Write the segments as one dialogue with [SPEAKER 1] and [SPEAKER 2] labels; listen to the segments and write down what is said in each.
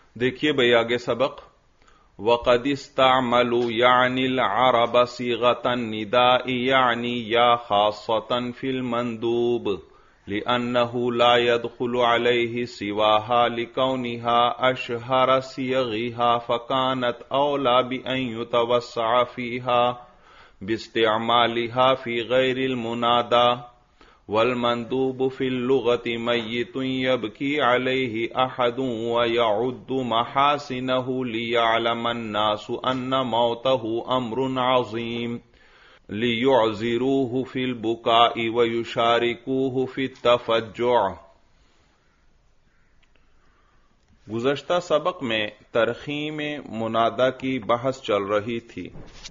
[SPEAKER 1] دیکھیے بھئی آگے سبق وَقَدِ اسْتَعْمَلُوا يَعْنِي الْعَرَبَ صِيغَةَ النِّدَاءِ يَعْنِي يَا خَاصَّةً فِي الْمَنْدُوبِ لِأَنَّهُ لَا يَدْخُلُ عَلَيْهِ سِوَاهَا لِكَوْنِهَا أَشْهَرَ صِيَغِهَا فَكَانَتْ أَوْلَى بِأَنْ يُتَوَسَّعَ فِيهَا بِاسْتِعْمَالِهَا فِي غَيْرِ الْمُنَادَى والمندوب فی اللغت میت یبکی علیہ احد ویعد محاسنہ لیعلم الناس ان موتہ امر عظیم لیعذروہ فی البکاء ویشارکوہ فی التفجع۔ گزشتہ سبق میں ترخیم منادا کی بحث چل رہی تھی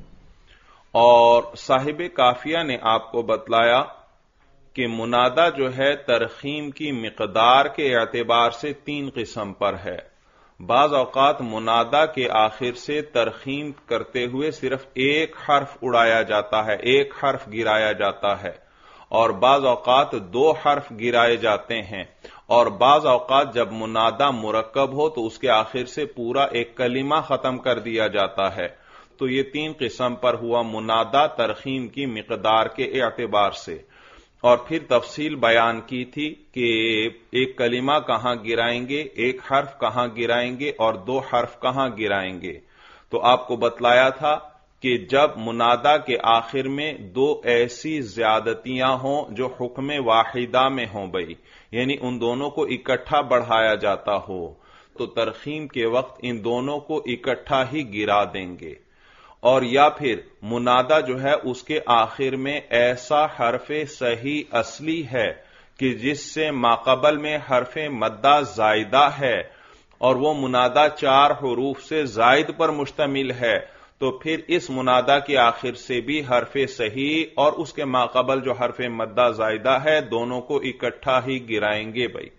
[SPEAKER 1] اور صاحب کافیہ نے آپ کو بتلایا کہ منادا جو ہے ترخیم کی مقدار کے اعتبار سے 3 قسم پر ہے۔ بعض اوقات منادا کے آخر سے ترخیم کرتے ہوئے صرف ایک حرف اڑایا جاتا ہے، ایک حرف گرایا جاتا ہے، اور بعض اوقات 2 حرف گرائے جاتے ہیں، اور بعض اوقات جب منادا مرکب ہو تو اس کے آخر سے پورا ایک کلمہ ختم کر دیا جاتا ہے۔ تو یہ 3 قسم پر ہوا منادا ترخیم کی مقدار کے اعتبار سے، اور پھر تفصیل بیان کی تھی کہ ایک کلمہ کہاں گرائیں گے، ایک حرف کہاں گرائیں گے اور 2 حرف کہاں گرائیں گے۔ تو آپ کو بتلایا تھا کہ جب منادا کے آخر میں 2 ایسی زیادتیاں ہوں جو حکم واحدہ میں ہوں بھئی، یعنی ان دونوں کو اکٹھا بڑھایا جاتا ہو، تو ترخیم کے وقت ان دونوں کو اکٹھا ہی گرا دیں گے۔ اور یا پھر منادا جو ہے اس کے آخر میں ایسا حرف صحیح اصلی ہے کہ جس سے ماقبل میں حرف مدہ زائدہ ہے اور وہ منادا 4 حروف سے زائد پر مشتمل ہے، تو پھر اس منادا کے آخر سے بھی حرف صحیح اور اس کے ماقبل جو حرف مدہ زائدہ ہے دونوں کو اکٹھا ہی گرائیں گے بھائی۔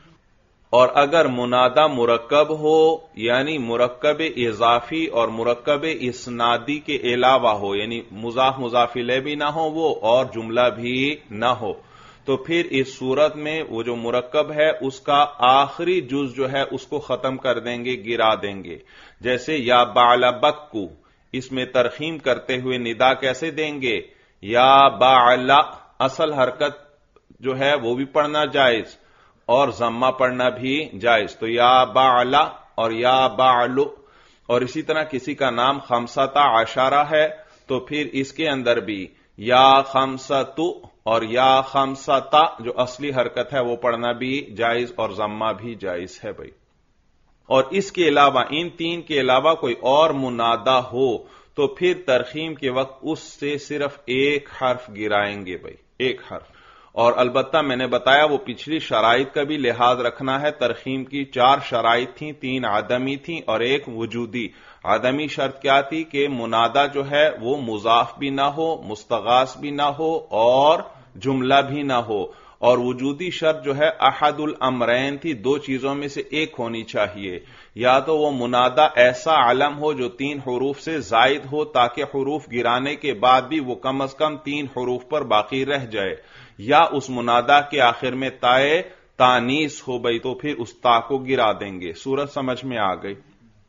[SPEAKER 1] اور اگر منادا مرکب ہو، یعنی مرکب اضافی اور مرکب اسنادی کے علاوہ ہو، یعنی مضاف مضاف الیہ بھی نہ ہو وہ اور جملہ بھی نہ ہو، تو پھر اس صورت میں وہ جو مرکب ہے اس کا آخری جز جو ہے اس کو ختم کر دیں گے، گرا دیں گے۔ جیسے یا بعل بکو، اس میں ترخیم کرتے ہوئے ندا کیسے دیں گے؟ یا بعل، اصل حرکت جو ہے وہ بھی پڑھنا جائز اور ضمہ پڑھنا بھی جائز، تو یا بعلا اور یا بعلو۔ اور اسی طرح کسی کا نام خمسۃ عشرہ ہے تو پھر اس کے اندر بھی یا خمسۃ اور یا خمسۃ جو اصلی حرکت ہے وہ پڑھنا بھی جائز اور ضمہ بھی جائز ہے بھائی۔ اور اس کے علاوہ ان 3 کے علاوہ کوئی اور منادا ہو تو پھر ترخیم کے وقت اس سے صرف ایک حرف گرائیں گے بھائی، ایک حرف۔ اور البتہ میں نے بتایا وہ پچھلی شرائط کا بھی لحاظ رکھنا ہے۔ ترخیم کی 4 شرائط تھیں، 3 عدمی تھیں اور ایک وجودی۔ عدمی شرط کیا تھی کہ منادا جو ہے وہ مضاف بھی نہ ہو، مستغاث بھی نہ ہو اور جملہ بھی نہ ہو، اور وجودی شرط جو ہے احد الامرین تھی، 2 چیزوں میں سے ایک ہونی چاہیے۔ یا تو وہ منادا ایسا علم ہو جو 3 حروف سے زائد ہو تاکہ حروف گرانے کے بعد بھی وہ کم از کم 3 حروف پر باقی رہ جائے، یا اس منادا کے آخر میں تائے تانیث ہو بھئی تو پھر اس تا کو گرا دیں گے۔ صورت سمجھ میں آ گئی۔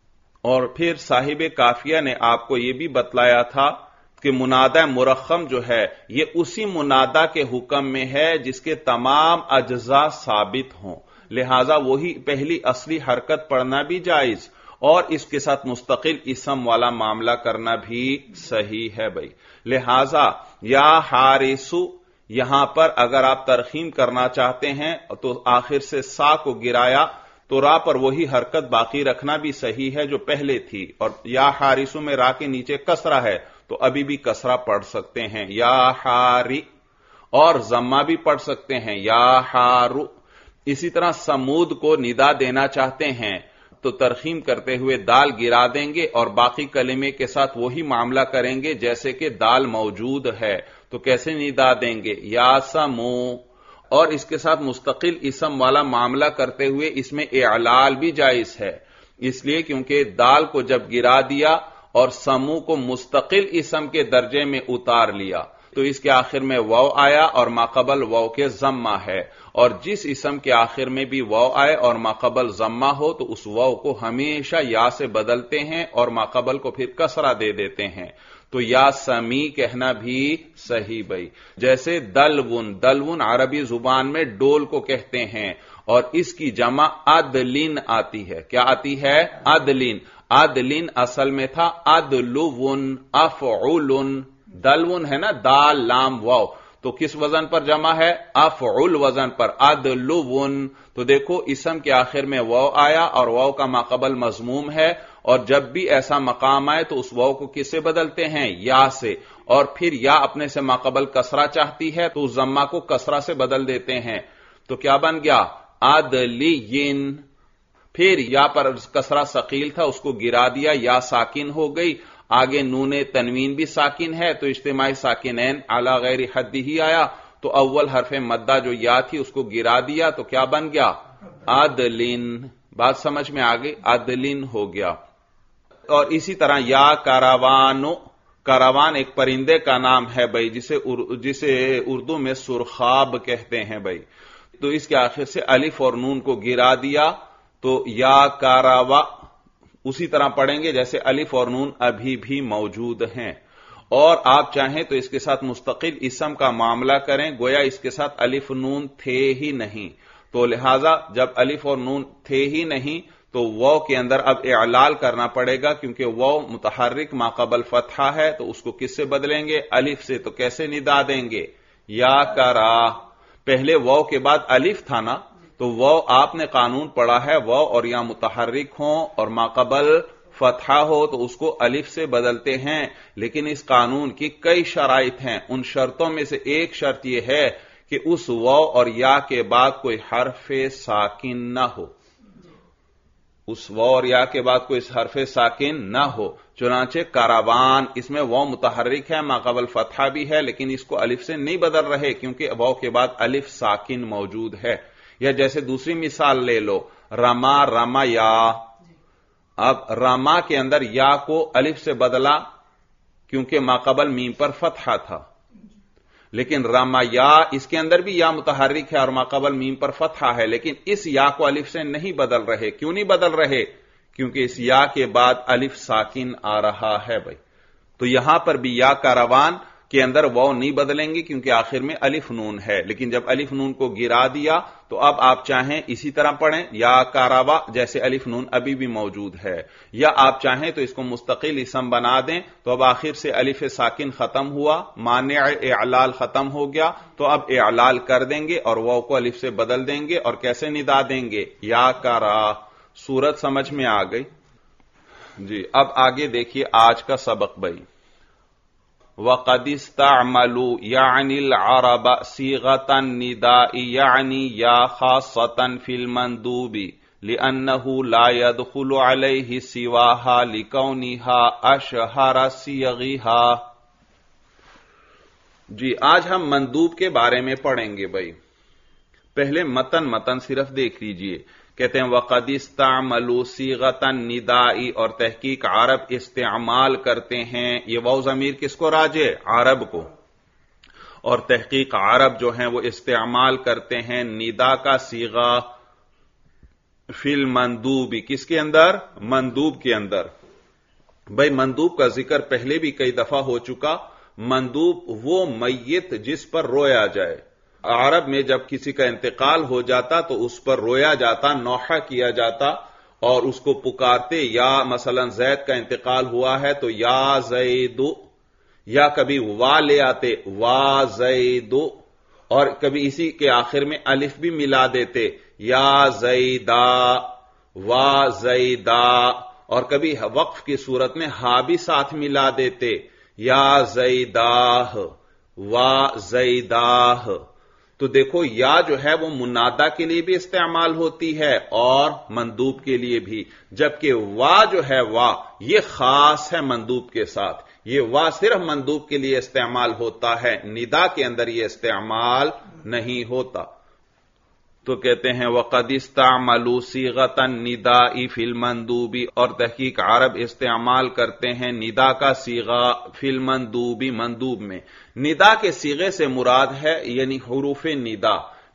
[SPEAKER 1] اور پھر صاحب کافیہ نے آپ کو یہ بھی بتلایا تھا کہ منادا مرخم جو ہے یہ اسی منادا کے حکم میں ہے جس کے تمام اجزاء ثابت ہوں، لہذا وہی پہلی اصلی حرکت پڑھنا بھی جائز اور اس کے ساتھ مستقل اسم والا معاملہ کرنا بھی صحیح ہے بھئی۔ لہذا یا حارسو، یہاں پر اگر آپ ترخیم کرنا چاہتے ہیں تو آخر سے سا کو گرایا تو را پر وہی حرکت باقی رکھنا بھی صحیح ہے جو پہلے تھی، اور یا حارسو میں را کے نیچے کسرہ ہے تو ابھی بھی کسرہ پڑھ سکتے ہیں یا حاری، اور ضمہ بھی پڑھ سکتے ہیں یا حارو۔ اسی طرح سمود کو ندا دینا چاہتے ہیں تو ترخیم کرتے ہوئے دال گرا دیں گے اور باقی کلمے کے ساتھ وہی معاملہ کریں گے جیسے کہ دال موجود ہے، تو کیسے ندا دیں گے؟ یا سمو، اور اس کے ساتھ مستقل اسم والا معاملہ کرتے ہوئے اس میں اعلال بھی جائز ہے، اس لیے کیونکہ دال کو جب گرا دیا اور سمو کو مستقل اسم کے درجے میں اتار لیا تو اس کے آخر میں واو آیا اور ماقبل واو کے ضمہ ہے، اور جس اسم کے آخر میں بھی واو آئے اور ماقبل ضمہ ہو تو اس واو کو ہمیشہ یا سے بدلتے ہیں اور ماقبل کو پھر کسرہ دے دیتے ہیں. تو یا سمی کہنا بھی صحیح بھائی. جیسے دلون عربی زبان میں ڈول کو کہتے ہیں اور اس کی جمع عدلین آتی ہے. کیا آتی ہے؟ عدلین اصل میں تھا عدلون افعلن. دلون ہے نا دال لام واو، تو کس وزن پر جمع ہے؟ افعل وزن پر. عدلون. تو دیکھو اسم کے آخر میں واو آیا اور واو کا ماقبل مضموم ہے، اور جب بھی ایسا مقام آئے تو اس واو کو کس سے بدلتے ہیں؟ یا سے. اور پھر یا اپنے سے ماقبل کسرہ چاہتی ہے تو اس ضمہ کو کسرہ سے بدل دیتے ہیں. تو کیا بن گیا؟ عدلین. پھر یا پر کسرہ ثقیل تھا اس کو گرا دیا، یا ساکن ہو گئی. آگے نون تنوین بھی ساکن ہے تو اجتماعی ساکنین علی غیر حد ہی آیا، تو اول حرف مدہ جو یا تھی اس کو گرا دیا تو کیا بن گیا؟ عدلین. بات سمجھ میں آ گئی؟ عدلین ہو گیا. اور اسی طرح یا کاروان ایک پرندے کا نام ہے بھائی، جسے اردو میں سرخاب کہتے ہیں بھائی. تو اس کے آخر سے الف اور نون کو گرا دیا تو یا کاروا اسی طرح پڑھیں گے جیسے الف اور نون ابھی بھی موجود ہیں. اور آپ چاہیں تو اس کے ساتھ مستقل اسم کا معاملہ کریں، گویا اس کے ساتھ الف نون تھے ہی نہیں. تو لہذا جب الف اور نون تھے ہی نہیں تو واو کے اندر اب اعلال کرنا پڑے گا، کیونکہ واو متحرک ماقبل فتحہ ہے تو اس کو کس سے بدلیں گے؟ الف سے. تو کیسے ندا دیں گے؟ یا کرا. پہلے واو کے بعد الف تھا نا، تو واو آپ نے قانون پڑھا ہے واو اور یا متحرک ہوں اور ماقبل فتحہ ہو تو اس کو الف سے بدلتے ہیں. لیکن اس قانون کی کئی شرائط ہیں. ان شرطوں میں سے ایک شرط یہ ہے کہ اس واو اور یا کے بعد کوئی حرف ساکن نہ ہو. اس واو اور یا کے بعد کوئی حرف ساکن نہ ہو. چنانچہ کاروان اس میں واو متحرک ہے ماقبل فتحہ بھی ہے، لیکن اس کو الف سے نہیں بدل رہے کیونکہ واو کے بعد الف ساکن موجود ہے. یا جیسے دوسری مثال لے لو، رما یا. اب رما کے اندر یا کو الف سے بدلا کیونکہ ماقبل میم پر فتحہ تھا، لیکن رما یا اس کے اندر بھی یا متحرک ہے اور ماقبل میم پر فتحہ ہے، لیکن اس یا کو الف سے نہیں بدل رہے. کیوں نہیں بدل رہے؟ کیونکہ اس یا کے بعد الف ساکن آ رہا ہے بھائی. تو یہاں پر بھی یا کاروان کے اندر واو نہیں بدلیں گے کیونکہ آخر میں الف نون ہے، لیکن جب الف نون کو گرا دیا تو اب آپ چاہیں اسی طرح پڑھیں یا کاروا جیسے الف نون ابھی بھی موجود ہے، یا آپ چاہیں تو اس کو مستقل اسم بنا دیں. تو اب آخر سے الف ساکن ختم ہوا، مانع اعلال ختم ہو گیا، تو اب اعلال کر دیں گے اور واو کو الف سے بدل دیں گے. اور کیسے ندا دیں گے؟ یا کارا. صورت سمجھ میں آ گئی جی. اب آگے دیکھیے آج کا سبق بھائی. وَقَدِ اسْتَعْمَلُوا يَعْنِي الْعَرَبَ صِيغَةَ النِّدَاءِ يَعْنِي يَا خَاصَّةً فِي الْمَنْدُوبِ لِأَنَّهُ لَا يَدْخُلُ عَلَيْهِ سِوَاهَا لِكَوْنِهَا أَشْهَرَ صِيَغِهَا. جی آج ہم مندوب کے بارے میں پڑھیں گے بھائی. پہلے متن صرف دیکھ لیجئے. کہتے ہیں وَقَدِ اسْتَعْمَلُوا صِيغَةَ النِّدَاءِ، اور تحقیق عرب استعمال کرتے ہیں. یہ واو ضمیر کس کو راجع؟ عرب کو. اور تحقیق عرب جو ہیں وہ استعمال کرتے ہیں ندا کا صیغہ فی المندوب. کس کے اندر؟ مندوب کے اندر. بھائی مندوب کا ذکر پہلے بھی کئی دفعہ ہو چکا. مندوب وہ میت جس پر رویا جائے. عرب میں جب کسی کا انتقال ہو جاتا تو اس پر رویا جاتا، نوحہ کیا جاتا اور اس کو پکارتے. یا مثلا زید کا انتقال ہوا ہے تو یا زید، یا کبھی وا لے آتے وا زید، اور کبھی اسی کے آخر میں الف بھی ملا دیتے یا زیدا وا زیدا، اور کبھی وقف کی صورت میں ہا بھی ساتھ ملا دیتے یا زیداہ وا زیداہ. تو دیکھو یا جو ہے وہ منادا کے لیے بھی استعمال ہوتی ہے اور مندوب کے لیے بھی، جبکہ وا جو ہے وا یہ خاص ہے مندوب کے ساتھ. یہ وا صرف مندوب کے لیے استعمال ہوتا ہے، ندا کے اندر یہ استعمال نہیں ہوتا. تو کہتے ہیں وَقَدِ اسْتَعْمَلُوا صِيغَةَ النِّدَاءِ فِي الْمَنْدُوبِ، اور تحقیق عرب استعمال کرتے ہیں ندا کا صیغہ فی المندوب، مندوب میں. ندا کے صیغے سے مراد ہے یعنی حروف ندا،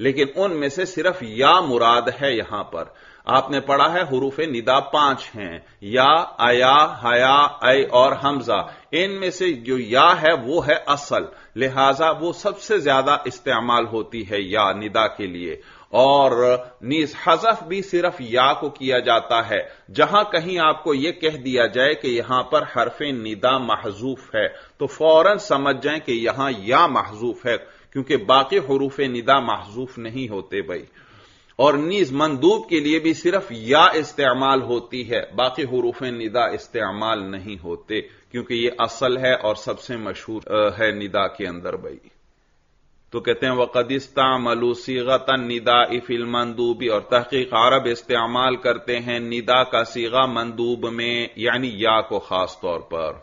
[SPEAKER 1] لیکن ان میں سے صرف یا مراد ہے یہاں پر. آپ نے پڑھا ہے حروف ندا 5 ہیں، یا، ایا، حیا، اے اور حمزہ. ان میں سے جو یا ہے وہ ہے اصل، لہذا وہ سب سے زیادہ استعمال ہوتی ہے یا ندا کے لیے. اور نیز حذف بھی صرف یا کو کیا جاتا ہے. جہاں کہیں آپ کو یہ کہہ دیا جائے کہ یہاں پر حرف ندا محذوف ہے تو فوراً سمجھ جائیں کہ یہاں یا محذوف ہے، کیونکہ باقی حروف ندا محذوف نہیں ہوتے بھائی. اور نیز مندوب کے لیے بھی صرف یا استعمال ہوتی ہے، باقی حروف ندا استعمال نہیں ہوتے، کیونکہ یہ اصل ہے اور سب سے مشہور ہے ندا کے اندر بھائی. تو کہتے ہیں وَقَدْ اسْتَعْمَلُوا صِيغَةَ النِّدَاءِ فِي الْمَنْدُوبِ، اور تحقیق عرب استعمال کرتے ہیں ندا کا صیغہ مندوب میں، یعنی یا کو خاص طور پر.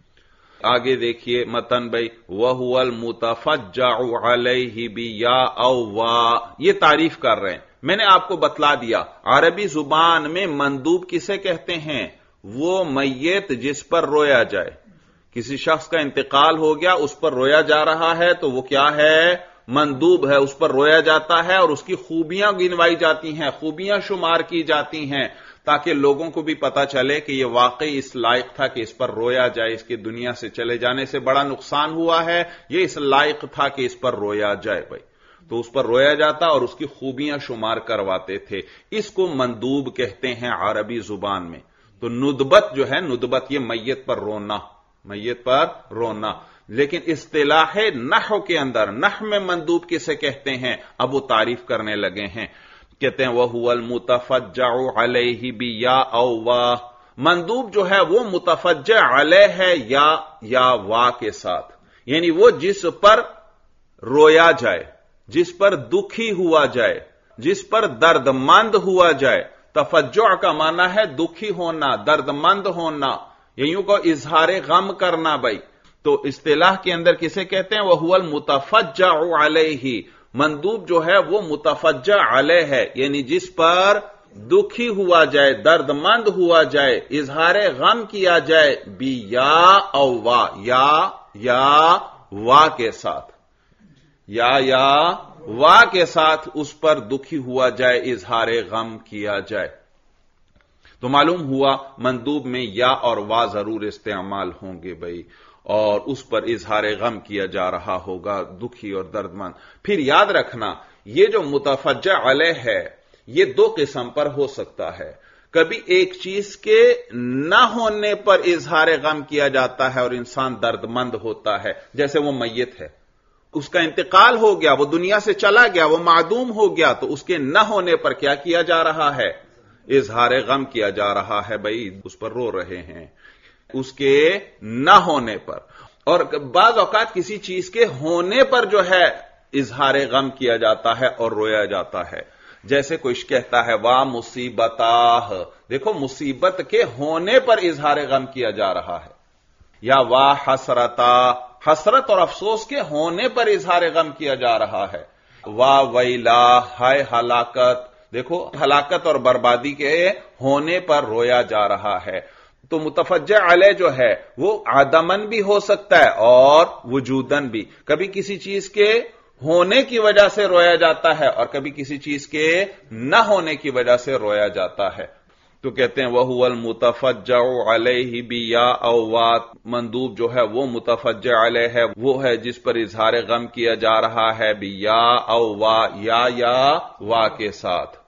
[SPEAKER 1] آگے دیکھیے متن بھائی، وَهُوَ الْمُتَفَجَّعُ عَلَيْهِ بِيَا أَوْ وَا، یہ تعریف کر رہے ہیں. میں نے آپ کو بتلا دیا عربی زبان میں مندوب کسے کہتے ہیں؟ وہ میت جس پر رویا جائے. کسی شخص کا انتقال ہو گیا، اس پر رویا جا رہا ہے تو وہ کیا ہے؟ مندوب ہے. اس پر رویا جاتا ہے اور اس کی خوبیاں گنوائی جاتی ہیں، خوبیاں شمار کی جاتی ہیں، تاکہ لوگوں کو بھی پتا چلے کہ یہ واقعی اس لائق تھا کہ اس پر رویا جائے، اس کی دنیا سے چلے جانے سے بڑا نقصان ہوا ہے، یہ اس لائق تھا کہ اس پر رویا جائے بھائی. تو اس پر رویا جاتا اور اس کی خوبیاں شمار کرواتے تھے. اس کو مندوب کہتے ہیں عربی زبان میں. تو ندبت جو ہے، ندبت یہ میت پر رونا، میت پر رونا. لیکن اصطلاح نحو کے اندر، نحو میں مندوب کسے کہتے ہیں؟ اب وہ تعریف کرنے لگے ہیں. کہتے ہیں وَهُوَ الْمُتَفَجَّعُ عَلَيْهِ بِيَا أَوْ وَا، مندوب جو ہے وہ متفجع علیہ ہے یا وا کے ساتھ، یعنی وہ جس پر رویا جائے، جس پر دکھی ہوا جائے، جس پر درد مند ہوا جائے. تفجع کا معنی ہے دکھی ہونا، درد مند ہونا، یوں کو اظہار غم کرنا بھائی. تو اصطلاح کے اندر کسے کہتے ہیں؟ وَهُوَ الْمُتَفَجَّعُ عَلَيْهِ، مندوب جو ہے وہ متفجع علیہ ہے، یعنی جس پر دکھی ہوا جائے، درد مند ہوا جائے، اظہار غم کیا جائے، بی یا او وا، یا وا کے ساتھ، یا وا کے ساتھ اس پر دکھی ہوا جائے، اظہار غم کیا جائے. تو معلوم ہوا مندوب میں یا اور وا ضرور استعمال ہوں گے بھائی، اور اس پر اظہار غم کیا جا رہا ہوگا، دکھی اور درد مند. پھر یاد رکھنا یہ جو متفجع علیہ ہے یہ 2 قسم پر ہو سکتا ہے. کبھی ایک چیز کے نہ ہونے پر اظہار غم کیا جاتا ہے اور انسان درد مند ہوتا ہے، جیسے وہ میت ہے، اس کا انتقال ہو گیا، وہ دنیا سے چلا گیا، وہ معدوم ہو گیا، تو اس کے نہ ہونے پر کیا کیا جا رہا ہے؟ اظہار غم کیا جا رہا ہے بھائی، اس پر رو رہے ہیں اس کے نہ ہونے پر. اور بعض اوقات کسی چیز کے ہونے پر جو ہے اظہار غم کیا جاتا ہے اور رویا جاتا ہے. جیسے کوئی کہتا ہے وا مصیبتاہ، دیکھو مصیبت کے ہونے پر اظہار غم کیا جا رہا ہے. یا وا حسرتا، حسرت اور افسوس کے ہونے پر اظہار غم کیا جا رہا ہے. وا ویلا، ہائے ہلاکت، دیکھو ہلاکت اور بربادی کے ہونے پر رویا جا رہا ہے. تو متفجع علیہ جو ہے وہ عدمن بھی ہو سکتا ہے اور وجودن بھی. کبھی کسی چیز کے ہونے کی وجہ سے رویا جاتا ہے اور کبھی کسی چیز کے نہ ہونے کی وجہ سے رویا جاتا ہے. تو کہتے ہیں وَهُوَ الْمُتَفَجَّعُ عَلَيْهِ بِيَا أَوْ وَا، مندوب جو ہے وہ متفجع علیہ ہے، وہ ہے جس پر اظہار غم کیا جا رہا ہے بِيَا أَوْ وَا، یا وا کے ساتھ.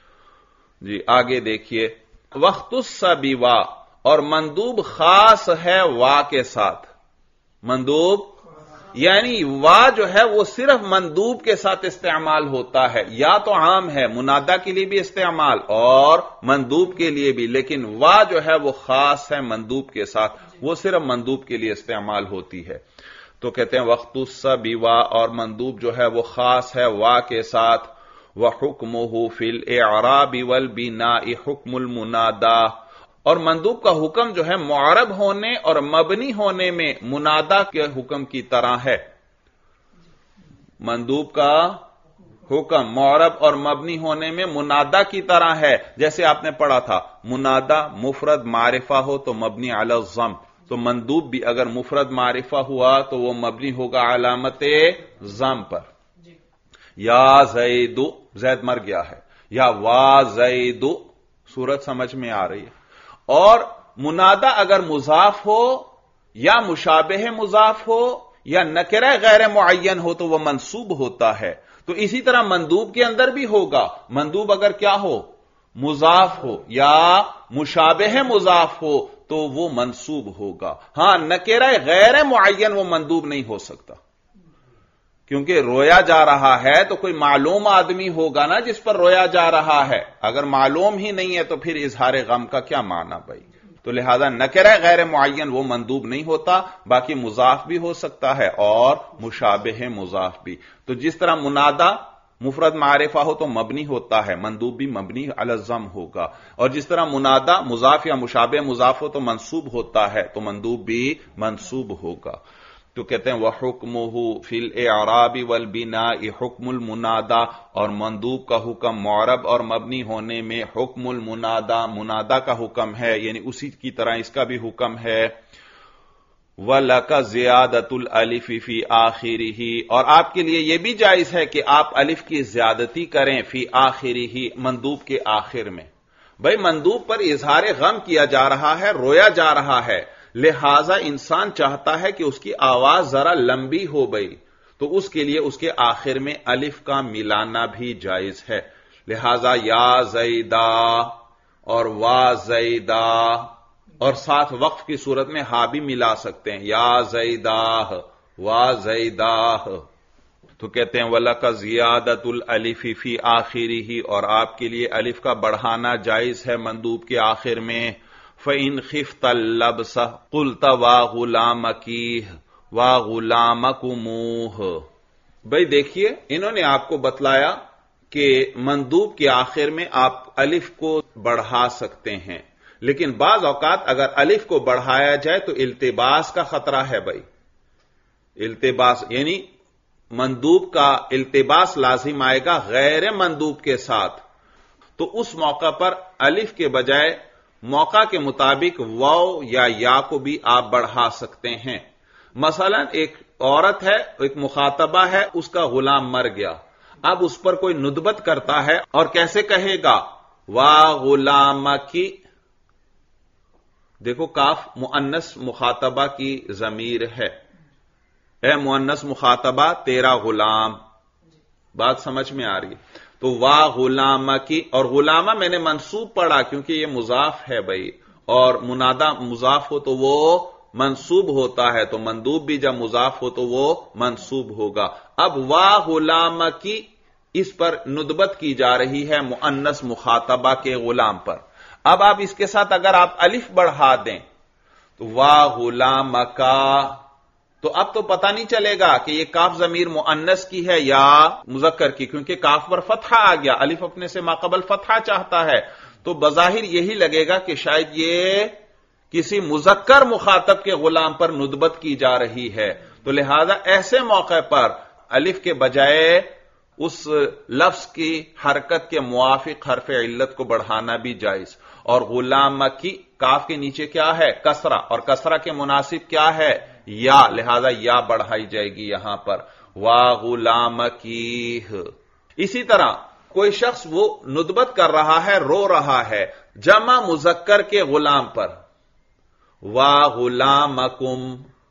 [SPEAKER 1] جی آگے دیکھیے وَاخْتُصَّ بِوَا، اور مندوب خاص ہے وا کے ساتھ. مندوب یعنی وا جو ہے وہ صرف مندوب کے ساتھ استعمال ہوتا ہے. یا تو عام ہے، منادا کے لیے بھی استعمال اور مندوب کے لیے بھی، لیکن وا جو ہے وہ خاص ہے مندوب کے ساتھ، وہ صرف مندوب کے لیے استعمال ہوتی ہے. تو کہتے ہیں وَاخْتُصَّ بِوَا، اور مندوب جو ہے وہ خاص ہے وا کے ساتھ. وَحُكْمُهُ فِي الْإِعْرَابِ وَالْبِنَاءِ حُكْمُ الْمُنَادَى، اور مندوب کا حکم جو ہے معرب ہونے اور مبنی ہونے میں منادا کے حکم کی طرح ہے. مندوب کا حکم معرب اور مبنی ہونے میں منادا کی طرح ہے. جیسے آپ نے پڑھا تھا منادا مفرد معرفہ ہو تو مبنی علی الضم، تو مندوب بھی اگر مفرد معرفہ ہوا تو وہ مبنی ہوگا علامت ضم پر. یا زید، زید مر گیا ہے، یا وا زید، صورت سمجھ میں آ رہی ہے. اور منادا اگر مضاف ہو یا مشابہ مضاف ہو یا نکرہ غیر معین ہو تو وہ منصوب ہوتا ہے. تو اسی طرح مندوب کے اندر بھی ہوگا. مندوب اگر کیا ہو؟ مضاف ہو یا مشابہ مضاف ہو تو وہ منصوب ہوگا. ہاں نکرہ غیر معین وہ مندوب نہیں ہو سکتا، کیونکہ رویا جا رہا ہے تو کوئی معلوم آدمی ہوگا نا جس پر رویا جا رہا ہے. اگر معلوم ہی نہیں ہے تو پھر اظہار غم کا کیا معنی بھائی؟ تو لہذا نکرہ غیر معین وہ مندوب نہیں ہوتا. باقی مضاف بھی ہو سکتا ہے اور مشابہ مضاف بھی. تو جس طرح منادا مفرد معرفہ ہو تو مبنی ہوتا ہے، مندوب بھی مبنی علی الضم ہوگا. اور جس طرح منادا مضاف یا مشابہ مضاف ہو تو منصوب ہوتا ہے تو مندوب بھی منصوب ہوگا. تو کہتے ہیں وَحُكْمُهُ فِي الْإِعْرَابِ وَالْبِنَاءِ حُكْمُ الْمُنَادَى، اور مندوب کا حکم معرب اور مبنی ہونے میں حکم المنادا، منادا کا حکم ہے، یعنی اسی کی طرح اس کا بھی حکم ہے. وَلَكَ زِيَادَةُ الْأَلِفِ فِي آخِرِهِ، اور آپ کے لیے یہ بھی جائز ہے کہ آپ الف کی زیادتی کریں فی آخرہ، مندوب کے آخر میں. بھئی مندوب پر اظہار غم کیا جا رہا ہے، رویا جا رہا ہے، لہذا انسان چاہتا ہے کہ اس کی آواز ذرا لمبی ہو گئی، تو اس کے لیے اس کے آخر میں الف کا ملانا بھی جائز ہے. لہذا یا زیدہ اور وا زیدہ، اور ساتھ وقف کی صورت میں ہا بھی ملا سکتے ہیں، یا زیدہ وا زیدہ. تو کہتے ہیں وَلَكَ زِيَادَةُ الْأَلِفِ فِي آخِرِهِ، اور آپ کے لیے الف کا بڑھانا جائز ہے مندوب کے آخر میں. فَإِنْ خِفْتَ اللَّبْسَ قُلْتَ وَغُلَامَكِيهِ وَغُلَامَكُمُوهِ. بھئی دیکھیے انہوں نے آپ کو بتلایا کہ مندوب کے آخر میں آپ الف کو بڑھا سکتے ہیں، لیکن بعض اوقات اگر الف کو بڑھایا جائے تو التباس کا خطرہ ہے. بھئی التباس یعنی مندوب کا التباس لازم آئے گا غیر مندوب کے ساتھ، تو اس موقع پر الف کے بجائے موقع کے مطابق واو یا کو بھی آپ بڑھا سکتے ہیں. مثلا ایک عورت ہے، ایک مخاطبہ ہے، اس کا غلام مر گیا، اب اس پر کوئی ندبت کرتا ہے اور کیسے کہے گا؟ وا غلامکی. دیکھو کاف مؤنث مخاطبہ کی ضمیر ہے، اے مؤنث مخاطبہ تیرا غلام. بات سمجھ میں آ رہی ہے؟ تو وا غلامہ کی، اور غلامہ میں نے منصوب پڑھا کیونکہ یہ مضاف ہے بھائی، اور منادا مضاف ہو تو وہ منصوب ہوتا ہے، تو مندوب بھی جب مضاف ہو تو وہ منصوب ہوگا. اب وا غلامہ کی اس پر ندبت کی جا رہی ہے مؤنث مخاطبہ کے غلام پر. اب آپ اس کے ساتھ اگر آپ الف بڑھا دیں تو وا غلامہ کا، تو اب تو پتہ نہیں چلے گا کہ یہ کاف ضمیر مؤنث کی ہے یا مذکر کی، کیونکہ کاف پر فتحہ آ گیا، الف اپنے سے ماقبل فتحہ چاہتا ہے، تو بظاہر یہی لگے گا کہ شاید یہ کسی مذکر مخاطب کے غلام پر ندبت کی جا رہی ہے. تو لہذا ایسے موقع پر الف کے بجائے اس لفظ کی حرکت کے موافق حرف علت کو بڑھانا بھی جائز. اور غلام کی کاف کے نیچے کیا ہے؟ کسرہ، اور کسرہ کے مناسب کیا ہے؟ یا، لہذا یا بڑھائی جائے گی یہاں پر. وا غلام کی. اسی طرح کوئی شخص وہ ندبت کر رہا ہے، رو رہا ہے جمع مذکر کے غلام پر، وا غلامکم،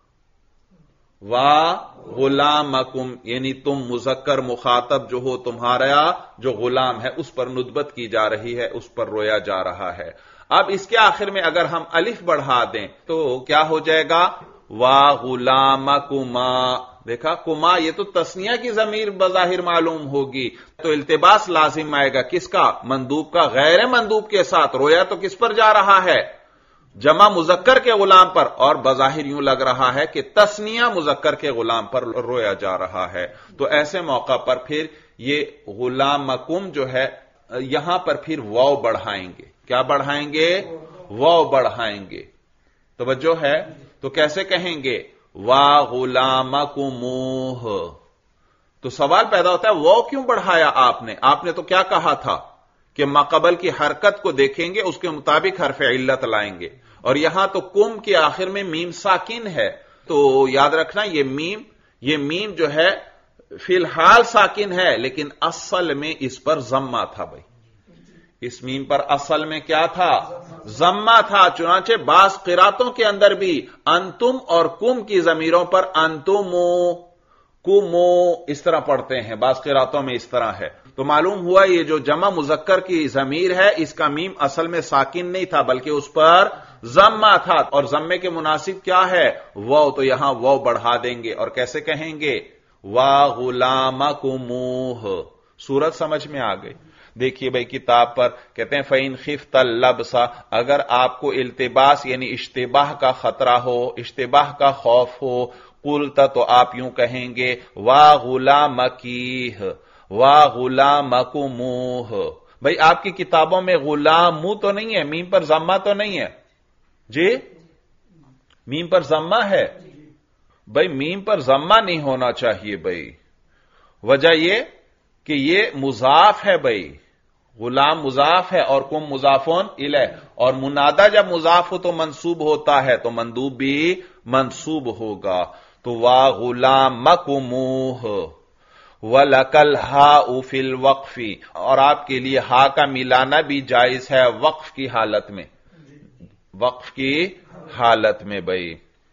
[SPEAKER 1] وا غلامکم، یعنی تم مذکر مخاطب جو ہو، تمہارا جو غلام ہے اس پر ندبت کی جا رہی ہے، اس پر رویا جا رہا ہے. اب اس کے آخر میں اگر ہم الف بڑھا دیں تو کیا ہو جائے گا؟ وا غلامکما. دیکھا کما، یہ تو تثنیہ کی ضمیر بظاہر معلوم ہوگی، تو التباس لازم آئے گا کس کا؟ مندوب کا غیر مندوب کے ساتھ. رویا تو کس پر جا رہا ہے؟ جمع مذکر کے غلام پر، اور بظاہر یوں لگ رہا ہے کہ تثنیہ مذکر کے غلام پر رویا جا رہا ہے. تو ایسے موقع پر پھر یہ غلامکم جو ہے یہاں پر پھر واو بڑھائیں گے. کیا بڑھائیں گے؟ واو بڑھائیں گے. توجہ ہے؟ تو کیسے کہیں گے؟ وا غلامکموہ. تو سوال پیدا ہوتا ہے واو کیوں بڑھایا آپ نے؟ آپ نے تو کیا کہا تھا کہ ماقبل کی حرکت کو دیکھیں گے، اس کے مطابق حرف علت لائیں گے، اور یہاں تو کم کے آخر میں میم ساکن ہے. تو یاد رکھنا یہ میم جو ہے فی الحال ساکن ہے لیکن اصل میں اس پر ضمہ تھا بھائی، اس میم پر اصل میں کیا تھا؟ ضمہ تھا۔ چنانچہ بعض قراتوں کے اندر بھی انتم اور کم کی ضمیروں پر انتمو کمو اس طرح پڑھتے ہیں، بعض قراتوں میں اس طرح ہے۔ تو معلوم ہوا یہ جو جمع مذکر کی ضمیر ہے اس کا میم اصل میں ساکن نہیں تھا بلکہ اس پر ضمہ تھا، اور ضمے کے مناسب کیا ہے؟ واو، تو یہاں واو بڑھا دیں گے اور کیسے کہیں گے؟ وَغُلَامَكُمُوهُ۔ صورت سمجھ میں آ گئی؟ دیکھیے بھائی کتاب پر کہتے ہیں فَإِنْ خِفْتَ اللَّبْسَ، اگر آپ کو التباس یعنی اشتباہ کا خطرہ ہو، اشتباہ کا خوف ہو، قُلْتَ تو آپ یوں کہیں گے وَغُلَامَكِيهُ وَغُلَامَكُمُوهُ۔ بھائی آپ کی کتابوں میں غلامو تو نہیں ہے، میم پر ضمہ تو نہیں ہے جی؟ میم پر ضمہ ہے بھائی، میم پر ضمہ نہیں ہونا چاہیے بھائی، وجہ یہ کہ یہ مضاف ہے بھائی، غلام مضاف ہے اور کم مضافون الیہ، اور منادہ جب مضاف ہو تو منصوب ہوتا ہے تو مندوب بھی منصوب ہوگا۔ تو وَغُلَامَكُمُوهُ وَلَكَ الْهَاءُ فِي الْوَقْفِ، اور آپ کے لیے ہا کا ملانا بھی جائز ہے وقف کی حالت میں، وقف کی حالت میں بھائی۔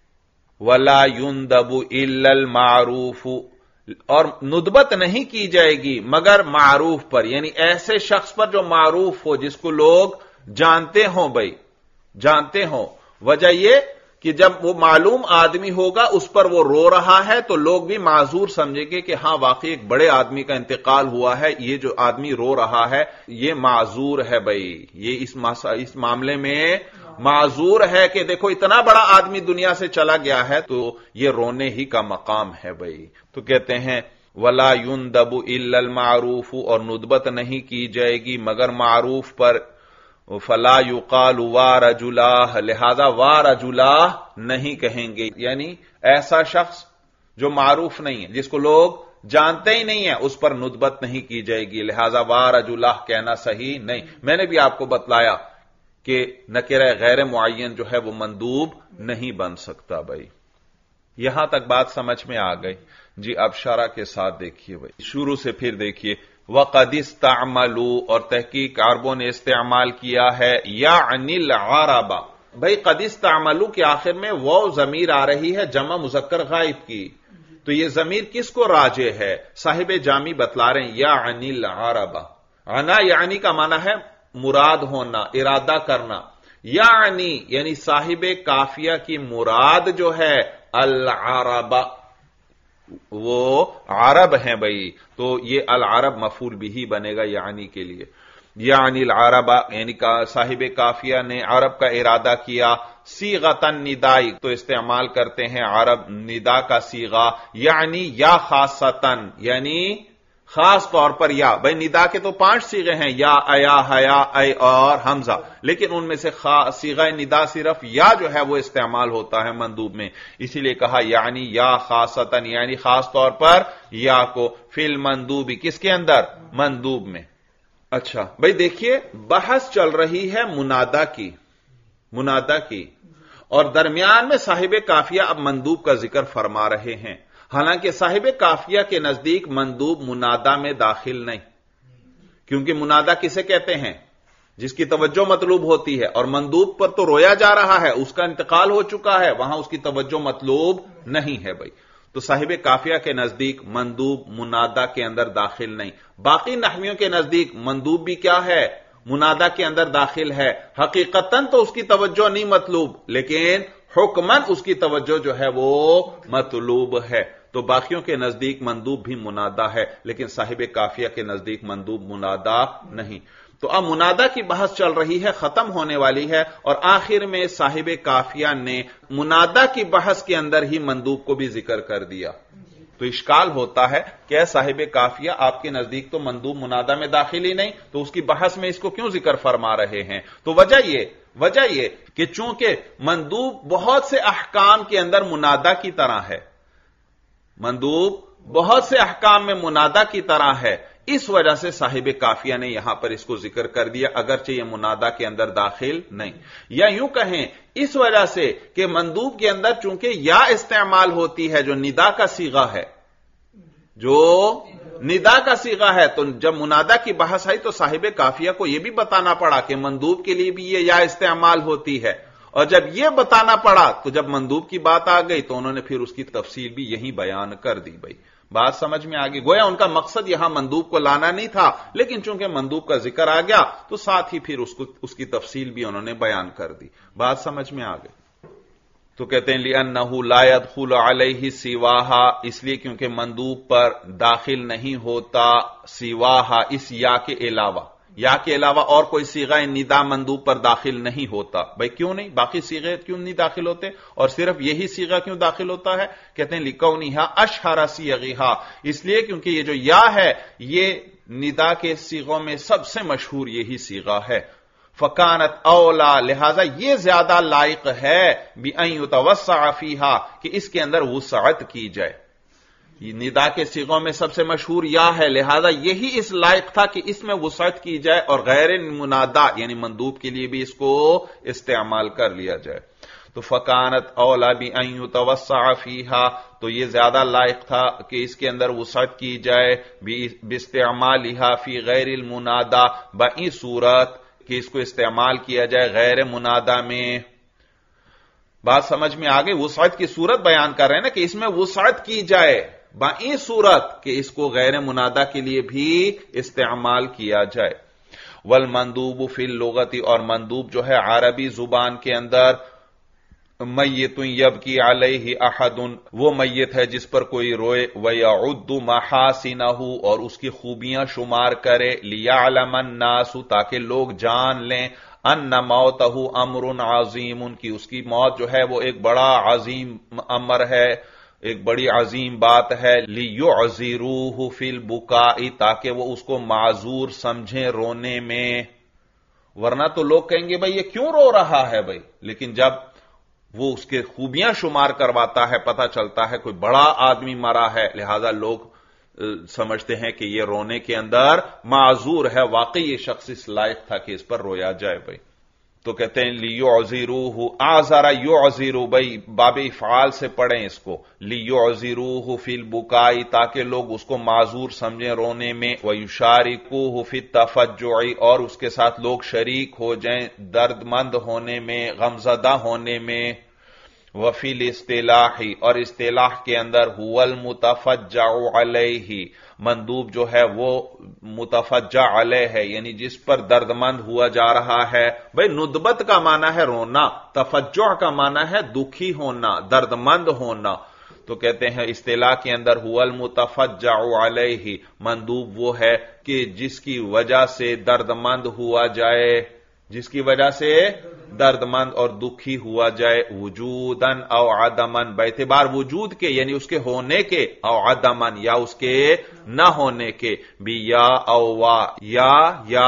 [SPEAKER 1] وَلَا يُنْدَبُ إِلَّا الْمَعْرُوفُ، اور ندبت نہیں کی جائے گی مگر معروف پر، یعنی ایسے شخص پر جو معروف ہو، جس کو لوگ جانتے ہوں بھائی، جانتے ہوں۔ وجہ یہ کہ جب وہ معلوم آدمی ہوگا اس پر وہ رو رہا ہے تو لوگ بھی معذور سمجھیں گے کہ ہاں واقعی ایک بڑے آدمی کا انتقال ہوا ہے، یہ جو آدمی رو رہا ہے یہ معذور ہے بھائی، یہ اس معاملے میں معذور ہے کہ دیکھو اتنا بڑا آدمی دنیا سے چلا گیا ہے تو یہ رونے ہی کا مقام ہے بھائی۔ تو کہتے ہیں وَلَا يُنْدَبُ إِلَّا الْمَعْرُوفُ، اور ندبت نہیں کی جائے گی مگر معروف پر۔ فَلَا يُقَالُ وَارَجُلَاهُ، لہذا وَارَجُلَاهُ نہیں کہیں گے، یعنی ایسا شخص جو معروف نہیں ہے، جس کو لوگ جانتے ہی نہیں ہیں، اس پر ندبت نہیں کی جائے گی، لہذا وَارَجُلَاهُ کہنا صحیح نہیں۔ میں نے بھی آپ کو بتلایا کہ نکرہ غیر معین جو ہے وہ مندوب نہیں بن سکتا بھائی۔ یہاں تک بات سمجھ میں آ گئی جی؟ اب شرح کے ساتھ دیکھیے بھائی، شروع سے پھر دیکھیے۔ وَقَدِ اسْتَعْمَلُوا، اور تحقیق عربوں نے استعمال کیا ہے، یعنی العرب، بھائی قد استعملوا کے آخر میں وہ ضمیر آ رہی ہے جمع مذکر غائب کی، تو یہ ضمیر کس کو راجع ہے؟ صاحب جامی بتلا رہے ہیں یعنی العرب۔ عنا یعنی کا معنی ہے مراد ہونا، ارادہ کرنا، یعنی صاحب کافیہ کی مراد جو ہے العرب، وہ عرب ہیں بھائی، تو یہ العرب مفعول بھی بنے گا یعنی کے لیے۔ یعنی العرب، یعنی صاحب کافیہ نے عرب کا ارادہ کیا۔ صیغۃ النداء، تو استعمال کرتے ہیں عرب ندا کا صیغہ، یعنی یا خاصتاً، یعنی خاص طور پر یا، بھائی ندا کے تو 5 صیغے ہیں، یا ایا حیا اے اور حمزہ، لیکن ان میں سے صیغہ ندا صرف یا جو ہے وہ استعمال ہوتا ہے مندوب میں، اسی لیے کہا یعنی یا خاصتاً، یعنی خاص طور پر یا کو، فی المندوبی، کس کے اندر؟ مندوب میں۔ اچھا بھائی دیکھیے بحث چل رہی ہے منادہ کی، اور درمیان میں صاحب کافیہ اب مندوب کا ذکر فرما رہے ہیں، حالانکہ صاحب کافیہ کے نزدیک مندوب منادہ میں داخل نہیں، کیونکہ منادہ کسے کہتے ہیں؟ جس کی توجہ مطلوب ہوتی ہے، اور مندوب پر تو رویا جا رہا ہے، اس کا انتقال ہو چکا ہے، وہاں اس کی توجہ مطلوب نہیں ہے بھائی۔ تو صاحب کافیہ کے نزدیک مندوب منادہ کے اندر داخل نہیں۔ باقی نحویوں کے نزدیک مندوب بھی کیا ہے؟ منادہ کے اندر داخل ہے، حقیقتاً تو اس کی توجہ نہیں مطلوب، لیکن حکماً اس کی توجہ جو ہے وہ مطلوب ہے۔ تو باقیوں کے نزدیک مندوب بھی منادہ ہے، لیکن صاحب کافیہ کے نزدیک مندوب منادہ نہیں۔ تو اب منادہ کی بحث چل رہی ہے، ختم ہونے والی ہے، اور آخر میں صاحب کافیہ نے منادہ کی بحث کے اندر ہی مندوب کو بھی ذکر کر دیا۔ تو اشکال ہوتا ہے کہ صاحب کافیہ آپ کے نزدیک تو مندوب منادہ میں داخل ہی نہیں، تو اس کی بحث میں اس کو کیوں ذکر فرما رہے ہیں؟ تو وجہ یہ کہ چونکہ مندوب بہت سے احکام کے اندر منادہ کی طرح ہے، مندوب بہت سے احکام میں منادہ کی طرح ہے، اس وجہ سے صاحب کافیہ نے یہاں پر اس کو ذکر کر دیا، اگرچہ یہ منادہ کے اندر داخل نہیں، یا یوں کہیں اس وجہ سے کہ مندوب کے اندر چونکہ یا استعمال ہوتی ہے جو ندا کا صیغہ ہے، जो निदा का सीगा है। तो जब मुनादा की बहस आई तो साहिब काफिया को यह भी बताना पड़ा कि मंदूब के लिए भी ये या इस्तेमाल होती है, और जब यह बताना पड़ा तो जब मंदूब की बात आ गई तो उन्होंने फिर उसकी तफसील भी यही बयान कर दी। भाई बात समझ में आ गई। गोया उनका मकसद यहां मंदूब को लाना नहीं था, लेकिन चूंकि मंदूब का जिक्र आ गया तो साथ ही फिर उसकी तफसील भी उन्होंने बयान कर दी। बात समझ में आ गई। तो कहते हैं लिअन्नहु ला यदखुलु अलैहि सिवाहा, इसलिए क्योंकि मंदूब पर दाखिल नहीं होता सिवाहा, इस या के अलावा और कोई सीगा निदा मंदूब पर दाखिल नहीं होता। भाई क्यों नहीं, बाकी सीगे क्यों नहीं दाखिल होते और सिर्फ यही सीगा क्यों दाखिल होता है? कहते हैं लिकौनिहा अशहरा सियगिहा, इसलिए क्योंकि ये जो या है ये निदा के सीगों में सबसे मशहूर यही सीगा है। फकानत औला, लिहाजा ये ज्यादा लायक है बिअन युतवस्सा फीहा, कि इसके अंदर वुसअत की जाए। निदा के सीगों में सबसे मशहूर या है, लिहाजा यही इस लायक था कि इसमें वुसअत की जाए और गैर मुनादा यानी मंदूब के लिए भी इसको इस्तेमाल कर लिया जाए। तो फकानत औला बिअन युतवस्सा फीहा, तो यह ज्यादा लायक था कि इसके अंदर वुसअत की जाए बिइस्तेमालिहा फी गैरिल मुनादा, बई सूरत कि इसको इस्तेमाल किया जाए गैर मुनादा में। बात समझ में आ गई। वुसअत की सूरत बयान कर रहे हैं ना कि इसमें वुसअत की जाए बाई सूरत कि इसको गैर मुनादा के लिए भी इस्तेमाल किया जाए। वल मंदूब फिल लुगती, और मंदूब जो है अरबी जुबान के अंदर मय्यतुन यबकी अलैहि अहदुन, वो मैयत है जिस पर कोई रोए, वयउद्दु महासिनहु, और उसकी खूबियां शुमार करे, लियअलमन नासु, ताकि लोग जान लें, अन्ना मौतहु अमरुन अजीमुन, की उसकी मौत जो है वो एक बड़ा अजीम अमर है, एक बड़ी अजीम बात है। लियुअज़िरूहु फिल बुकाई, ताकि वो उसको माजूर समझें रोने में, वरना तो लोग कहेंगे भाई ये क्यों रो रहा है भाई, लेकिन जब वो उसके खूबियां शुमार करवाता है, पता चलता है कोई बड़ा आदमी मरा है, लिहाजा लोग समझते हैं कि ये रोने के अंदर माजूर है, वाकई ये शख्स इस लायक था कि इस पर रोया जाए भाई। तो कहते हैं लियुअज़िरूहु, आज़रा युअज़िरू, भाई बाब इफ़आल से पढ़ें इसको, लियुअज़िरूहु फिल बुकाई, ताकि लोग उसको माजूर समझें रोने में, वयुशारिकूहु फित तफज्जुई, और उसके साथ लोग शरीक हो जाएं दर्दमंद होने में, गमज़दा होने में। वफिल इस्तिलाही, और इस्तिलाह के अंदर हुवल मुतफज्जउ अलैहि, मंदूब जो है वो मुतफज्जा अलैह है, यानी जिस पर दर्दमंद हुआ जा रहा है। भाई नुदबत का माना है रोना, तफज्जुअ का माना है दुखी होना, दर्दमंद होना। तो कहते हैं इस्तिलाह के अंदर हुवल मुतफज्जउ अलैहि, मंदूब वो है कि जिसकी वजह से दर्दमंद हुआ जाए, जिसकी वजह से दर्दमंद और दुखी हुआ जाए, वजूदन औ अदमन, बेतबार वजूद के यानी उसके होने के, औ अदमन या उसके न होने के, भी या औ वा, या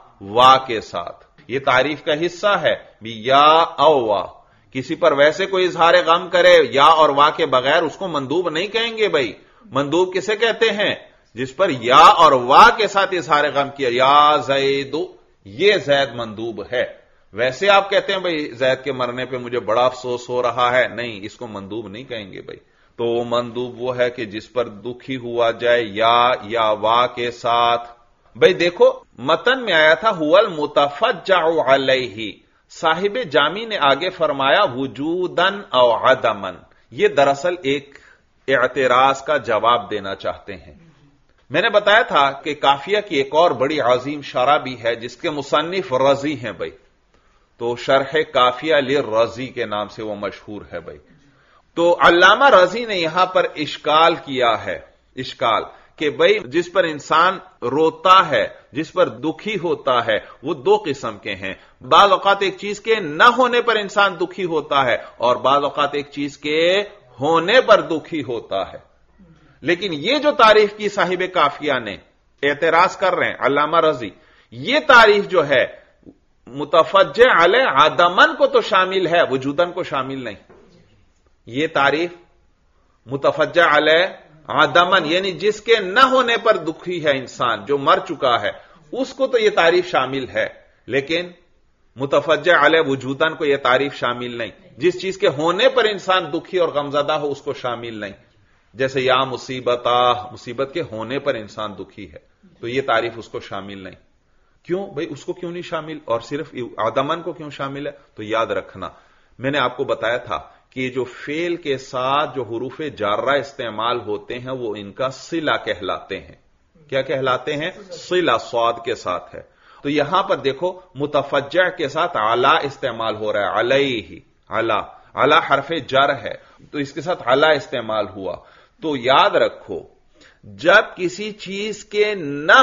[SPEAKER 1] वा के साथ। ये तारीफ का हिस्सा है, भी या औ वा। किसी पर वैसे कोई इजहार गम करे या और वा के बगैर, उसको मंदूब नहीं कहेंगे भाई। मंदूब किसे कहते हैं? जिस पर या और वा के साथ इजहार गम किया, या ज़ैदु, ये जैद मंदूब है। वैसे आप कहते हैं भाई जैद के मरने पे मुझे बड़ा अफसोस हो रहा है, नहीं, इसको मंदूब नहीं कहेंगे भाई। तो मंदूब वो है कि जिस पर दुखी हुआ जाए या वा के साथ। भाई देखो मतन में आया था हुवल मुतफज्जउ अलैहि, साहिब जामी ने आगे फरमाया वजूदन औ अदमन। ये दरअसल एक एतराज का जवाब देना चाहते हैं। मैंने बताया था कि काफिया की एक और बड़ी अजीम शरह भी है जिसके मुसन्निफ रजी हैं भाई। तो शरह काफिया लिर्रजी के नाम से वो मशहूर है भाई। तो अल्लामा रजी ने यहां पर इश्काल किया है, इश्काल कि भाई जिस पर इंसान रोता है, जिस पर दुखी होता है, वो दो किस्म के हैं। बाज़ औक़ात एक चीज के न होने पर इंसान दुखी होता है और बाज़ औक़ात एक चीज के होने पर दुखी होता है। लेकिन ये जो तारीफ की साहिब काफिया ने, एतराज कर रहे हैं अल्लामा रजी, ये तारीफ जो है मुतफज्जे अलैह आदमन को तो शामिल है, वजूदन को शामिल नहीं। ये तारीफ मुतफज्जा अलैह आदमन यानी जिसके न होने पर दुखी है इंसान, जो मर चुका है, उसको तो यह तारीफ शामिल है, लेकिन मुतफज्जा अलैह वजूदन को यह तारीफ शामिल नहीं। जिस चीज के होने पर इंसान दुखी और गमजदा हो उसको शामिल नहीं। جیسے یا مصیبتا، مصیبت کے ہونے پر انسان دکھی ہے، تو یہ تعریف اس کو شامل نہیں. کیوں بھائی اس کو کیوں نہیں شامل اور صرف عدمن کو کیوں شامل ہے؟ تو یاد رکھنا میں نے آپ کو بتایا تھا کہ جو فعل کے ساتھ جو حروف جارہ استعمال ہوتے ہیں وہ ان کا صلہ کہلاتے ہیں. کیا کہلاتے ہیں؟ صلہ، صاد کے ساتھ ہے. تو یہاں پر دیکھو متفجع کے ساتھ علی استعمال ہو رہا ہے، علیہ، علی حرف جر ہے تو اس کے ساتھ علی استعمال ہوا. تو یاد رکھو جب کسی چیز کے نہ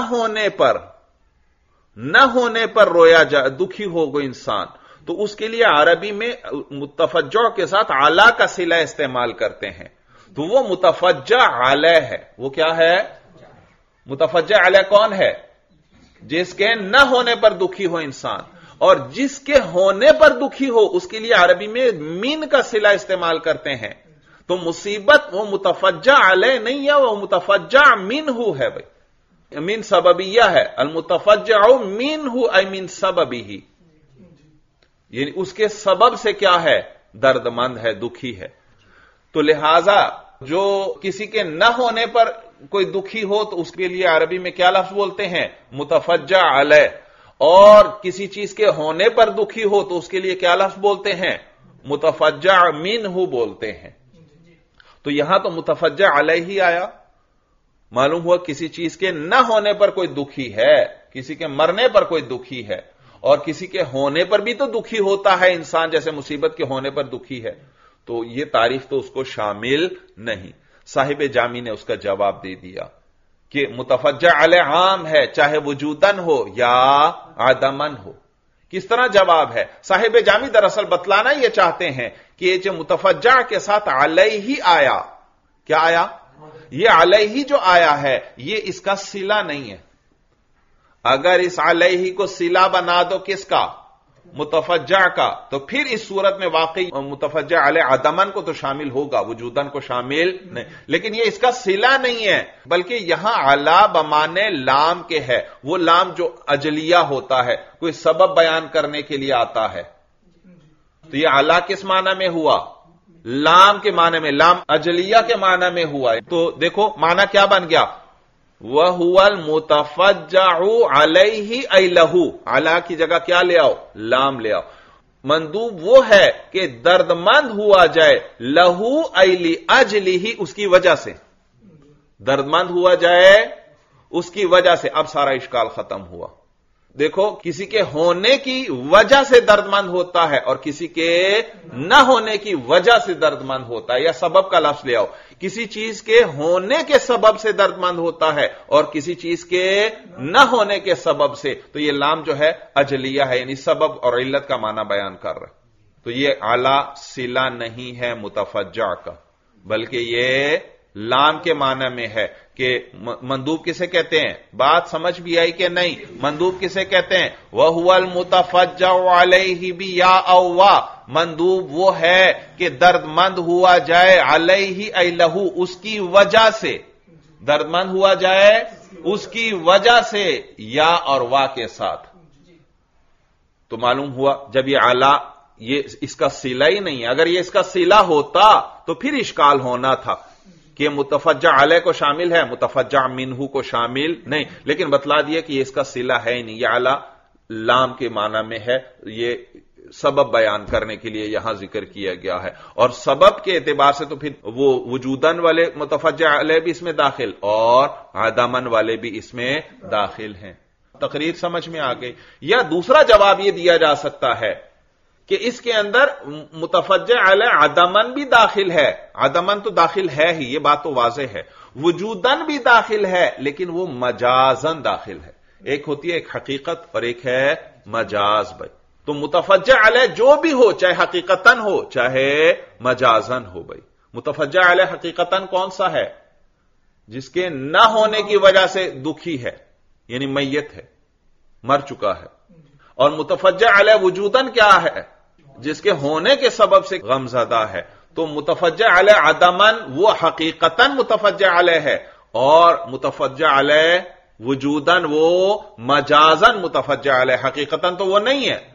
[SPEAKER 1] ہونے پر رویا جائے، دکھی ہو گو انسان، تو اس کے لیے عربی میں متفجع کے ساتھ علی کا صلہ استعمال کرتے ہیں. تو وہ متفجع علی ہے. وہ کیا ہے؟ متفجع علی کون ہے؟ جس کے نہ ہونے پر دکھی ہو انسان، اور جس کے ہونے پر دکھی ہو اس کے لیے عربی میں من کا صلہ استعمال کرتے ہیں. تو مصیبت وہ متفجع علی نہیں ہے، وہ متفجع منہ ہے. بھائی من سببیہ ہے، المتفجع منہ ای من سببہ، یعنی اس کے سبب سے کیا ہے؟ درد مند ہے، دکھی ہے. تو لہذا جو کسی کے نہ ہونے پر کوئی دکھی ہو تو اس کے لیے عربی میں کیا لفظ بولتے ہیں؟ متفجع علی. اور کسی چیز کے ہونے پر دکھی ہو تو اس کے لیے کیا لفظ بولتے ہیں؟ متفجع منہ بولتے ہیں. تو یہاں تو متفجع علی ہی آیا. معلوم ہوا کسی چیز کے نہ ہونے پر کوئی دکھی ہے، کسی کے مرنے پر کوئی دکھی ہے، اور کسی کے ہونے پر بھی تو دکھی ہوتا ہے انسان، جیسے مصیبت کے ہونے پر دکھی ہے. تو یہ تعریف تو اس کو شامل نہیں. صاحب جامی نے اس کا جواب دے دیا کہ متفجع علی عام ہے، چاہے وجودن ہو یا عدمن ہو. کس طرح جواب ہے؟ صاحب جامی دراصل بتلانا یہ چاہتے ہیں کہ جو متفجع کے ساتھ علیہ آیا، کیا آیا؟ یہ علیہ جو آیا ہے یہ اس کا صلہ نہیں ہے. اگر اس علیہ کو صلہ بنا دو کس کا؟ متفجع کا، تو پھر اس صورت میں واقعی متفجع علی عدمن کو تو شامل ہوگا، وجودن کو شامل نہیں. لیکن یہ اس کا صلہ نہیں ہے، بلکہ یہاں علی بمانے لام کے ہے. وہ لام جو اجلیہ ہوتا ہے، کوئی سبب بیان کرنے کے لیے آتا ہے. تو یہ علی کس معنی میں ہوا؟ لام کے معنی میں، لام اجلیہ کے معنی میں ہوا. تو دیکھو معنی کیا بن گیا؟ وَهُوَ الْمُتَفَجَّعُ عَلَيْهِ أَيْ لَهُ. عَلَى کی جگہ کیا لے آؤ؟ لام لے آؤ. مندوب وہ ہے کہ درد مند ہوا جائے، لہو أي لأجلہ، اس کی وجہ سے درد مند ہوا جائے اس کی وجہ سے. اب سارا اشکال ختم ہوا. دیکھو کسی کے ہونے کی وجہ سے درد مند ہوتا ہے اور کسی کے نہ ہونے کی وجہ سے درد مند ہوتا ہے. یا سبب کا لفظ لے آؤ، کسی چیز کے ہونے کے سبب سے درد مند ہوتا ہے اور کسی چیز کے نہ ہونے کے سبب سے. تو یہ لام جو ہے اجلیہ ہے، یعنی سبب اور علت کا معنی بیان کر رہا ہے. تو یہ اعلی صلہ نہیں ہے متفجع کا، بلکہ یہ لام کے معنی میں ہے. کہ مندوب کسے کہتے ہیں؟ بات سمجھ بھی آئی کہ نہیں؟ مندوب کسے کہتے ہیں؟ وَهُوَ الْمُتَفَجَّعُ عَلَيْهِ بِيَا أَوْ وَا. مندوب وہ ہے کہ درد مند ہوا جائے علیہ ای لہو، اس کی وجہ سے درد مند ہوا جائے اس کی وجہ سے، یا اور وا کے ساتھ. تو معلوم ہوا جب یہ اعلی یہ اس کا صلہ ہی نہیں ہے. اگر یہ اس کا صلہ ہوتا تو پھر اشکال ہونا تھا کہ متفجع علیہ کو شامل ہے، متفجع منہ کو شامل نہیں. لیکن بتلا دیا کہ یہ اس کا صلہ ہے ہی نہیں. یہ اعلی لام کے معنی میں ہے، یہ سبب بیان کرنے کے لیے یہاں ذکر کیا گیا ہے. اور سبب کے اعتبار سے تو پھر وہ وجودن والے متفجع علیہ بھی اس میں داخل اور عدمن والے بھی اس میں داخل ہیں. تقریر سمجھ میں آ گئی. یا دوسرا جواب یہ دیا جا سکتا ہے کہ اس کے اندر متفجع علی عدمن بھی داخل ہے. عدمن تو داخل ہے ہی، یہ بات تو واضح ہے. وجودن بھی داخل ہے لیکن وہ مجازن داخل ہے. ایک ہوتی ہے ایک حقیقت اور ایک ہے مجاز. بھائی تو متفجع علی جو بھی ہو، چاہے حقیقتن ہو چاہے مجازن ہو. بھائی متفجع علی حقیقتن کون سا ہے؟ جس کے نہ ہونے کی وجہ سے دکھی ہے، یعنی میت ہے، مر چکا ہے. اور متفجع علی وجودن کیا ہے؟ جس کے ہونے کے سبب سے غم زدہ ہے. تو متفجع علی عدمن وہ حقیقتاً متفجع علی ہے، اور متفجع علی وجودن وہ مجازن متفجع علی، حقیقتاً تو وہ نہیں ہے.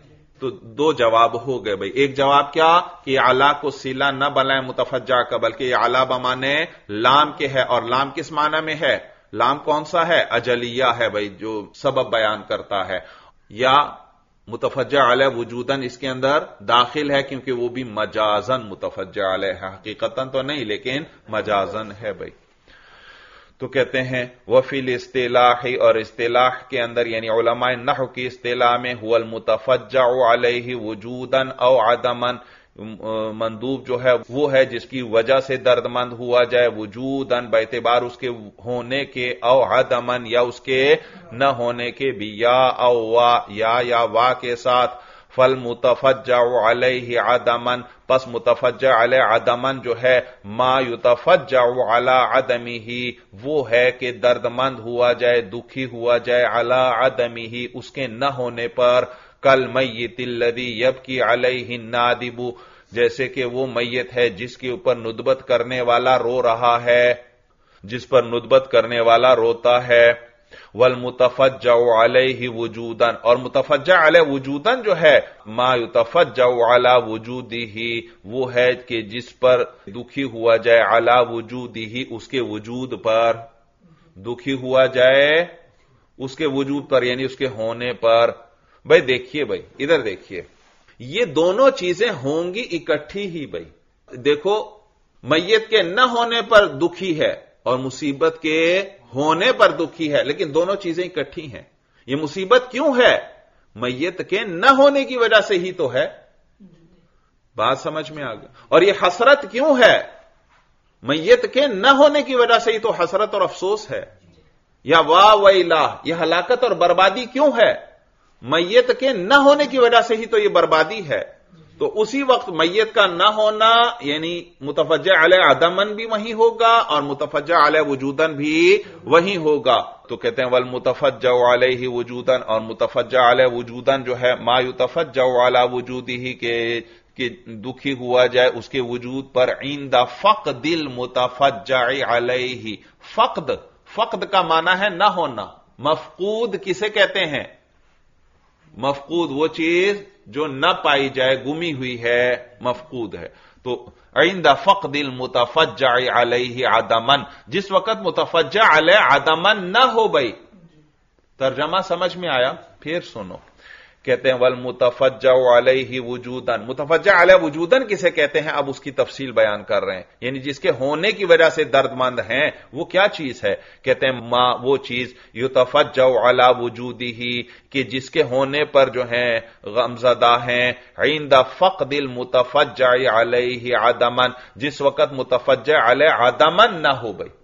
[SPEAKER 1] تو دو جواب ہو گئے بھائی. ایک جواب کیا کہ اعلی کو صلہ نہ بنائیں متفجع کا، بلکہ یہ اعلی بمانے لام کے ہے، اور لام کس معنی میں ہے؟ لام کون سا ہے؟ اجلیہ ہے بھائی، جو سبب بیان کرتا ہے. یا متفجع علیہ وجوداً اس کے اندر داخل ہے، کیونکہ وہ بھی مجازن متفجع علیہ ہے، حقیقتاً تو نہیں لیکن مجازن ہے بھائی. تو کہتے ہیں وفی الاصطلاح، اور اصطلاح کے اندر یعنی علماء نحو کی اصطلاح میں هو المتفجع علیہ وجوداً او عدماً، مندوب جو ہے وہ ہے جس کی وجہ سے درد مند ہوا جائے، وجوداً باعتبار اس کے ہونے کے، او عدماً یا اس کے نہ ہونے کے بھی، یا او وا یا وا کے ساتھ. فالمتفجع علیہ عدماً، پس متفجع علیہ عدماً جو ہے ما یتفجع علی عدمہ، وہ ہے کہ درد مند ہوا جائے، دکھی ہوا جائے، علی عدمہ اس کے نہ ہونے پر. کالمیت الذی یبکی علیہ النادب، جیسے کہ وہ میت ہے جس کے اوپر ندبت کرنے والا رو رہا ہے، جس پر ندبت کرنے والا روتا ہے. والمتفجع علیہ وجوداً، اور متفجع علیہ وجوداً جو ہے ما یتفجع علی وجودہ، وہ ہے کہ جس پر دکھی ہوا جائے، علی وجودہ اس کے وجود پر، دکھی ہوا جائے اس کے وجود پر یعنی اس کے ہونے پر. بھائی دیکھیے، بھائی ادھر دیکھیے، یہ دونوں چیزیں ہوں گی اکٹھی ہی. بھائی دیکھو، میت کے نہ ہونے پر دکھی ہے اور مصیبت کے ہونے پر دکھی ہے، لیکن دونوں چیزیں اکٹھی ہیں. یہ مصیبت کیوں ہے؟ میت کے نہ ہونے کی وجہ سے ہی تو ہے. بات سمجھ میں آ گئی. اور یہ حسرت کیوں ہے؟ میت کے نہ ہونے کی وجہ سے ہی تو حسرت اور افسوس ہے. یا واہ ویلا، یہ ہلاکت اور بربادی کیوں ہے؟ میت کے نہ ہونے کی وجہ سے ہی تو یہ بربادی ہے. تو اسی وقت میت کا نہ ہونا یعنی متفجع علیہ عدماً بھی وہی ہوگا اور متفجع علیہ وجوداً بھی وہی ہوگا. تو کہتے ہیں والمتفجع علیہ وجوداً، اور متفجع علیہ وجوداً جو ہے ما یتفجع علی وجودہ کہ دکھی ہوا جائے اس کے وجود پر، عند فقد المتفجع علیہ. فقد کا معنی ہے نہ ہونا. مفقود کسے کہتے ہیں؟ مفقود وہ چیز جو نہ پائی جائے، گمی ہوئی ہے، مفقود ہے. تو عند فقد المتفجع علیہ عدماً، جس وقت متفجع علیہ عدماً نہ ہو. بھائی ترجمہ سمجھ میں آیا؟ پھر سنو، کہتے ہیں والمتفجع علیہ وجوداً. متفجع علیہ وجوداً کسے کہتے ہیں؟ اب اس کی تفصیل بیان کر رہے ہیں، یعنی جس کے ہونے کی وجہ سے درد مند ہیں. وہ کیا چیز ہے؟ کہتے ہیں ما وہ چیز یتفجع علی وجودہ کہ جس کے ہونے پر جو ہیں غمزدہ ہیں، عند فقد المتفجع علیہ عدماً، جس وقت متفجع علیہ عدماً نہ ہو. بھائی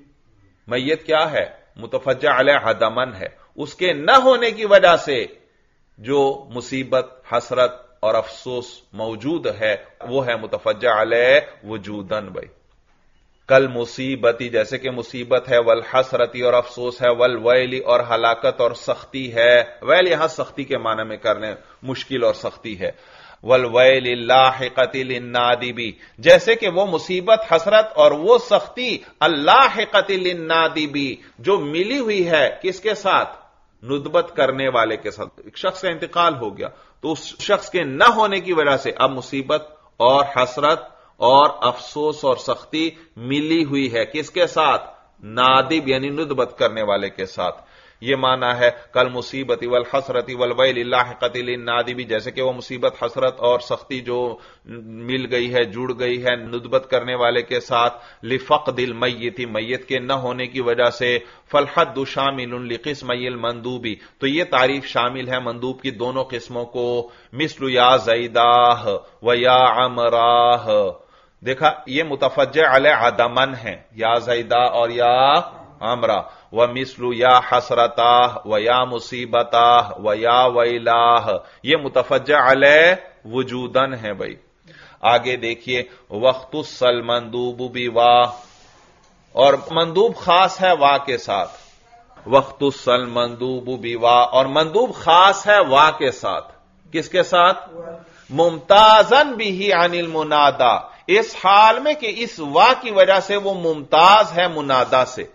[SPEAKER 1] میت کیا ہے؟ متفجع علیہ عدماً ہے. اس کے نہ ہونے کی وجہ سے جو مصیبت، حسرت اور افسوس موجود ہے وہ ہے متفجع علیہ وجوداً. بھائی کل مصیبتی، جیسے کہ مصیبت ہے، والحسرتی اور افسوس ہے، والویلی اور ہلاکت اور سختی ہے. ویل یہاں سختی کے معنی میں کرنے مشکل اور سختی ہے. والویل اللاحقۃ للنادب، جیسے کہ وہ مصیبت، حسرت اور وہ سختی اللاحقۃ للنادب جو ملی ہوئی ہے کس کے ساتھ؟ ندبت کرنے والے کے ساتھ. ایک شخص کا انتقال ہو گیا تو اس شخص کے نہ ہونے کی وجہ سے اب مصیبت اور حسرت اور افسوس اور سختی ملی ہوئی ہے کس کے ساتھ؟ نادب یعنی ندبت کرنے والے کے ساتھ. یہ معنی ہے کل مصیبت والحسرت والویل اللاحقۃ للنادب، جیسے کہ وہ مصیبت، حسرت اور سختی جو مل گئی ہے، جڑ گئی ہے ندبت کرنے والے کے ساتھ، لفقد المیت میت کے نہ ہونے کی وجہ سے. فالحد شامل لقسمی المندوب، تو یہ تعریف شامل ہے مندوب کی دونوں قسموں کو. مثل یا زیداہ و یا عمراہ. دیکھا یہ متفجع علیہ عدماً ہے، یا زیدہ اور یا عمرہ. ومثل یا حسرتاہ و یا مصیبتاہ و یا ویلاہ، یہ متفجع علیہ وجوداً ہے. بھائی آگے دیکھیے واختص المندوب بواہ، اور مندوب خاص ہے وا کے ساتھ. واختص المندوب بواہ، اور مندوب خاص ہے وا کے ساتھ. کس کے ساتھ؟ ممتازن بھی عن المنادا، اس حال میں کہ اس وا کی وجہ سے وہ ممتاز ہے منادا سے،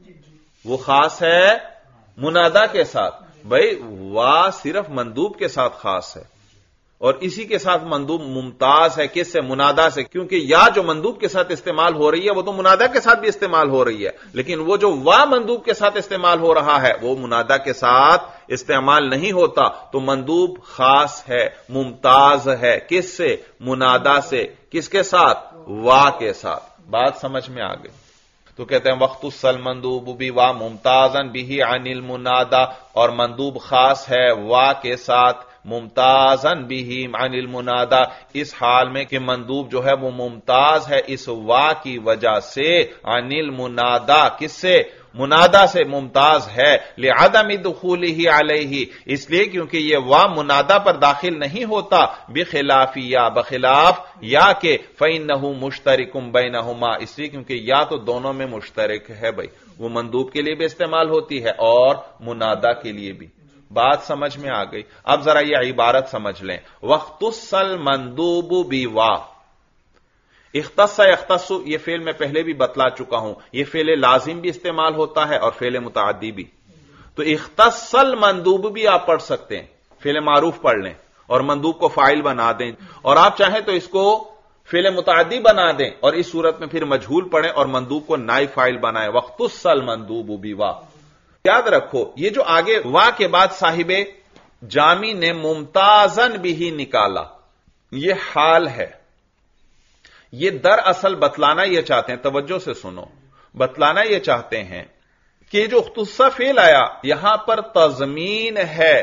[SPEAKER 1] وہ خاص ہے منادا کے ساتھ. بھائی وا صرف مندوب کے ساتھ خاص ہے، اور اسی کے ساتھ مندوب ممتاز ہے کس سے؟ منادا سے، کیونکہ یا جو مندوب کے ساتھ استعمال ہو رہی ہے وہ تو منادا کے ساتھ بھی استعمال ہو رہی ہے، لیکن وہ جو وا مندوب کے ساتھ استعمال ہو رہا ہے وہ منادا کے ساتھ استعمال نہیں ہوتا، تو مندوب خاص ہے، ممتاز ہے کس سے؟ منادا سے، کس کے ساتھ؟ وا کے ساتھ۔ بات سمجھ میں آ گئی؟ تو کہتے ہیں وقت السل مندوب بھی وا ممتازن بھی عن المنادا، اور مندوب خاص ہے وا کے ساتھ، ممتازن بھی عن المنادا، اس حال میں کہ مندوب جو ہے وہ ممتاز ہے اس وا کی وجہ سے، عن المنادا، کس سے؟ منادا سے ممتاز ہے، لعدم دخولہ علیہ، اس لیے کیونکہ یہ وا منادا پر داخل نہیں ہوتا، بخلاف یا، بخلاف یا کہ فإنہ مشترک بینہما، اس لیے کیونکہ یا تو دونوں میں مشترک ہے بھائی، وہ مندوب کے لیے بھی استعمال ہوتی ہے اور منادا کے لیے بھی۔ بات سمجھ میں آ گئی؟ اب ذرا یہ عبارت سمجھ لیں، وَاخْتُصَّ الْمَنْدُوبُ بِوَا، اختص یختص، یہ فعل میں پہلے بھی بتلا چکا ہوں، یہ فعل لازم بھی استعمال ہوتا ہے اور فعل متعدی بھی۔ تو اختص المندوب بھی آپ پڑھ سکتے ہیں، فعل معروف پڑھ لیں اور مندوب کو فاعل بنا دیں، اور آپ چاہیں تو اس کو فعل متعدی بنا دیں اور اس صورت میں پھر مجہول پڑھیں اور مندوب کو نائب فاعل بنائیں، واختص المندوب بوا۔ یاد رکھو یہ جو آگے وا کے بعد صاحب جامی نے ممتازن بھی نکالا، یہ حال ہے، یہ دراصل بتلانا یہ چاہتے ہیں، توجہ سے سنو، بتلانا یہ چاہتے ہیں کہ جو اختصاص فعل آیا یہاں پر تضمین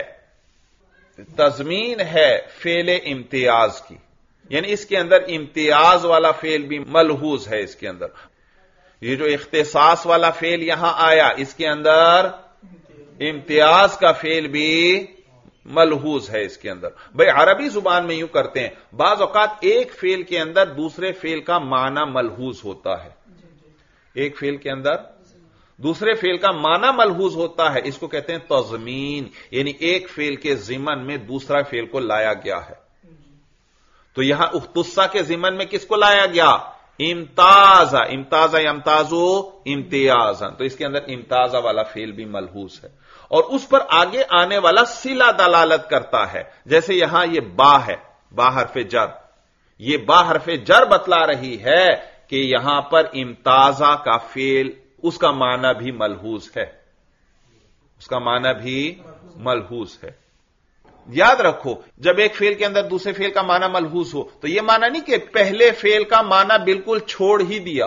[SPEAKER 1] ہے فعل امتیاز کی، یعنی اس کے اندر امتیاز والا فعل بھی ملحوظ ہے، اس کے اندر یہ جو اختصاص والا فعل یہاں آیا اس کے اندر امتیاز کا فعل بھی ملحوظ ہے اس کے اندر۔ بھئی عربی زبان میں یوں کرتے ہیں، بعض اوقات ایک فعل کے اندر دوسرے فعل کا معنی ملحوظ ہوتا ہے، ایک فعل کے اندر دوسرے فعل کا معنی ملحوظ ہوتا ہے، اس کو کہتے ہیں تضمین، یعنی ایک فعل کے ضمن میں دوسرا فعل کو لایا گیا ہے۔ تو یہاں اختصا کے ضمن میں کس کو لایا گیا؟ امتاز یمتازو امتیازا، تو اس کے اندر امتازہ والا فعل بھی ملحوظ ہے، اور اس پر آگے آنے والا صلہ دلالت کرتا ہے، جیسے یہاں یہ با ہے، با حرف جر، یہ با حرف جر بتلا رہی ہے کہ یہاں پر امتازہ کا فعل اس کا معنی بھی ملحوظ ہے، اس کا معنی بھی ملحوظ ہے۔ یاد رکھو جب ایک فعل کے اندر دوسرے فعل کا معنی ملحوظ ہو تو یہ معنی نہیں کہ پہلے فعل کا معنی بالکل چھوڑ ہی دیا،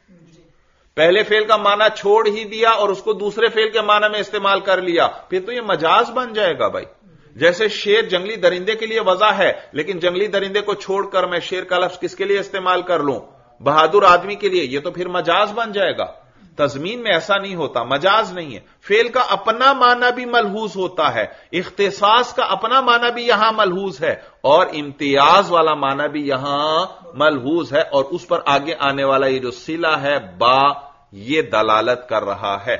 [SPEAKER 1] پہلے فعل کا معنی چھوڑ ہی دیا اور اس کو دوسرے فعل کے معنی میں استعمال کر لیا، پھر تو یہ مجاز بن جائے گا بھائی۔ جیسے شیر جنگلی درندے کے لیے وضع ہے، لیکن جنگلی درندے کو چھوڑ کر میں شیر کا لفظ کس کے لیے استعمال کر لوں؟ بہادر آدمی کے لیے، یہ تو پھر مجاز بن جائے گا۔ تضمین میں ایسا نہیں ہوتا، مجاز نہیں ہے، فعل کا اپنا معنی بھی ملحوظ ہوتا ہے، اختصاص کا اپنا معنی بھی یہاں ملحوظ ہے اور امتیاز والا معنی بھی یہاں ملحوظ ہے، اور اس پر آگے آنے والا یہ جو صلہ ہے با، یہ دلالت کر رہا ہے،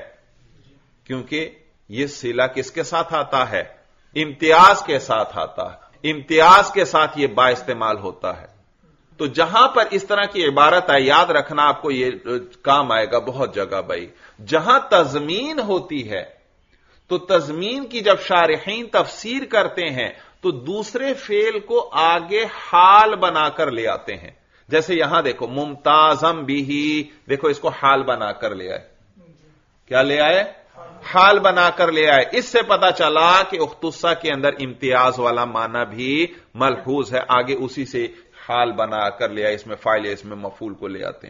[SPEAKER 1] کیونکہ یہ صلہ کس کے ساتھ آتا ہے؟ امتیاز کے ساتھ آتا ہے، امتیاز کے ساتھ یہ با استعمال ہوتا ہے۔ تو جہاں پر اس طرح کی عبارت ہے، یاد رکھنا آپ کو یہ کام آئے گا بہت جگہ بھائی، جہاں تضمین ہوتی ہے تو تضمین کی جب شارحین تفسیر کرتے ہیں تو دوسرے فعل کو آگے حال بنا کر لے آتے ہیں، جیسے یہاں دیکھو ممتازم بھی، دیکھو اس کو حال بنا کر لے آئے، کیا لے آئے؟ حال بنا کر لے آئے۔ اس سے پتا چلا کہ اختصا کے اندر امتیاز والا معنی بھی ملحوظ ہے، آگے اسی سے حال بنا کر لے آئے، اس میں فاعل اس میں مفعول کو لے آتے ہیں،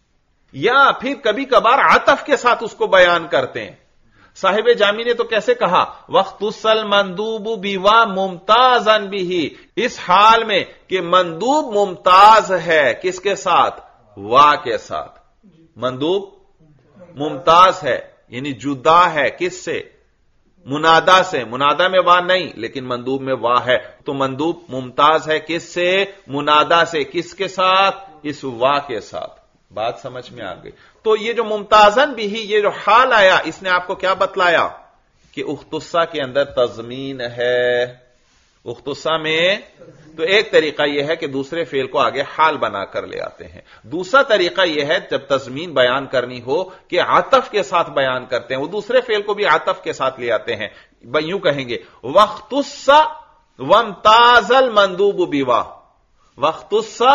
[SPEAKER 1] یا پھر کبھی کبھار عطف کے ساتھ اس کو بیان کرتے ہیں۔ صاحب جامی نے تو کیسے کہا؟ وَاخْتُصَّ الْمَنْدُوبُ بِوَا مُمْتَازًا بِهِ، اس حال میں کہ مندوب ممتاز ہے کس کے ساتھ؟ وا کے ساتھ، مندوب ممتاز ہے یعنی جدا ہے کس سے؟ منادا سے، منادا میں وا نہیں لیکن مندوب میں وا ہے، تو مندوب ممتاز ہے کس سے؟ منادا سے، کس کے ساتھ؟ اس وا کے ساتھ۔ بات سمجھ میں آ گئی؟ تو یہ جو ممتازن بھی ہی، یہ جو حال آیا، اس نے آپ کو کیا بتلایا کہ اختصا کے اندر تضمین ہے، اختصا میں تو ایک طریقہ یہ ہے کہ دوسرے فعل کو آگے حال بنا کر لے آتے ہیں، دوسرا طریقہ یہ ہے جب تضمین بیان کرنی ہو کہ عطف کے ساتھ بیان کرتے ہیں، وہ دوسرے فعل کو بھی عطف کے ساتھ لے آتے ہیں، یوں کہیں گے وَاخْتُصَّ वमताजल मंदूब बिवा वख्तुस्सा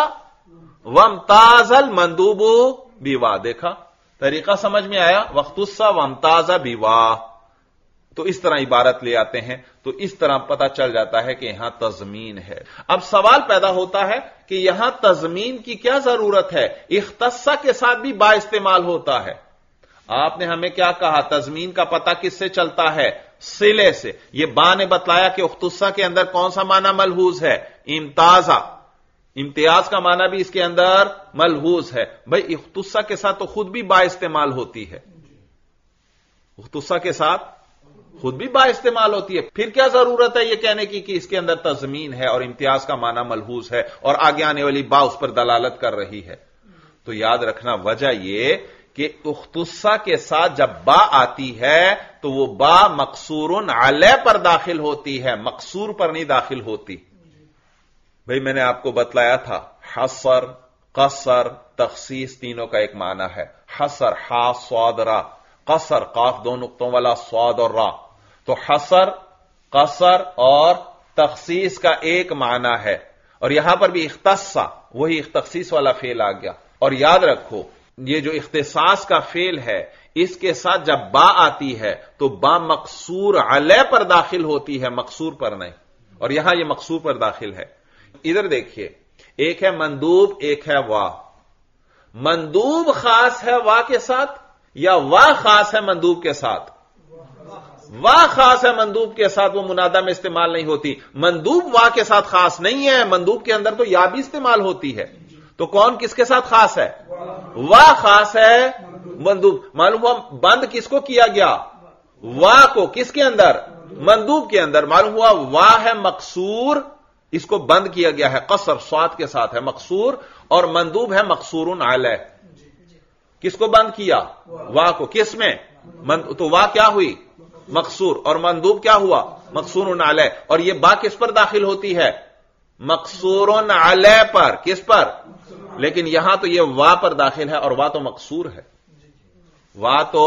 [SPEAKER 1] वमताजल मंदूब बिवा। देखा तरीका समझ में आया? वख्तुस्सा वमताजा बिवा। तो इस तरह इबारत ले आते हैं, तो इस तरह पता चल जाता है कि यहां तज़मीन है। अब सवाल पैदा होता है कि यहां तज़मीन की क्या जरूरत है? इख्तस्सा के साथ भी बा इस्तेमाल होता है। आपने हमें क्या कहा? तज़मीन का पता किससे चलता है? सिले से। यह बा ने बतलाया कि उख्तुस्सा के अंदर कौन सा माना मलहूज है? इम्ताजा। इम्तियाज का माना भी इसके अंदर मलहूज है। भाई इख्तुस्सा के साथ तो खुद भी बा इस्तेमाल होती है, उख्तुस्सा के साथ खुद भी बा इस्तेमाल होती है। फिर क्या जरूरत है यह कहने की कि इसके अंदर तज़मीन है और इम्तियाज का माना मलहूज है और आगे आने वाली बा उस पर दलालत कर रही है? तो याद रखना वजह यह कि उख्तुस्सा के साथ जब बा आती है तो वो बा मकसूरुन अलैह पर दाखिल होती है, मकसूर पर नहीं दाखिल होती। भाई मैंने आपको बतलाया था हसर, कसर, तखसीस तीनों का एक माना है। हसर हा स्वाद रा, कसर काफ दो नुक्तों वाला स्वाद और रा। तो हसर, कसर और तखसीस का एक माना है, और यहां पर भी इख्तस्सा वही तखसीस वाला फेल आ गया। और याद रखो ये जो इख्तिसास का फेल है इसके साथ जब बा आती है तो बा मकसूर अलैह पर दाखिल होती है, मकसूर पर नहीं, और यहां यह मकसूर पर दाखिल है। इधर देखिए, एक है मंदूब, एक है वाह। मंदूब खास है वाह के साथ या वाह खास है मंदूब के साथ? वाह खास है मंदूब के साथ, वो मुनादा में इस्तेमाल नहीं होती। मंदूब वाह के साथ खास नहीं है, मंदूब के अंदर तो या भी इस्तेमाल होती है। तो कौन किसके साथ खास है? वाह खास है मंदूब। मालूम हुआ बंद किसको किया गया? वाह को। किसके अंदर? मंदूब के अंदर। मालूम हुआ वाह है मकसूर, इसको बंद किया गया है, कसर स्वाद के साथ है मकसूर, और मंदूब है मकसूरुन अलैह। किसको बंद किया? वाह को। किस में? तो वाह क्या हुई? मकसूर, और मंदूब क्या हुआ? मकसूरुन अलैह। और यह बा किस पर दाखिल होती है? मकसूरुन अलैह पर। किस पर? लेकिन यहां तो यह वाह पर दाखिल है और वाह तो मकसूर है, वाह तो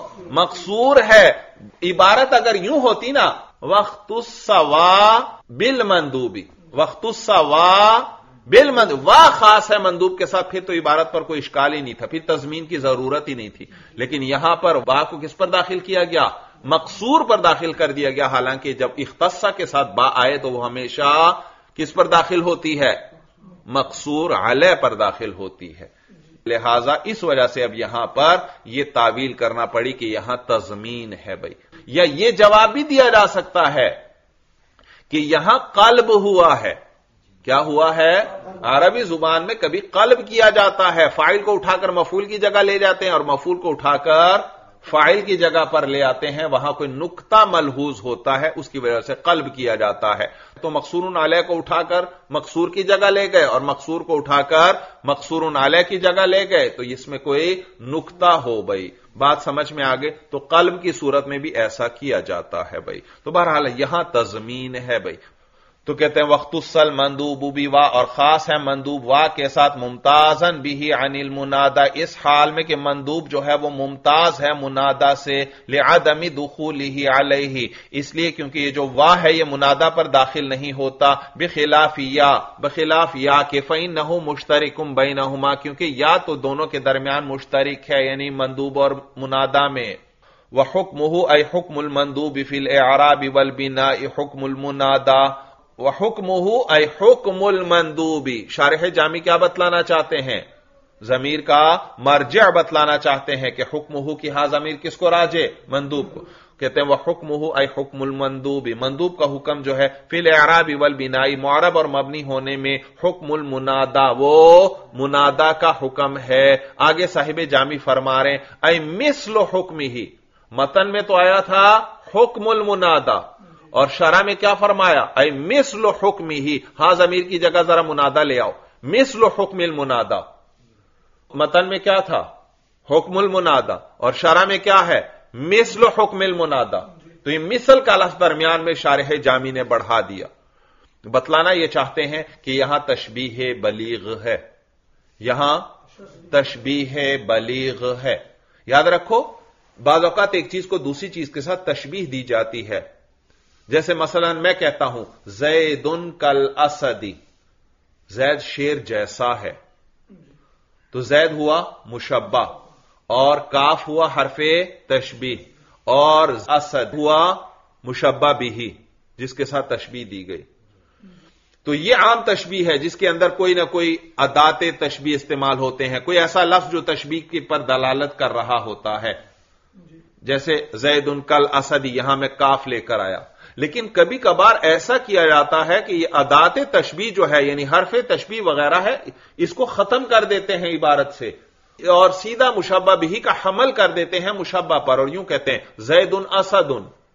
[SPEAKER 1] मकसूर है। इबारत अगर यूं होती ना वख्तुस्सवा बिल मंदूबी, वख्तुस्सवा बिल मंदूब, वाह खास है मंदूब के साथ, फिर तो इबारत पर कोई इश्काल ही नहीं था, फिर तज़मीन की जरूरत ही नहीं थी। लेकिन यहां पर वाह को किस पर दाखिल किया गया? मकसूर पर दाखिल कर दिया गया। हालांकि जब इख्तस्सा के साथ बा आए तो वह हमेशा किस पर दाखिल होती है? मकसूर अलैह पर दाखिल होती है। लिहाजा इस वजह से अब यहां पर यह तावील करना पड़ी कि यहां तज़मीन है। भाई या यह जवाब भी दिया जा सकता है कि यहां कल्ब हुआ है। क्या हुआ है? अरबी जुबान में कभी कल्ब किया जाता है, फाइल को उठाकर मफूल की जगह ले जाते हैं और मफूल को उठाकर फाइल की जगह पर ले आते हैं, वहां कोई नुक्ता मलहूज होता है, उसकी वजह से कल्ब किया जाता है। तो मकसूरुन अलैह को उठाकर मकसूर की जगह ले गए और मकसूर को उठाकर मकसूरुन अलैह की जगह ले गए, तो इसमें कोई नुक्ता हो। भाई बात समझ में आ गई? तो कल्ब की सूरत में भी ऐसा किया जाता है। भाई तो बहरहाल यहां तज़मीन है। भाई तो कहते हैं वख्तुस्सल मंदूब बिवा, और खास है मंदूब वाह के साथ, मुमताजन बिही अनिल मुनादा, इस हाल में कि मंदूब जो है वो मुमताज है मुनादा से, लिअदमी दुखूलिही अलैहि, इसलिए क्योंकि ये जो वाह है ये मुनादा पर दाखिल नहीं होता, बिखिलाफ या, बखिलाफ या के, फइन्नहु मुश्तरिकुम बैनहुमा, क्योंकि या तो दोनों के दरमियान मुश्तरिक है, यानी मंदूब और मुनादा में। व हुक्मुहु ऐ हुक्मुल मंदूब फिल इअराब वल बिनाइ हुक्मुल मुनादा, व हुक्मुहु ऐ हुक्मुल मंदूबी। शारिह जामी क्या बतलाना चाहते हैं? जमीर का मर्जिअ बतलाना चाहते हैं कि हुक्मुहु की हा जमीर किसको राजे? मंदूब को। कहते हैं वह हुक्मुहु ऐ हुक्मुल मंदूबी, मंदूब का हुक्म जो है फिल इअराब वल बिनाई, मुअरब और मबनी होने में, हुक्मुल मुनादा वो मुनादा का हुक्म है। आगे साहिब जामी फरमा रहे ऐ मिस्ल हुक्मिही, मतन में तो आया था हुक्मुल मुनादा और शरा में क्या फरमाया? ऐ मिस्ल हुक्मिही, हा जमीर की जगह जरा मुनादा ले आओ, मिस्ल हुक्मिल मुनादा। मतन में क्या था? हुक्मुल मुनादा, और शरा में क्या है? मिस्ल हुक्मिल मुनादा। तो ये मिसल का लफ्ज दरमियान में शारिह जामी ने बढ़ा दिया। बतलाना यह चाहते हैं कि यहां तशबीह बलीग है, यहां तशबीह बलीग है। याद रखो बाज़ औक़ात एक चीज को दूसरी चीज के साथ तशबीह दी जाती है, جیسے مثلا میں کہتا ہوں زیدن کل اسدی، زید شیر جیسا ہے، تو زید ہوا مشبہ اور کاف ہوا حرف تشبیہ اور اسد ہوا مشبہ بھی جس کے ساتھ تشبیہ دی گئی. تو یہ عام تشبیہ ہے جس کے اندر کوئی نہ کوئی ادات تشبیہ استعمال ہوتے ہیں، کوئی ایسا لفظ جو تشبیہ کے پر دلالت کر رہا ہوتا ہے، جیسے زید کل اسد، یہاں میں کاف لے کر آیا. لیکن کبھی کبھار ایسا کیا جاتا ہے کہ یہ ادات تشبیہ جو ہے یعنی حرف تشبیہ وغیرہ ہے، اس کو ختم کر دیتے ہیں عبارت سے اور سیدھا مشبہ بھی کا حمل کر دیتے ہیں مشبہ پر، اور یوں کہتے ہیں زید اسد،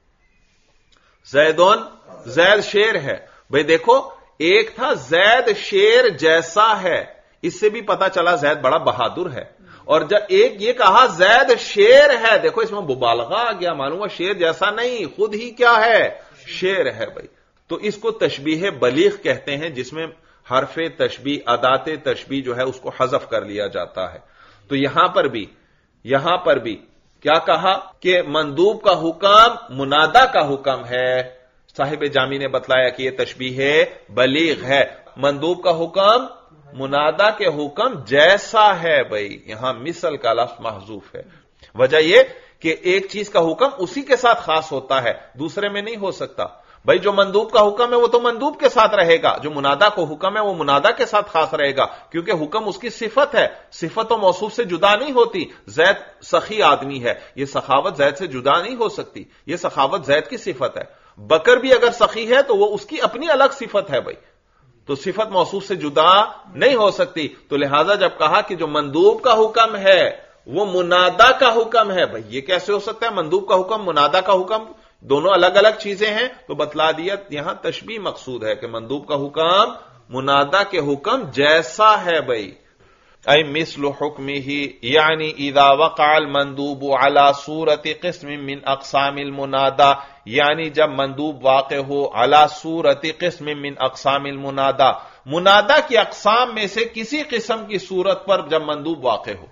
[SPEAKER 1] زید شیر ہے. بھئی دیکھو، ایک تھا زید شیر جیسا ہے، اس سے بھی پتا چلا زید بڑا بہادر ہے، اور جب ایک یہ کہا زید شیر ہے، دیکھو اس میں مبالغہ آ گیا، معلوم ہے شیر جیسا نہیں، خود ہی کیا ہے، شیر ہے. بھائی تو اس کو تشبیہ بلیغ کہتے ہیں، جس میں حرف تشبیہ ادات تشبیہ جو ہے اس کو حذف کر لیا جاتا ہے. تو یہاں پر بھی کیا کہا کہ مندوب کا حکم منادا کا حکم ہے. صاحب جامی نے بتلایا کہ یہ تشبیہ بلیغ ہے، مندوب کا حکم منادا کے حکم جیسا ہے. بھائی یہاں مثل کا لفظ محذوف ہے. وجہ یہ کہ ایک چیز کا حکم اسی کے ساتھ خاص ہوتا ہے، دوسرے میں نہیں ہو سکتا. بھائی جو مندوب کا حکم ہے وہ تو مندوب کے ساتھ رہے گا، جو منادا کو حکم ہے وہ منادا کے ساتھ خاص رہے گا، کیونکہ حکم اس کی صفت ہے، صفت و موصوف سے جدا نہیں ہوتی. زید سخی آدمی ہے، یہ سخاوت زید سے جدا نہیں ہو سکتی، یہ سخاوت زید کی صفت ہے. بکر بھی اگر سخی ہے تو وہ اس کی اپنی الگ صفت ہے. بھائی تو صفت موصوف سے جدا نہیں ہو سکتی. تو لہذا جب کہا کہ جو مندوب کا حکم ہے وہ منادا کا حکم ہے، بھائی یہ کیسے ہو سکتا ہے؟ مندوب کا حکم منادا کا حکم دونوں الگ الگ چیزیں ہیں. تو بتلا دیا یہاں تشبیہ مقصود ہے کہ مندوب کا حکم منادا کے حکم جیسا ہے. بھائی اي مثل حكمه يعني اذا وقع المندوب على صورت قسم من اقسام المنادى، یعنی جب مندوب واقع ہو على صورت قسم من اقسام المنادى، منادى کی اقسام میں سے کسی قسم کی صورت پر جب مندوب واقع ہو.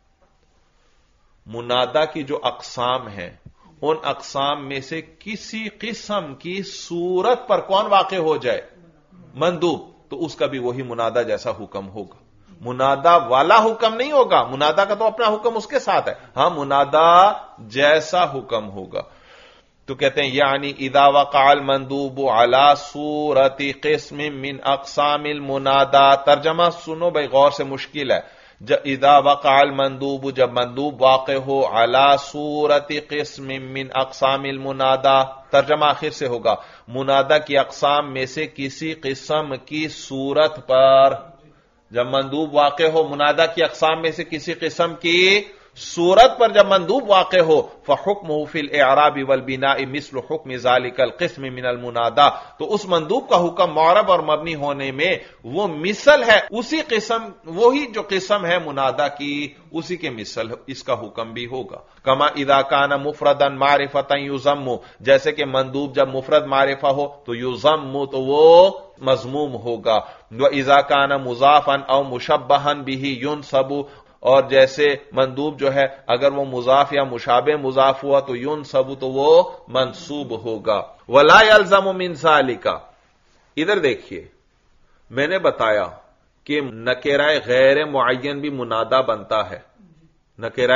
[SPEAKER 1] منادى کی جو اقسام ہیں ان اقسام میں سے کسی قسم کی صورت پر کون واقع ہو جائے؟ مندوب. تو اس کا بھی وہی منادى جیسا حکم ہوگا، منادا والا حکم نہیں ہوگا، منادا کا تو اپنا حکم اس کے ساتھ ہے، ہاں منادا جیسا حکم ہوگا. تو کہتے ہیں یعنی اذا وقع المندوب على صورت قسم من اقسام المنادا. ترجمہ سنو بھائی غور سے، مشکل ہے. اذا وقع المندوب، جب مندوب واقع ہو على صورت قسم من اقسام المنادا، ترجمہ آخر سے ہوگا منادا کی اقسام میں سے کسی قسم کی صورت پر. جب مندوب واقع ہو منادا کی اقسام میں سے کسی قسم کی صورت پر جب مندوب واقع ہو، فحکمہ فی الاعراب والبناء مثل حکم ذلک القسم من المنادا، تو اس مندوب کا حکم معرب اور مبنی ہونے میں وہ مثل ہے اسی قسم، وہی جو قسم ہے منادا کی اسی کے مثل اس کا حکم بھی ہوگا. کما اذا کان مفردا معرفتا یضم، جیسے کہ مندوب جب مفرد معرفہ ہو تو یضم، تو وہ مضموم ہوگا. واذا کان مضافا او مشبہا بہ ینصب، اور جیسے مندوب جو ہے اگر وہ مضاف یا مشابہ مضاف ہوا تو ینصب، تو وہ منصوب ہوگا. ولا یلزم من ذالک، ادھر دیکھیے میں نے بتایا کہ نکرہ غیر معین بھی منادا بنتا ہے، نکرہ،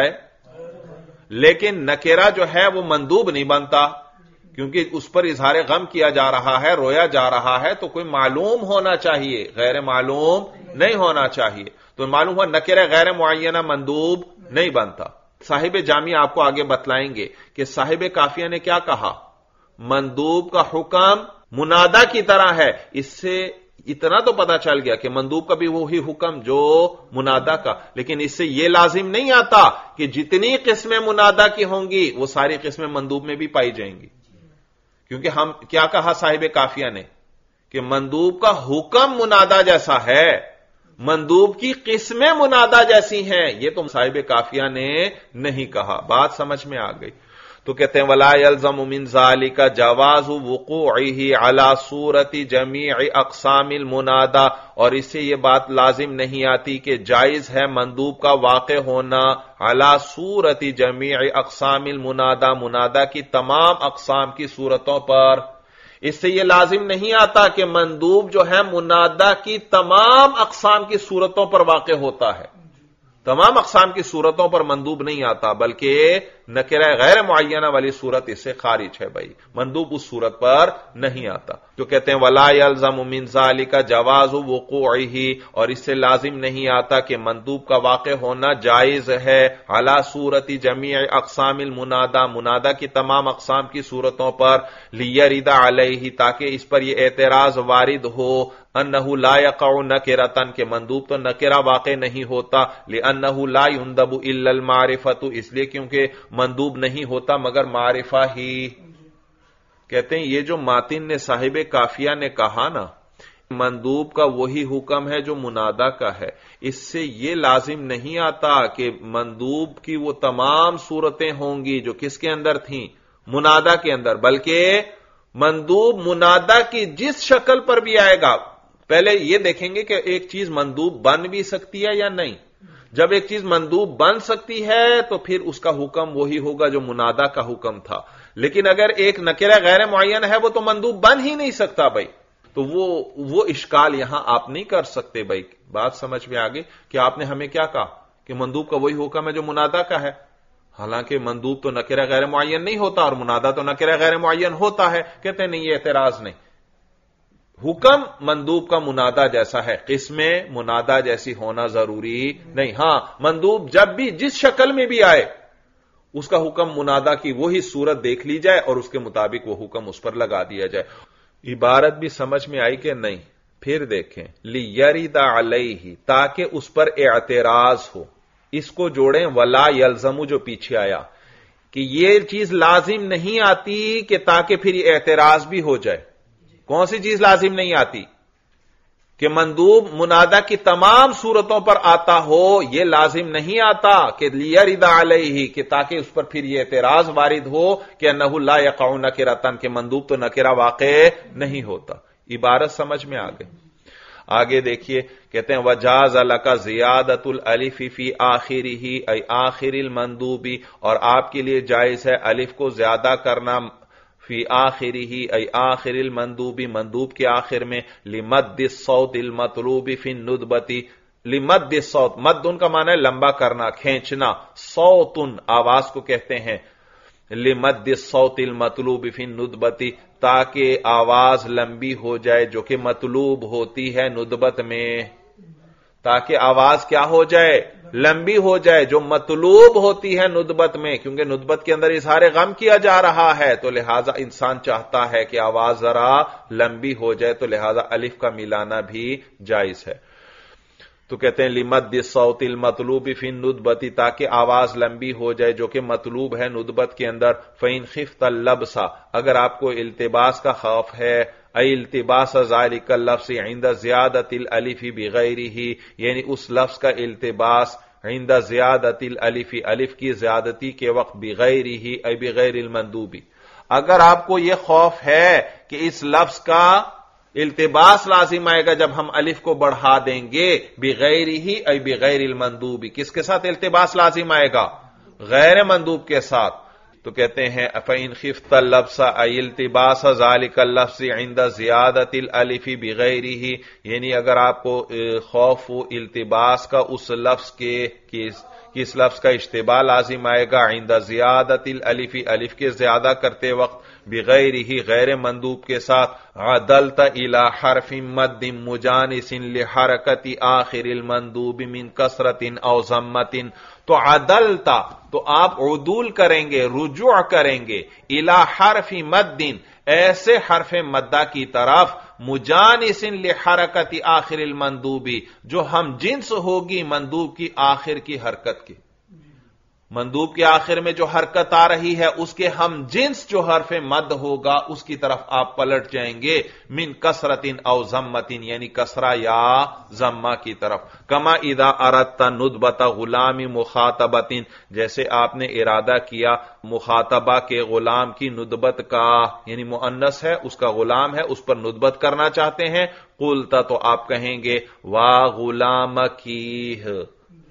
[SPEAKER 1] لیکن نکرہ جو ہے وہ مندوب نہیں بنتا، کیونکہ اس پر اظہار غم کیا جا رہا ہے، رویا جا رہا ہے، تو کوئی معلوم ہونا چاہیے، غیر معلوم نہیں ہونا چاہیے. تو معلوم ہوا نکرہ غیر معینہ مندوب نہیں بنتا. صاحب جامع آپ کو آگے بتلائیں گے کہ صاحب کافیہ نے کیا کہا، مندوب کا حکم منادا کی طرح ہے. اس سے اتنا تو پتا چل گیا کہ مندوب کا بھی وہی حکم جو منادا کا، لیکن اس سے یہ لازم نہیں آتا کہ جتنی قسمیں منادا کی ہوں گی وہ ساری قسمیں مندوب میں بھی پائی جائیں گی. کیونکہ ہم کیا کہا صاحب کافیہ نے کہ مندوب کا حکم منادا جیسا ہے، مندوب کی قسمیں منادا جیسی ہیں، یہ تو صاحب کافیہ نے نہیں کہا. بات سمجھ میں آ گئی. تو کہتے ہیں ولا يلزم من ذلك جواز وقوعه على صورت جميع اقسام المنادا، اور اس سے یہ بات لازم نہیں آتی کہ جائز ہے مندوب کا واقع ہونا على صورت جميع اقسام المنادا، منادا کی تمام اقسام کی صورتوں پر. اس سے یہ لازم نہیں آتا کہ مندوب جو ہے منادا کی تمام اقسام کی صورتوں پر واقع ہوتا ہے. تمام اقسام کی صورتوں پر مندوب نہیں آتا، بلکہ نکرہ غیر معینہ والی صورت اس سے خارج ہے. بھائی مندوب اس صورت پر نہیں آتا. جو کہتے ہیں ولا یلزم من ذالک جواز وقوعہ، اور اس سے لازم نہیں آتا کہ مندوب کا واقع ہونا جائز ہے علی صورت جمیع اقسام المنادا، منادا کی تمام اقسام کی صورتوں پر، لیرد علیہ، تاکہ اس پر یہ اعتراض وارد ہو، انہ لا یقع نکرۃ، کہ مندوب تو نکرہ واقع نہیں ہوتا، لانہ لا یندب الا المعرفۃ، اس لیے کیونکہ مندوب نہیں ہوتا مگر معرفہ ہی. کہتے ہیں یہ جو ماتن نے صاحب کافیہ نے کہا نا، مندوب کا وہی حکم ہے جو منادا کا ہے، اس سے یہ لازم نہیں آتا کہ مندوب کی وہ تمام صورتیں ہوں گی جو کس کے اندر تھیں، منادا کے اندر، بلکہ مندوب منادا کی جس شکل پر بھی آئے گا. پہلے یہ دیکھیں گے کہ ایک چیز مندوب بن بھی سکتی ہے یا نہیں. جب ایک چیز مندوب بن سکتی ہے تو پھر اس کا حکم وہی ہوگا جو منادا کا حکم تھا. لیکن اگر ایک نکرہ غیر معین ہے وہ تو مندوب بن ہی نہیں سکتا بھائی. تو وہ اشکال یہاں آپ نہیں کر سکتے بھائی. بات سمجھ میں آگے کہ آپ نے ہمیں کیا کہا کہ مندوب کا وہی حکم ہے جو منادا کا ہے، حالانکہ مندوب تو نکرہ غیر معین نہیں ہوتا اور منادا تو نکرہ غیر معین ہوتا ہے. کہتے ہیں نہیں، یہ اعتراض نہیں، حکم مندوب کا منادا جیسا ہے، قسمیں منادا جیسی ہونا ضروری نہیں. ہاں مندوب جب بھی جس شکل میں بھی آئے اس کا حکم منادا کی وہی صورت دیکھ لی جائے اور اس کے مطابق وہ حکم اس پر لگا دیا جائے. عبارت بھی سمجھ میں آئی کہ نہیں؟ پھر دیکھیں لیرد علیہ، تاکہ اس پر اعتراض ہو. اس کو جوڑیں ولا یلزم جو پیچھے آیا کہ یہ چیز لازم نہیں آتی کہ تاکہ پھر یہ اعتراض بھی ہو جائے. کون سی چیز لازم نہیں آتی؟ کہ مندوب منادا کی تمام صورتوں پر آتا ہو. یہ لازم نہیں آتا کہ لیرد علیہ، کہ تاکہ اس پر پھر یہ اعتراض وارد ہو کہ انہ لا یقع نکرۃ، کہ مندوب تو نکرہ واقع نہیں ہوتا. عبارت سمجھ میں آ گئی؟ آگے دیکھیے، کہتے ہیں وجاز لک زیادۃ الالف فی آخرہ ای آخر المندوب، اور آپ کے لیے جائز ہے الف کو زیادہ کرنا فی آخرہ ای آخر المندوب، مندوب کے آخر میں، لمد الصوت المطلوب فی الندبۃ، لمد الصوت، مد ان کا معنی ہے لمبا کرنا، کھینچنا، صوت آواز کو کہتے ہیں، لمد الصوت المطلوب فی الندبۃ، تاکہ آواز لمبی ہو جائے جو کہ مطلوب ہوتی ہے ندبت میں. تاکہ آواز کیا ہو جائے؟ لمبی ہو جائے، جو مطلوب ہوتی ہے ندبت میں، کیونکہ ندبت کے اندر اظہار غم کیا جا رہا ہے تو لہذا انسان چاہتا ہے کہ آواز ذرا لمبی ہو جائے، تو لہذا الف کا ملانا بھی جائز ہے. تو کہتے ہیں لمد الصوت المطلوب فی الندبۃ، تاکہ آواز لمبی ہو جائے جو کہ مطلوب ہے ندبت کے اندر. فإن خفت اللبس، اگر آپ کو التباس کا خوف ہے، ای التباس ذالک اللفظ عند زیادت الالف بغیرہ، یعنی اس لفظ کا التباس عند زیادت الالف، الف کی زیادتی کے وقت، بغیرہ ای بغیر المندوب، اگر آپ کو یہ خوف ہے کہ اس لفظ کا التباس لازم آئے گا جب ہم الف کو بڑھا دیں گے، بغیر ہی ای بغیر المندوب، کس کے ساتھ التباس لازم آئے گا؟ غیر مندوب کے ساتھ. تو کہتے ہیں فإن خفت اللبس ای التباس ذالک اللفظ عند زیادت الالف بغیرہ، یعنی اگر آپ کو خوف و التباس کا اس لفظ کے کس لفظ کا اشتباہ لازم آئے گا، عند زیادت الالف، الف کے زیادہ کرتے وقت، بغیرہ غیر مندوب کے ساتھ، عدلت الى حرف مد مجانس لحرکت آخر المندوب من کسرت او ضمت، تو عدلتا، تو آپ عدول کریں گے، رجوع کریں گے، الى حرف مد، ایسے حرف مدہ کی طرف، مجانس لحرکت آخر المندوبی، جو ہم جنس ہوگی مندوب کی آخر کی حرکت کی. مندوب کے آخر میں جو حرکت آ رہی ہے اس کے ہم جنس جو حرف مد ہوگا اس کی طرف آپ پلٹ جائیں گے، من کسرت او ضمت، یعنی کسرہ یا ضمہ کی طرف. کما اذا اردت ندبت غلام مخاطبت، جیسے آپ نے ارادہ کیا مخاطبہ کے غلام کی ندبت کا، یعنی مؤنث ہے اس کا غلام ہے اس پر ندبت کرنا چاہتے ہیں. قلت، تو آپ کہیں گے وا غلام کی،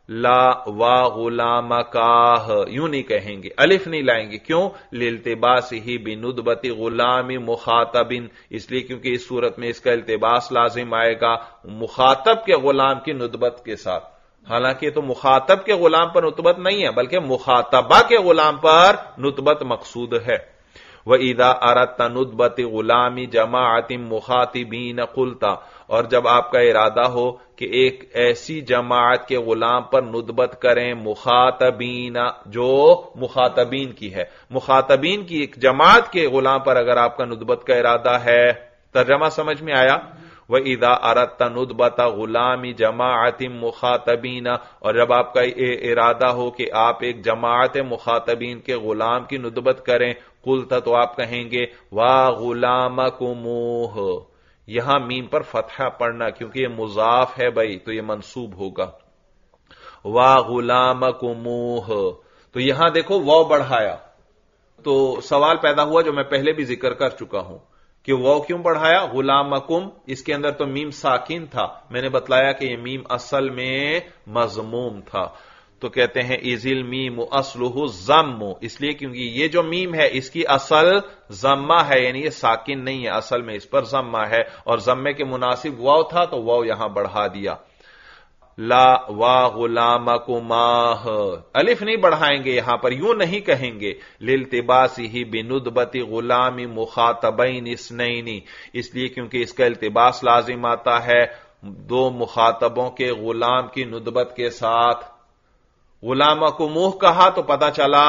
[SPEAKER 1] لا وا غلامکاہ یوں نہیں کہیں گے، الف نہیں لائیں گے. کیوں؟ لالتباسہ بندبت غلام مخاطب، اس لیے کیونکہ اس صورت میں اس کا التباس لازم آئے گا مخاطب کے غلام کی ندبت کے ساتھ. حالانکہ تو مخاطب کے غلام پر نطبت نہیں ہے بلکہ مخاطبہ کے غلام پر نطبت مقصود ہے. وَإِذَا أَرَدْتَ نُطْبَةِ غُلَامِ جَمَاعَةٍ مُخَاطِبِينَ قُلْتَ، اور جب آپ کا ارادہ ہو کہ ایک ایسی جماعت کے غلام پر ندبت کریں مخاطبین، جو مخاطبین کی ہے، مخاطبین کی ایک جماعت کے غلام پر اگر آپ کا ندبت کا ارادہ ہے. ترجمہ سمجھ میں آیا؟ وَإِذَا أَرَدْتَ نُطْبَةَ غُلَامِ جَمَاعَةٍ مُخَاطَبِينَ، اور جب آپ کا ارادہ ہو کہ آپ ایک جماعت مخاطبین کے غلام کی ندبت کریں، قلت تو آپ کہیں گے وا غلامکموہ، یہاں میم پر فتحہ پڑھنا کیونکہ یہ مضاف ہے بھائی تو یہ منصوب ہوگا. وا غلامکموہ، تو یہاں دیکھو واو بڑھایا تو سوال پیدا ہوا جو میں پہلے بھی ذکر کر چکا ہوں کہ واو کیوں بڑھایا؟ غلامکم، اس کے اندر تو میم ساکن تھا، میں نے بتلایا کہ یہ میم اصل میں مضموم تھا. تو کہتے ہیں ازل میم اصلہ ضم، اس لیے کیونکہ یہ جو میم ہے اس کی اصل ضمہ ہے، یعنی یہ ساکن نہیں ہے، اصل میں اس پر ضمہ ہے اور ضمے کے مناسب واو تھا تو واو یہاں بڑھا دیا. لا وا غلامکماہ، الف نہیں بڑھائیں گے یہاں پر، یوں نہیں کہیں گے لالتباسہ بندبت غلام مخاطبین اثنین، اس لیے کیونکہ اس کا التباس لازم آتا ہے دو مخاطبوں کے غلام کی ندبت کے ساتھ. غلامکموہ کہا تو پتا چلا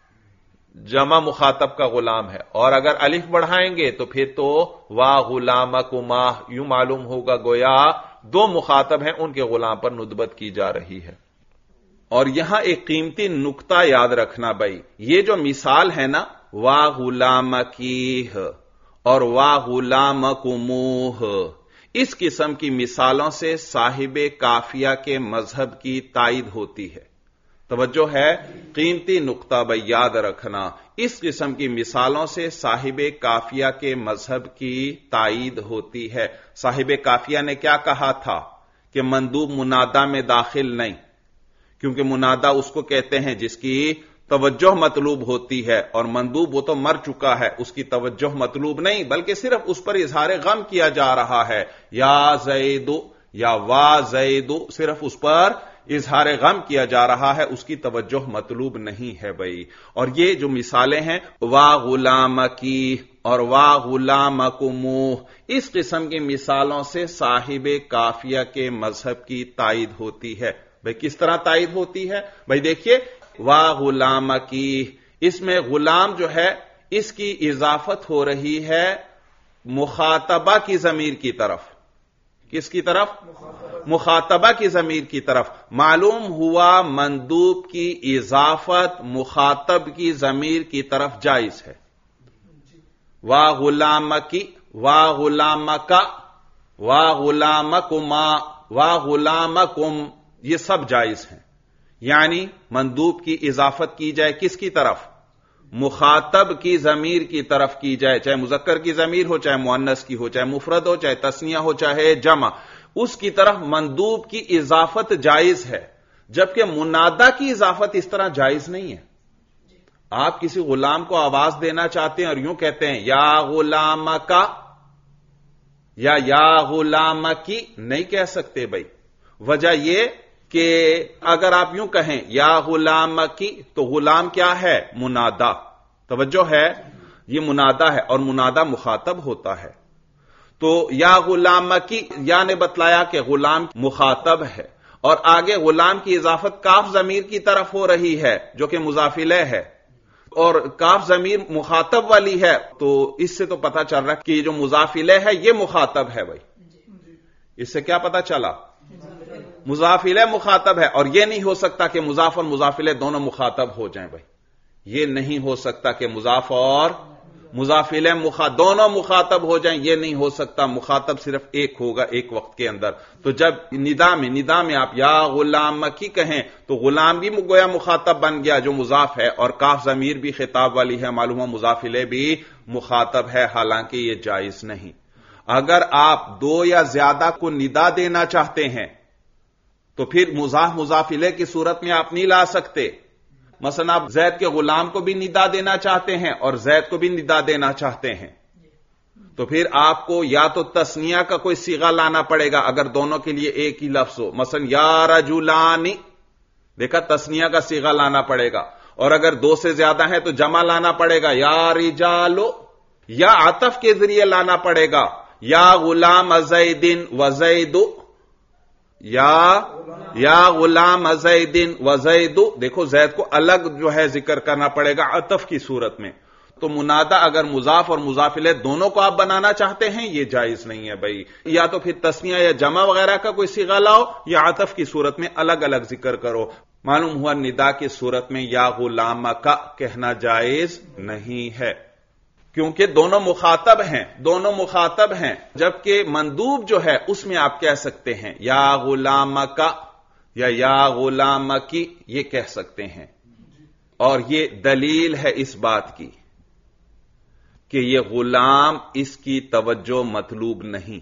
[SPEAKER 1] جمع مخاطب کا غلام ہے، اور اگر الف بڑھائیں گے تو پھر تو وا غلامکماہ، یوں معلوم ہوگا گویا دو مخاطب ہیں ان کے غلام پر ندبت کی جا رہی ہے. اور یہاں ایک قیمتی نقطہ یاد رکھنا بھائی، یہ جو مثال ہے نا وا غلامکیہ اور وا غلامکموہ، اس قسم کی مثالوں سے صاحب کافیہ کے مذہب کی تائید ہوتی ہے. توجہ ہے، قیمتی نقطہ بھائی یاد رکھنا، اس قسم کی مثالوں سے صاحب کافیہ کے مذہب کی تائید ہوتی ہے. صاحب کافیہ نے کیا کہا تھا کہ مندوب منادا میں داخل نہیں، کیونکہ منادا اس کو کہتے ہیں جس کی توجہ مطلوب ہوتی ہے، اور مندوب وہ تو مر چکا ہے، اس کی توجہ مطلوب نہیں بلکہ صرف اس پر اظہار غم کیا جا رہا ہے. یا زید یا وا زید، صرف اس پر اظہار غم کیا جا رہا ہے، اس کی توجہ مطلوب نہیں ہے بھائی. اور یہ جو مثالیں ہیں وا غلامکی اور وا غلامکموہ، اس قسم کی مثالوں سے صاحب کافیہ کے مذہب کی تائید ہوتی ہے. بھائی کس طرح تائید ہوتی ہے؟ بھائی دیکھیے وا غلامکی، اس میں غلام جو ہے اس کی اضافت ہو رہی ہے مخاطبہ کی ضمیر کی طرف. کس کی طرف؟ مخاطبہ کی ضمیر کی طرف. معلوم ہوا مندوب کی اضافت مخاطب کی ضمیر کی طرف جائز ہے. وا غلامکی، وا غلامکا، وا غلامکما، وا غلامکم، یہ سب جائز ہیں. یعنی مندوب کی اضافت کی جائے کس کی طرف؟ مخاطب کی ضمیر کی طرف کی جائے، چاہے مذکر کی ضمیر ہو، چاہے مؤنث کی ہو، چاہے مفرد ہو، چاہے تثنیہ ہو، چاہے جمع، اس کی طرف مندوب کی اضافت جائز ہے. جبکہ منادا کی اضافت اس طرح جائز نہیں ہے. آپ کسی غلام کو آواز دینا چاہتے ہیں اور یوں کہتے ہیں یا غلامکا یا غلامکی، نہیں کہہ سکتے بھائی. وجہ یہ کہ اگر آپ یوں کہیں یا غلامکی تو غلام کیا ہے؟ منادا. توجہ ہے، یہ منادا ہے اور منادا مخاطب ہوتا ہے. تو یا غلامکی، یا نے بتلایا کہ غلام مخاطب ہے، اور آگے غلام کی اضافت کاف ضمیر کی طرف ہو رہی ہے جو کہ مضاف الیہ ہے، اور کاف ضمیر مخاطب والی ہے، تو اس سے تو پتہ چل رہا ہے کہ جو مضاف الیہ ہے یہ مخاطب ہے. بھائی اس سے کیا پتہ چلا؟ مضاف الیہ مخاطب ہے، اور یہ نہیں ہو سکتا کہ مضاف اور مضاف الیہ دونوں مخاطب ہو جائیں. بھائی یہ نہیں ہو سکتا کہ مضاف اور مضاف الیہ دونوں مخاطب ہو جائیں، یہ نہیں ہو سکتا. مخاطب صرف ایک ہوگا ایک وقت کے اندر. تو جب ندا میں آپ یا غلامکی کہیں تو غلام بھی گویا مخاطب بن گیا جو مضاف ہے، اور کاف ضمیر بھی خطاب والی ہے، معلوم مضاف الیہ بھی مخاطب ہے، حالانکہ یہ جائز نہیں. اگر آپ دو یا زیادہ کو ندا دینا چاہتے ہیں تو پھر مضاف مضاف الیہ کی صورت میں آپ نہیں لا سکتے. مثلا آپ زید کے غلام کو بھی ندا دینا چاہتے ہیں اور زید کو بھی ندا دینا چاہتے ہیں، تو پھر آپ کو یا تو تثنیہ کا کوئی صیغہ لانا پڑے گا اگر دونوں کے لیے ایک ہی لفظ ہو. مثلا یا رجلانی، دیکھا تثنیہ کا صیغہ لانا پڑے گا، اور اگر دو سے زیادہ ہیں تو جمع لانا پڑے گا یا رجالو، یا عطف کے ذریعے لانا پڑے گا یا غلام زیدن وزید، یا غلام زیدن وزید. دیکھو زید کو الگ جو ہے ذکر کرنا پڑے گا عطف کی صورت میں. تو منادہ اگر مضاف اور مضاف الیہ دونوں کو آپ بنانا چاہتے ہیں یہ جائز نہیں ہے بھائی. یا تو پھر تثنیہ یا جمع وغیرہ کا کوئی صیغہ لاؤ یا عطف کی صورت میں الگ الگ ذکر کرو. معلوم ہوا ندا کی صورت میں یا غلام کا کہنا جائز نہیں ہے، کیونکہ دونوں مخاطب ہیں، جبکہ مندوب جو ہے اس میں آپ کہہ سکتے ہیں یا غلام کا یا غلام کی، یہ کہہ سکتے ہیں. اور یہ دلیل ہے اس بات کی کہ یہ غلام اس کی توجہ مطلوب نہیں،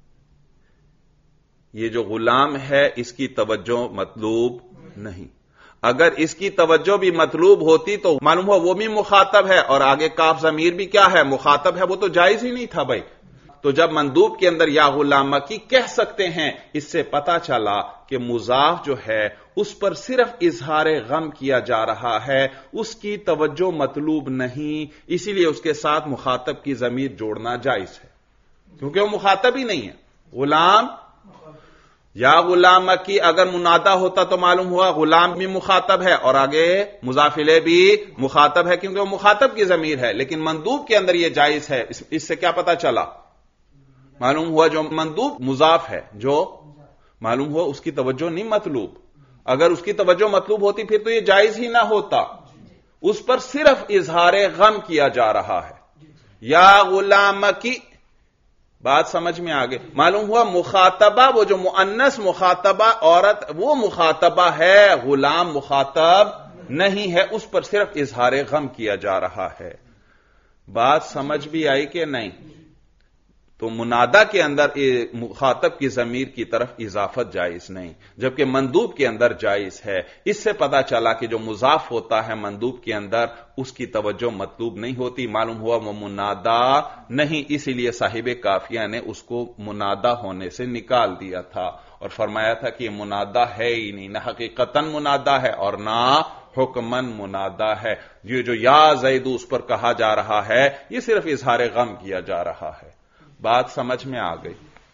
[SPEAKER 1] یہ جو غلام ہے اس کی توجہ مطلوب نہیں. اگر اس کی توجہ بھی مطلوب ہوتی تو معلوم ہوا وہ بھی مخاطب ہے اور آگے کاف ضمیر بھی کیا ہے، مخاطب ہے، وہ تو جائز ہی نہیں تھا بھائی. تو جب مندوب کے اندر یا غلام کی کہہ سکتے ہیں، اس سے پتا چلا کہ مضاف جو ہے اس پر صرف اظہار غم کیا جا رہا ہے، اس کی توجہ مطلوب نہیں، اسی لیے اس کے ساتھ مخاطب کی ضمیر جوڑنا جائز ہے، کیونکہ وہ مخاطب ہی نہیں ہے. غلام یا غلام کی اگر منادہ ہوتا تو معلوم ہوا غلام بھی مخاطب ہے اور آگے مضاف الیہ بھی مخاطب ہے، کیونکہ وہ مخاطب کی ضمیر ہے. لیکن مندوب کے اندر یہ جائز ہے. اس سے کیا پتا چلا؟ معلوم ہوا جو مندوب مضاف ہے، جو معلوم ہوا اس کی توجہ نہیں مطلوب. اگر اس کی توجہ مطلوب ہوتی پھر تو یہ جائز ہی نہ ہوتا، اس پر صرف اظہار غم کیا جا رہا ہے. یا غلام کی بات سمجھ میں آگے. معلوم ہوا مخاطبہ، وہ جو مؤنث مخاطبہ عورت وہ مخاطبہ ہے، غلام مخاطب نہیں ہے، اس پر صرف اظہار غم کیا جا رہا ہے. بات سمجھ بھی آئی کہ نہیں؟ تو منادہ کے اندر مخاطب کی ضمیر کی طرف اضافت جائز نہیں، جبکہ مندوب کے اندر جائز ہے. اس سے پتا چلا کہ جو مضاف ہوتا ہے مندوب کے اندر اس کی توجہ مطلوب نہیں ہوتی. معلوم ہوا وہ منادہ نہیں، اسی لیے صاحب کافیہ نے اس کو منادہ ہونے سے نکال دیا تھا اور فرمایا تھا کہ یہ منادہ ہے ہی نہیں، نہ حقیقتاً منادہ ہے اور نہ حکمن منادہ ہے. یہ جو یا زید اس پر کہا جا رہا ہے یہ صرف اظہار غم کیا جا رہا ہے. بات سمجھ میں آ گئی.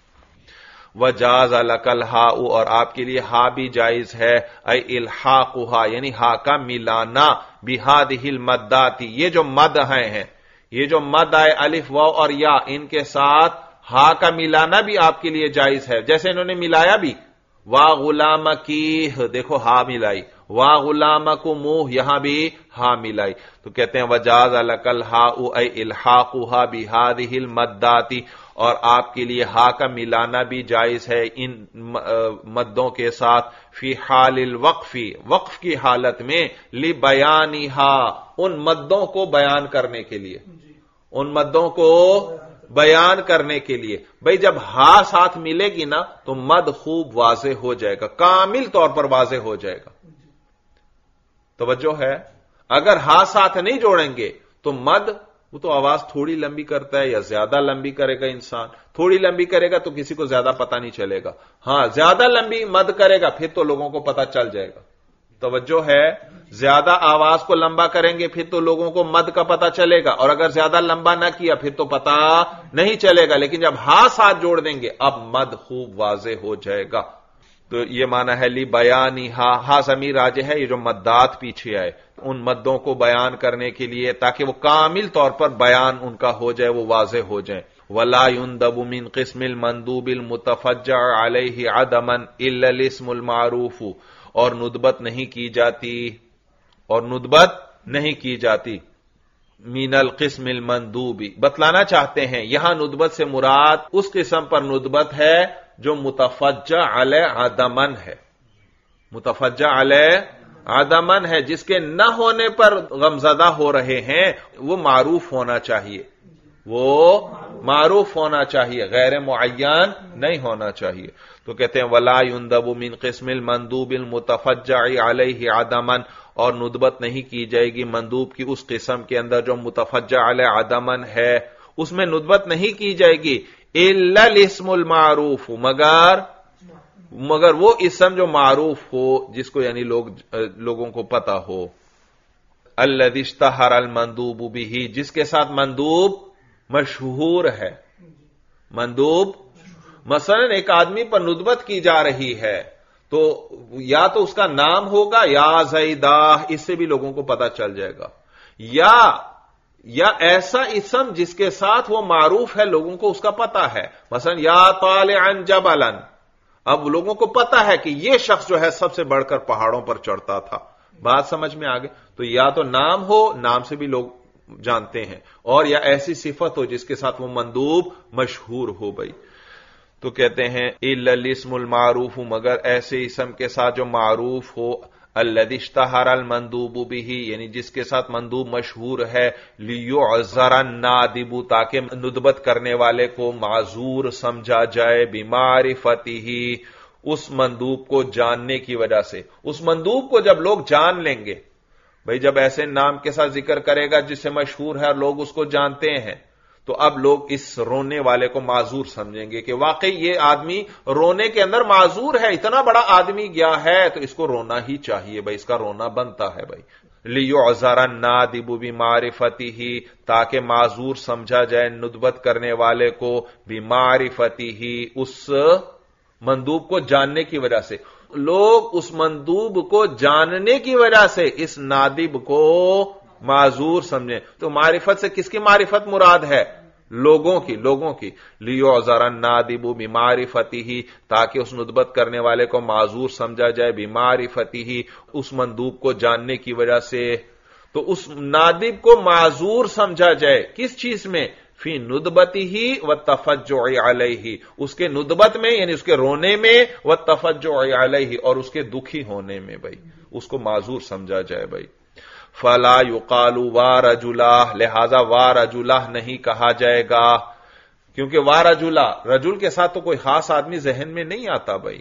[SPEAKER 1] وجاز لک الہاء، اور آپ کے لیے ہا بھی جائز ہے، اے الحاقھا یعنی ہا کا ملانا بہذہ المدات، یہ جو مد ہیں، یہ جو مد آئے الف واو اور یا، ان کے ساتھ ہا کا ملانا بھی آپ کے لیے جائز ہے. جیسے انہوں نے ملایا بھی وا غلام کی، دیکھو ہا ملائی، وا غلام کو منہ، یہاں بھی ہا ملائی. تو کہتے ہیں وجاز لک الہاء اے الحاقھا بہذہ المدات، اور آپ کے لیے ہا کا ملانا بھی جائز ہے ان مدوں کے ساتھ، فی حال الوقف، وقف کی حالت میں، لبیانھا ان مدوں کو بیان کرنے کے لیے، ان مدوں کو بیان کرنے کے لیے. بھئی جب ہا ساتھ ملے گی نا تو مد خوب واضح ہو جائے گا، کامل طور پر واضح ہو جائے گا. توجہ ہے؟ اگر ہا ساتھ نہیں جوڑیں گے تو مد، وہ تو آواز تھوڑی لمبی کرتا ہے یا زیادہ لمبی کرے گا انسان. تھوڑی لمبی کرے گا تو کسی کو زیادہ پتہ نہیں چلے گا، ہاں زیادہ لمبی مد کرے گا پھر تو لوگوں کو پتہ چل جائے گا. توجہ ہے؟ زیادہ آواز کو لمبا کریں گے پھر تو لوگوں کو مد کا پتہ چلے گا، اور اگر زیادہ لمبا نہ کیا پھر تو پتہ نہیں چلے گا. لیکن جب ہا ساتھ جوڑ دیں گے اب مد خوب واضح ہو جائے گا. تو یہ معنی ہے لی بیانی ہا ضمیر راجع ہے، یہ جو مدات پیچھے آئے ان مدوں کو بیان کرنے کے لیے تاکہ وہ کامل طور پر بیان ان کا ہو جائے، وہ واضح ہو جائے. ولا يندب من قسم المندوب المتفجع علیہ عدما الا الاسم المعروف، اور ندبت نہیں کی جاتی، من القسم المندوب، بتلانا چاہتے ہیں یہاں ندبت سے مراد اس قسم پر ندبت ہے جو متفجع علیہ عدمن ہے، متفجع علیہ عدمن ہے، جس کے نہ ہونے پر غمزدہ ہو رہے ہیں، وہ معروف ہونا چاہیے. وہ معروف ہونا چاہیے، غیر معین نہیں ہونا چاہیے. تو کہتے ہیں ولا يندب من قسم المندوب المتفجع علیہ عدما، اور ندبت نہیں کی جائے گی مندوب کی اس قسم کے اندر جو متفجع علیہ عدما ہے، اس میں ندبت نہیں کی جائے گی. الا الاسم المعروف، مگر وہ اسم جو معروف ہو، جس کو یعنی لوگوں کو پتا ہو. الذی اشتہر المندوب به، جس کے ساتھ مندوب مشہور ہے. مندوب مثلا ایک آدمی پر ندبت کی جا رہی ہے تو یا تو اس کا نام ہوگا یا زیدہ، اس سے بھی لوگوں کو پتا چل جائے گا، یا ایسا اسم جس کے ساتھ وہ معروف ہے، لوگوں کو اس کا پتا ہے. مثلا یا طالعا جبلا، اب لوگوں کو پتا ہے کہ یہ شخص جو ہے سب سے بڑھ کر پہاڑوں پر چڑھتا تھا. بات سمجھ میں آگے؟ تو یا تو نام ہو، نام سے بھی لوگ جانتے ہیں، اور یا ایسی صفت ہو جس کے ساتھ وہ مندوب مشہور ہو. بھائی تو کہتے ہیں الا الاسم المعروف، مگر ایسے اسم کے ساتھ جو معروف ہو. الذی اشتہر المندوب به، یعنی جس کے ساتھ مندوب مشہور ہے. لیعذر النادب، تاکہ ندبت کرنے والے کو معذور سمجھا جائے. بمعرفته، اس مندوب کو جاننے کی وجہ سے. اس مندوب کو جب لوگ جان لیں گے، بھئی جب ایسے نام کے ساتھ ذکر کرے گا جس سے مشہور ہے اور لوگ اس کو جانتے ہیں، تو اب لوگ اس رونے والے کو معذور سمجھیں گے کہ واقعی یہ آدمی رونے کے اندر معذور ہے، اتنا بڑا آدمی گیا ہے تو اس کو رونا ہی چاہیے، بھئی اس کا رونا بنتا ہے. بھئی لیعذر النادب بمعرفته، تاکہ معذور سمجھا جائے ندبت کرنے والے کو. بمعرفته، اس مندوب کو جاننے کی وجہ سے. لوگ اس مندوب کو جاننے کی وجہ سے اس نادب کو معذور سمجھیں. تو معرفت سے کس کی معرفت مراد ہے؟ لوگوں کی. لیعذر النادب بمعرفته، تاکہ اس ندبت کرنے والے کو معذور سمجھا جائے. بمعرفته، اس مندوب کو جاننے کی وجہ سے. تو اس نادب کو معذور سمجھا جائے کس چیز میں؟ فی ندبتہ والتفجع علیہ، اس کے ندبت میں یعنی اس کے رونے میں، والتفجع علیہ، اور اس کے دکھی ہونے میں. بھائی اس کو معذور سمجھا جائے. بھائی فلا یقال وارجلہ، لہذا وارجلہ نہیں کہا جائے گا، کیونکہ وارجلہ، رجل کے ساتھ تو کوئی خاص آدمی ذہن میں نہیں آتا. بھائی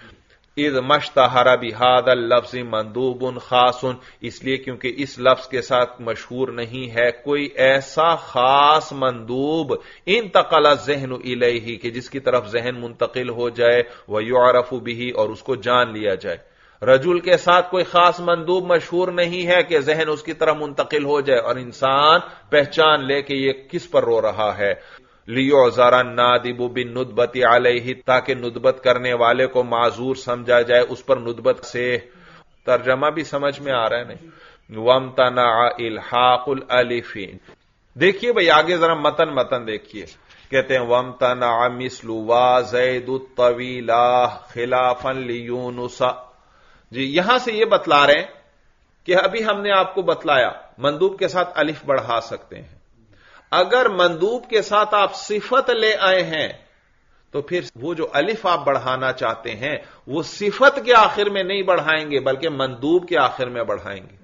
[SPEAKER 1] اذ مشتہر بہذا اللفظ مندوب خاص، اس لیے کیونکہ اس لفظ کے ساتھ مشہور نہیں ہے کوئی ایسا خاص مندوب. انتقل الذہن الیہ، کہ جس کی طرف ذہن منتقل ہو جائے. ویعرف بہ، اور اس کو جان لیا جائے. رجل کے ساتھ کوئی خاص مندوب مشہور نہیں ہے کہ ذہن اس کی طرف منتقل ہو جائے اور انسان پہچان لے کہ یہ کس پر رو رہا ہے. لیعذر النادب بالندبۃ علیہ، تاکہ ندبت کرنے والے کو معذور سمجھا جائے اس پر ندبت سے. ترجمہ بھی سمجھ میں آ رہا ہے نہیں؟ وامتنع الحاق الالف. دیکھیے بھئی آگے ذرا متن دیکھیے. کہتے ہیں وامتنع مثل وزید الطویلہ خلافا لیونس. جی یہاں سے یہ بتلا رہے ہیں کہ ابھی ہم نے آپ کو بتلایا مندوب کے ساتھ الف بڑھا سکتے ہیں. اگر مندوب کے ساتھ آپ صفت لے آئے ہیں تو پھر وہ جو الف آپ بڑھانا چاہتے ہیں وہ صفت کے آخر میں نہیں بڑھائیں گے بلکہ مندوب کے آخر میں بڑھائیں گے.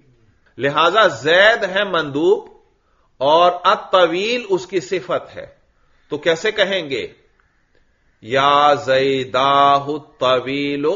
[SPEAKER 1] لہذا زید ہے مندوب اور الطویل اس کی صفت ہے، تو کیسے کہیں گے؟ یا زیداہ الطویل.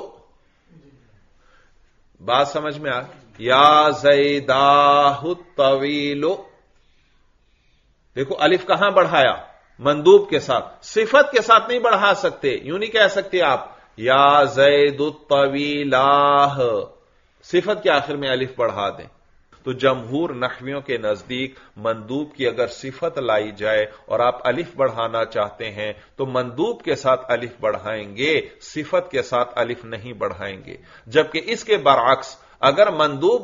[SPEAKER 1] بات سمجھ میں آ؟ یا زیداہ الطویل. دیکھو الف کہاں بڑھایا؟ مندوب کے ساتھ. صفت کے ساتھ نہیں بڑھا سکتے، یوں نہیں کہہ سکتے آپ یا زید الطویلاہ، صفت کے آخر میں الف بڑھا دیں. تو جمہور نحویوں کے نزدیک مندوب کی اگر صفت لائی جائے اور آپ الف بڑھانا چاہتے ہیں تو مندوب کے ساتھ الف بڑھائیں گے، صفت کے ساتھ الف نہیں بڑھائیں گے. جبکہ اس کے برعکس اگر مندوب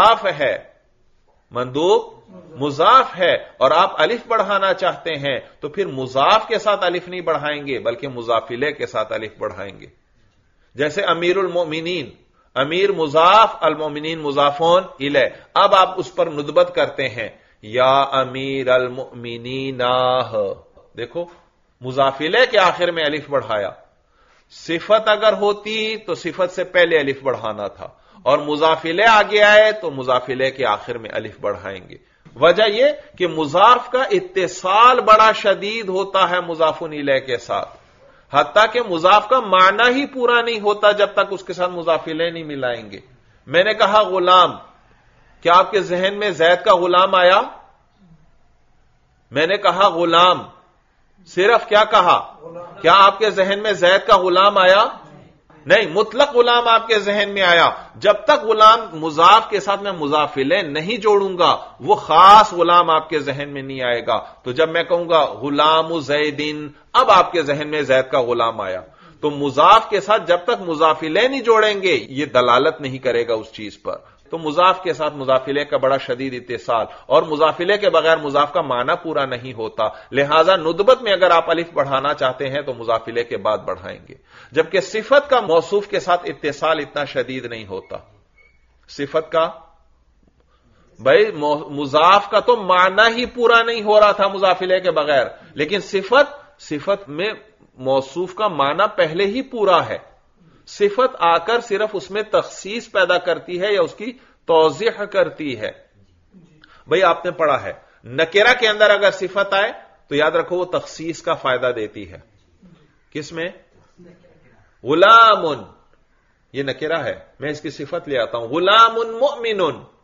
[SPEAKER 1] مضاف ہے اور آپ الف بڑھانا چاہتے ہیں تو پھر مضاف کے ساتھ الف نہیں بڑھائیں گے بلکہ مضاف الیہ کے ساتھ الف بڑھائیں گے. جیسے امیر المؤمنین، امیر مضاف، المؤمنین مضافون الیہ. اب آپ اس پر ندبت کرتے ہیں یا امیر المؤمنین. دیکھو مضاف الیہ کے آخر میں الف بڑھایا. صفت اگر ہوتی تو صفت سے پہلے الف بڑھانا تھا، اور مضاف الیہ آگے آئے تو مضاف الیہ کے آخر میں الف بڑھائیں گے. وجہ یہ کہ مضاف کا اتصال بڑا شدید ہوتا ہے مضاف الیہ کے ساتھ، حتیٰ کہ مضاف کا معنی ہی پورا نہیں ہوتا جب تک اس کے ساتھ مضاف الیہ نہیں ملائیں گے۔ میں نے کہا غلام، کیا آپ کے ذہن میں زید کا غلام آیا؟ میں نے کہا غلام، صرف کیا کہا؟ کیا آپ کے ذہن میں زید کا غلام آیا؟ نہیں، مطلق غلام آپ کے ذہن میں آیا۔ جب تک غلام مضاف کے ساتھ میں مضاف الیہ نہیں جوڑوں گا وہ خاص غلام آپ کے ذہن میں نہیں آئے گا۔ تو جب میں کہوں گا غلام زیدن، اب آپ کے ذہن میں زید کا غلام آیا۔ تو مضاف کے ساتھ جب تک مضاف الیہ نہیں جوڑیں گے یہ دلالت نہیں کرے گا اس چیز پر۔ تو مضاف کے ساتھ مضاف الیہ کا بڑا شدید اتصال، اور مضاف الیہ کے بغیر مضاف کا معنی پورا نہیں ہوتا، لہذا ندبت میں اگر آپ الف بڑھانا چاہتے ہیں تو مضاف الیہ کے بعد بڑھائیں گے، جبکہ صفت کا موصوف کے ساتھ اتصال اتنا شدید نہیں ہوتا۔ صفت کا بھائی مضاف کا تو معنی ہی پورا نہیں ہو رہا تھا مضاف الیہ کے بغیر، لیکن صفت میں موصوف کا معنی پہلے ہی پورا ہے، صفت آ کر صرف اس میں تخصیص پیدا کرتی ہے یا اس کی توضیح کرتی ہے۔ بھئی آپ نے پڑھا ہے نکرہ کے اندر اگر صفت آئے تو یاد رکھو وہ تخصیص کا فائدہ دیتی ہے۔ کس میں؟ غلام، یہ نکرہ ہے، میں اس کی صفت لے آتا ہوں غلام مؤمن،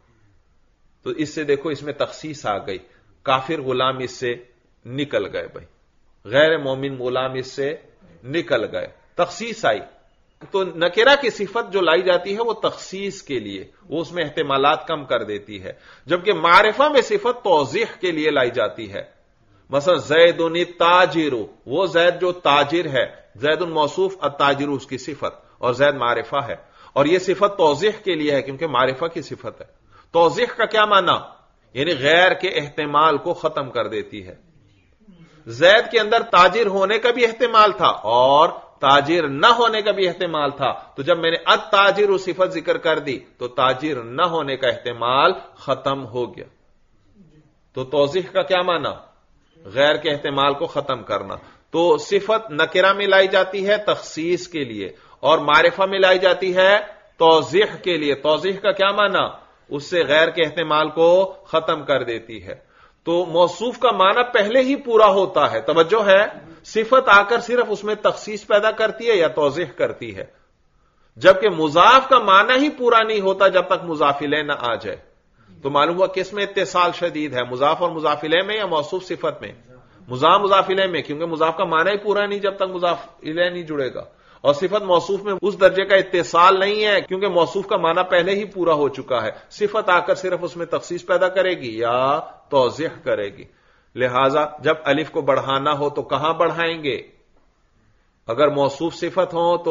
[SPEAKER 1] تو اس سے دیکھو اس میں تخصیص آ گئی، کافر غلام اس سے نکل گئے، بھائی غیر مومن غلام اس سے نکل گئے، تخصیص آئی۔ تو نکرہ کی صفت جو لائی جاتی ہے وہ تخصیص کے لیے، وہ اس میں احتمالات کم کر دیتی ہے، جبکہ معرفہ میں صفت توضیح کے لیے لائی جاتی ہے۔ مثلا زید التاجر، وہ زید جو تاجر ہے، زید موصوف، التاجر اس کی صفت، اور زید معرفہ ہے، اور یہ صفت توضیح کے لیے ہے کیونکہ معرفہ کی صفت ہے۔ توضیح کا کیا معنی؟ یعنی غیر کے احتمال کو ختم کر دیتی ہے۔ زید کے اندر تاجر ہونے کا بھی احتمال تھا اور تاجر نہ ہونے کا بھی احتمال تھا، تو جب میں نے التاجر صفت ذکر کر دی تو تاجر نہ ہونے کا احتمال ختم ہو گیا۔ تو توضیح کا کیا معنی؟ غیر کے احتمال کو ختم کرنا۔ تو صفت نکرہ میں لائی جاتی ہے تخصیص کے لیے اور معرفہ میں لائی جاتی ہے توضیح کے لیے۔ توضیح کا کیا معنی؟ اس سے غیر کے احتمال کو ختم کر دیتی ہے۔ تو موصوف کا معنی پہلے ہی پورا ہوتا ہے، توجہ ہے، صفت آ کر صرف اس میں تخصیص پیدا کرتی ہے یا توضیح کرتی ہے، جبکہ مضاف کا معنی ہی پورا نہیں ہوتا جب تک مضاف الیہ نہ آ جائے۔ تو معلوم ہوا کس میں اتصال شدید ہے، مضاف اور مضاف الیہ میں یا موصوف صفت میں؟ مضاف الیہ میں، کیونکہ مضاف کا معنی ہی پورا نہیں جب تک مضاف الیہ نہیں جڑے گا، اور صفت موصوف میں اس درجے کا اتصال نہیں ہے کیونکہ موصوف کا معنی پہلے ہی پورا ہو چکا ہے، صفت آ کر صرف اس میں تخصیص پیدا کرے گی یا توضیح کرے گی۔ لہذا جب الف کو بڑھانا ہو تو کہاں بڑھائیں گے؟ اگر موصوف صفت ہو تو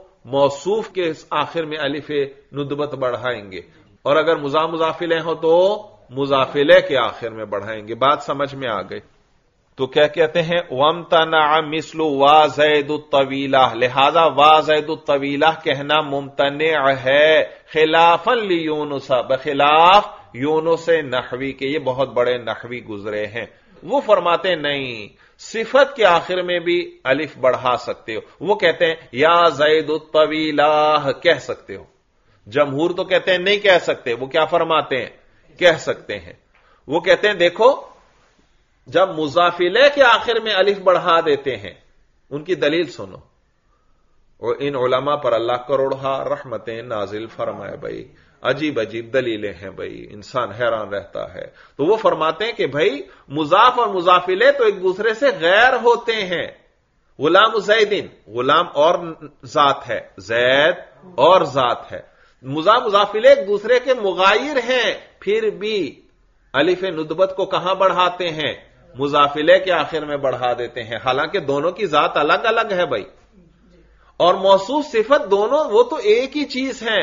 [SPEAKER 1] موصوف کے آخر میں الف ندبت بڑھائیں گے، اور اگر مضاف الیہ ہو تو مضاف الیہ کے آخر میں بڑھائیں گے۔ بات سمجھ میں آ گئی؟ تو کیا کہتے ہیں وَامْتَنَعَ مِثْلُ وَازَيْدُ الطَّوِيلَةِ، لہذا وَازَيْدُ الطَّوِيلَةِ کہنا ممتنع ہے، خلافاً لِیونس، بخلاف یونس نحوی کے، یہ بہت بڑے نحوی گزرے ہیں، وہ فرماتے نہیں صفت کے آخر میں بھی الف بڑھا سکتے ہو، وہ کہتے ہیں یا زید الطویلہ کہہ سکتے ہو۔ جمہور تو کہتے ہیں نہیں کہہ سکتے، وہ کیا فرماتے ہیں؟ کہہ سکتے ہیں۔ وہ کہتے ہیں دیکھو جب مضاف الیہ کے آخر میں الف بڑھا دیتے ہیں، ان کی دلیل سنو، اور ان علماء پر اللہ کروڑہا رحمتیں نازل فرمائے، بھائی عجیب عجیب دلیلیں ہیں، بھائی انسان حیران رہتا ہے۔ تو وہ فرماتے ہیں کہ بھائی مضاف اور مضاف الیہ تو ایک دوسرے سے غیر ہوتے ہیں۔ غلام زیدن، غلام اور ذات ہے، زید اور ذات ہے، مضاف الیہ ایک دوسرے کے مغایر ہیں، پھر بھی الف ندبت کو کہاں بڑھاتے ہیں؟ مضاف الیہ کے آخر میں بڑھا دیتے ہیں، حالانکہ دونوں کی ذات الگ الگ ہے بھائی، اور موصوف صفت دونوں وہ تو ایک ہی چیز ہے۔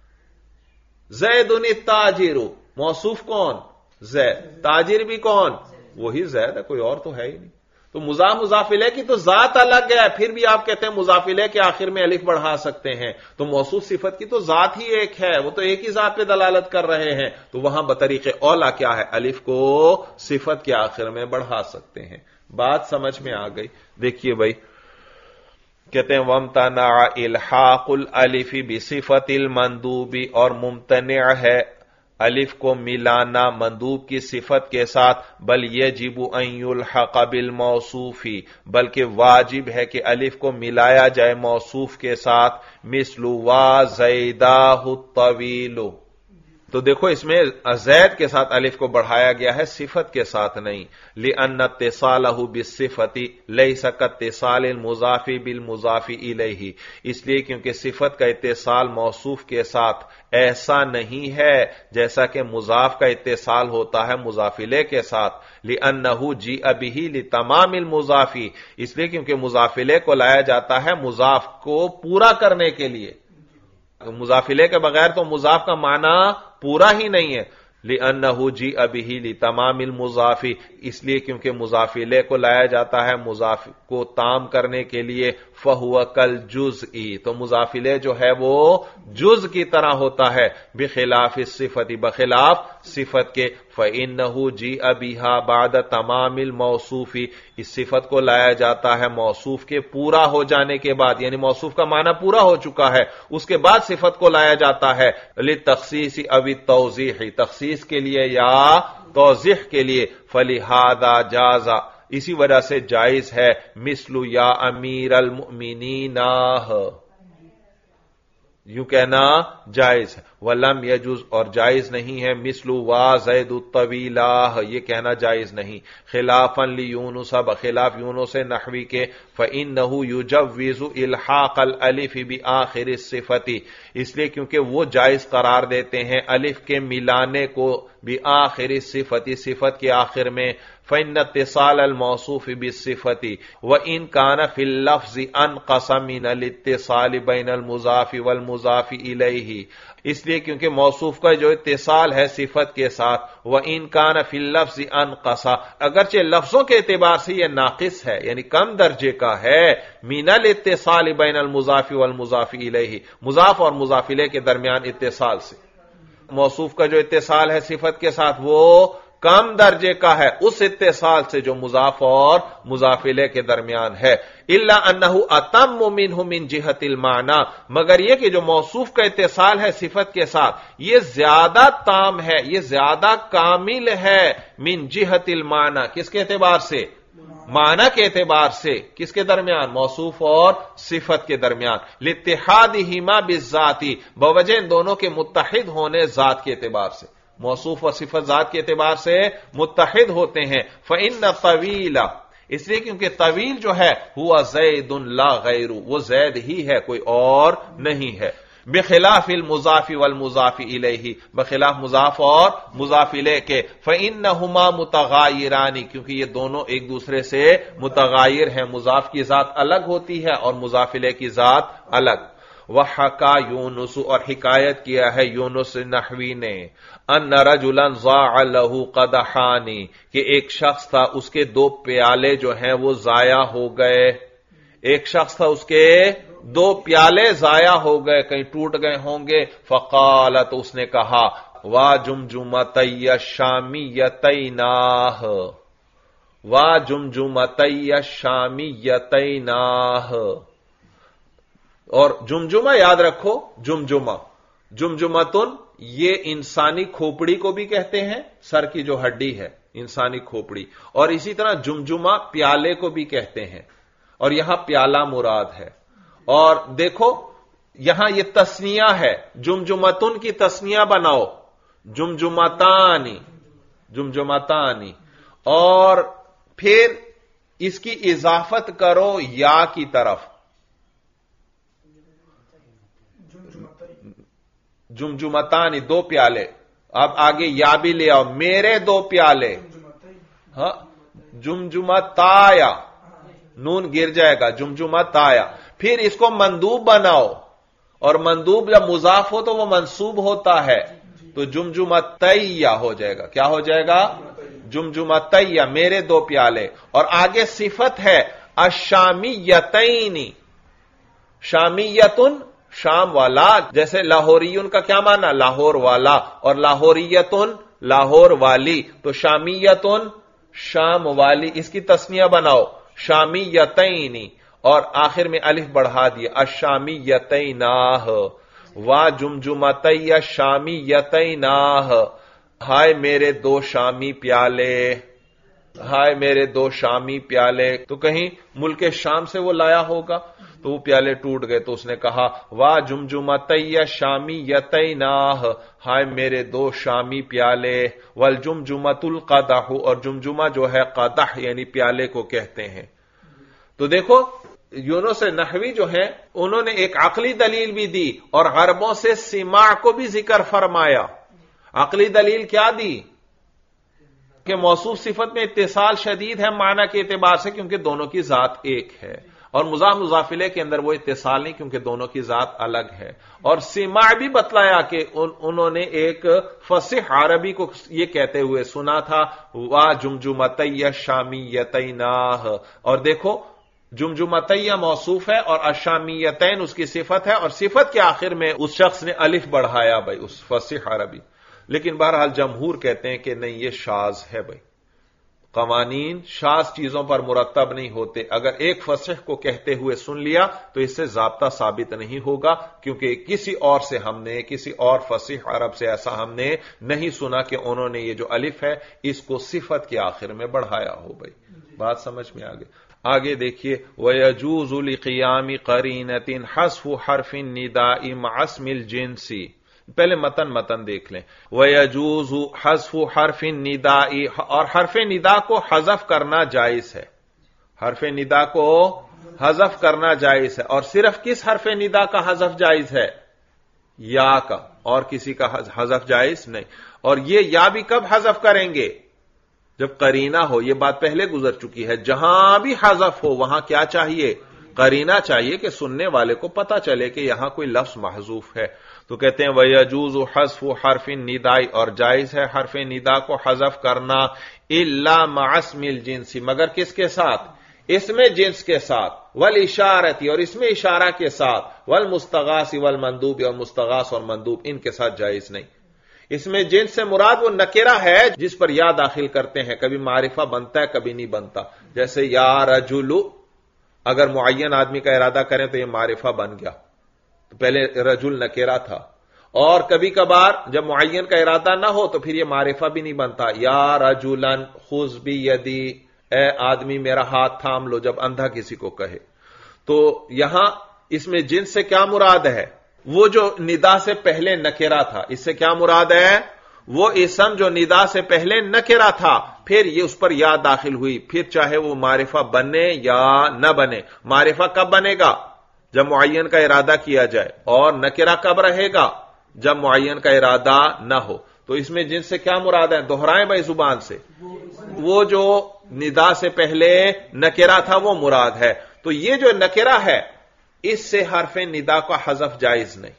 [SPEAKER 1] زید التاجر، موصوف کون؟ زید، تاجر بھی کون؟ وہی زید ہے، کوئی اور تو ہے ہی نہیں۔ تو مضاف الیہ کی تو ذات الگ ہے، پھر بھی آپ کہتے ہیں مضاف الیہ کے آخر میں الف بڑھا سکتے ہیں، تو موصوف صفت کی تو ذات ہی ایک ہے، وہ تو ایک ہی ذات پہ دلالت کر رہے ہیں، تو وہاں بطریق اولا کیا ہے؟ الف کو صفت کے آخر میں بڑھا سکتے ہیں۔ بات سمجھ میں آ گئی؟ دیکھیے بھائی کہتے ہیں وَامْتَنَعَ الْحَاقُ الْأَلِفِ بِصِفَةِ الْمَنْدُوبِ، اور ممتنع ہے الف کو ملانا مندوب کی صفت کے ساتھ، بل یجب ان یلحق بالموصوف، بلکہ واجب ہے کہ الف کو ملایا جائے موصوف کے ساتھ، مثل وا زیداہ الطویل۔ تو دیکھو اس میں زید کے ساتھ الف کو بڑھایا گیا ہے، صفت کے ساتھ نہیں، لأن اتصالہ بالصفت لیس کاتصال المضاف بالمضاف الیہ، اس لیے کیونکہ صفت کا اتصال موصوف کے ساتھ ایسا نہیں ہے جیسا کہ مضاف کا اتصال ہوتا ہے مضاف الیہ کے ساتھ، لأنہ جیء بہ لتمام المضاف، اس لیے کیونکہ مضاف الیہ کو لایا جاتا ہے مضاف کو پورا کرنے کے لیے، مضاف الیہ کے بغیر تو مضاف کا معنی پورا ہی نہیں ہے، لأنہ جیء بہ لتمام المضاف، اس لیے کیونکہ مضاف الیہ کو لایا جاتا ہے مضاف کو تام کرنے کے لیے، فہو کالجزء، تو مضاف الیہ جو ہے وہ جز کی طرح ہوتا ہے، بخلاف الصفت، بخلاف صفت کے، فإنہ جیء بہا بعد تمام الموصوف، اس صفت کو لایا جاتا ہے موصوف کے پورا ہو جانے کے بعد، یعنی موصوف کا معنی پورا ہو چکا ہے، اس کے بعد صفت کو لایا جاتا ہے، للتخصیص او التوضیح، تخصیص کے لیے یا توضیح کے لیے، فلہذا جاز، اسی وجہ سے جائز ہے، مثل یا امیر المؤمنین، یوں کہنا جائز ہے، ولم یجوز، اور جائز نہیں ہے، مثل وا زید الطویلہ، یہ کہنا جائز نہیں، خلافا لیونس، بخلاف یونس نحوی کے، فإنہ یجوز الحاق الالف بآخر الصفت، اس لیے کیونکہ وہ جائز قرار دیتے ہیں الف کے ملانے کو بآخر الصفت، صفت کے آخر میں، فإن اتصال الموصوف بالصفت وإن كان في اللفظ انقص من الاتصال بين المضاف والمضاف إليه، اس لیے کیونکہ موصوف کا جو اتصال ہے صفت کے ساتھ، وَإِن كَانَ فِي اللَّفْظِ أَنْقَصَ، اگرچہ لفظوں کے اعتبار سے یہ ناقص ہے، یعنی کم درجے کا ہے، مِنَ الْاِتِّصَالِ بَيْنَ الْمُضَافِ وَالْمُضَافِ إِلَيْهِ، مضاف اور مضاف الیہ کے درمیان اتصال سے، موصوف کا جو اتصال ہے صفت کے ساتھ وہ کم درجے کا ہے اس اتصال سے جو مضاف اور مضاف الیہ کے درمیان ہے، الا انہ اتم منہ من جہت المعنی، مگر یہ کہ جو موصوف کا اتصال ہے صفت کے ساتھ یہ زیادہ تام ہے، یہ زیادہ کامل ہے، من جہت المعنی، کس کے اعتبار سے؟ معنی کے اعتبار سے، کس کے درمیان؟ موصوف اور صفت کے درمیان، لاتحادہما بالذات، بوجہ ان دونوں کے متحد ہونے ذات کے اعتبار سے، موصوف اور صفت ذات کے اعتبار سے متحد ہوتے ہیں، فإن طویل، اس لیے کیونکہ طویل جو ہے ہوا زید لا غیر، وہ زید ہی ہے کوئی اور نہیں ہے، بخلاف المضاف والمضاف الیہ، بخلاف مضاف اور مضاف الیہ کے، فإنہما متغایران، کیونکہ یہ دونوں ایک دوسرے سے متغایر ہیں، مضاف کی ذات الگ ہوتی ہے اور مضاف الیہ کی ذات الگ، وحکا یونس، اور حکایت کیا ہے یونس نحوی نے، ان رجلا ضاع له قدحان، کہ ایک شخص تھا اس کے دو پیالے جو ہیں وہ ضائع ہو گئے، ایک شخص تھا اس کے دو پیالے ضائع ہو گئے، کہیں ٹوٹ گئے ہوں گے، فقال، تو اس نے کہا، وا جمجمتی الشامیتیناہ، وا جمجمتی الشامیتیناہ، اور جمجمہ یاد رکھو، جمجمتن یہ انسانی کھوپڑی کو بھی کہتے ہیں، سر کی جو ہڈی ہے انسانی کھوپڑی، اور اسی طرح جمجمہ پیالے کو بھی کہتے ہیں، اور یہاں پیالہ مراد ہے، اور دیکھو یہاں یہ تسنیہ ہے، جمجمتن کی تسنیہ بناؤ، جمجمتانی، اور پھر اس کی اضافت کرو یا کی طرف، جمجمتانی دو پیالے، اب آگے یا بھی لے آؤ، میرے دو پیالے، ہاں جمجمتایا، نون گر جائے گا، جمجمتایا، پھر اس کو مندوب بناؤ، اور مندوب جب مضاف ہو تو وہ منصوب ہوتا ہے، تو جمجمتیا ہو جائے گا، کیا ہو جائے گا؟ جمجمتیا، میرے دو پیالے، اور آگے صفت ہے الشامیتین، شامیتن شام والا، جیسے لاہوریون کا کیا معنی؟ لاہور والا، اور لاہوریتن لاہور والی، تو شامیتن شام والی، اس کی تسنیہ بناؤ، شامیتین، اور آخر میں الف بڑھا دیا، الشامیتیناہ، وا جمجمتی شامیتیناہ، ہائے میرے دو شامی پیالے، ہائے میرے دو شامی پیالے، تو کہیں ملک شام سے وہ لایا ہوگا تو وہ پیالے ٹوٹ گئے، تو اس نے کہا وا جمجمتی شامیتیناہ، ہائے میرے دو شامی پیالے، والجمجمۃ القدح، اور جمجمہ جو ہے قدح یعنی پیالے کو کہتے ہیں۔ تو دیکھو یونس نحوی جو ہیں انہوں نے ایک عقلی دلیل بھی دی اور عربوں سے سماع کو بھی ذکر فرمایا۔ عقلی دلیل کیا دی کہ موصوف صفت میں اتصال شدید ہے معنی کے اعتبار سے کیونکہ دونوں کی ذات ایک ہے، اور مضاف مضاف الیہ کے اندر وہ اتصال نہیں کیونکہ دونوں کی ذات الگ ہے۔ اور سماع بھی بتلایا کہ انہوں نے ایک فصیح عربی کو یہ کہتے ہوئے سنا تھا وا جمجمتی شامیتیناہ، اور دیکھو جمجمتیہ موصوف ہے اور الشامیتین اس کی صفت ہے، اور صفت کے آخر میں اس شخص نے الف بڑھایا بھائی اس فصیح عربی۔ لیکن بہرحال جمہور کہتے ہیں کہ نہیں یہ شاذ ہے بھائی، قوانین شاذ چیزوں پر مرتب نہیں ہوتے، اگر ایک فصیح کو کہتے ہوئے سن لیا تو اس سے ضابطہ ثابت نہیں ہوگا، کیونکہ کسی اور سے ہم نے کسی اور فصیح عرب سے ایسا ہم نے نہیں سنا کہ انہوں نے یہ جو الف ہے اس کو صفت کے آخر میں بڑھایا ہو بھائی۔ بات سمجھ میں آگے دیکھیے وَيَجُوزُ لِقِيَامِ قَرِينَةٍ حَذْفُ حَرْفِ النِّدَاءِ مَعَ اسْمِ الْجِنْسِ۔ پہلے متن دیکھ لیں۔ وَيَجُوزُ حَذْفُ حَرْفِ النِّدَاءِ، اور حرف ندا کو حذف کرنا جائز ہے، حرف ندا کو حذف کرنا جائز ہے، اور صرف کس حرف ندا کا حذف جائز ہے؟ یا کا، اور کسی کا حذف جائز نہیں۔ اور یہ یا بھی کب حذف کریں گے؟ جب قرینہ ہو، یہ بات پہلے گزر چکی ہے، جہاں بھی حذف ہو وہاں کیا چاہیے؟ قرینہ چاہیے کہ سننے والے کو پتا چلے کہ یہاں کوئی لفظ محذوف ہے۔ تو کہتے ہیں وَيَجُوزُ حَذْفُ حَرْفِ النِّدَاءِ، اور جائز ہے حرف ندا کو حذف کرنا، إِلَّا مَعَ اسْمِ الْجِنْسِ، مگر کس کے ساتھ؟ اسم جنس کے ساتھ، وَالْإِشَارَةِ، اور اسم اشارہ کے ساتھ، وَالْمُسْتَغَاثِ وَالْمَنْدُوبِ، اور مستغاث اور مندوب ان کے ساتھ جائز نہیں۔ اس میں جنس سے مراد وہ نکرہ ہے جس پر یا داخل کرتے ہیں، کبھی معرفہ بنتا ہے کبھی نہیں بنتا، جیسے یا رجل، اگر معین آدمی کا ارادہ کریں تو یہ معرفہ بن گیا، تو پہلے رجل نکرہ تھا۔ اور کبھی کبھار جب معین کا ارادہ نہ ہو تو پھر یہ معرفہ بھی نہیں بنتا، یا رجلن خذ بیدی، اے آدمی میرا ہاتھ تھام لو، جب اندھا کسی کو کہے۔ تو یہاں اس میں جنس سے کیا مراد ہے؟ وہ جو ندا سے پہلے نکرہ تھا، اس سے کیا مراد ہے؟ وہ اسم جو ندا سے پہلے نکرہ تھا، پھر یہ اس پر یا داخل ہوئی، پھر چاہے وہ معرفہ بنے یا نہ بنے۔ معرفہ کب بنے گا؟ جب معین کا ارادہ کیا جائے، اور نکرہ کب رہے گا؟ جب معین کا ارادہ نہ ہو۔ تو اس میں جن سے کیا مراد ہے؟ دہرائیں بھائی زبان سے، وہ جو ندا سے پہلے نکرہ تھا وہ مراد ہے۔ تو یہ جو نکرہ ہے اس سے حرف ندا کا حذف جائز نہیں۔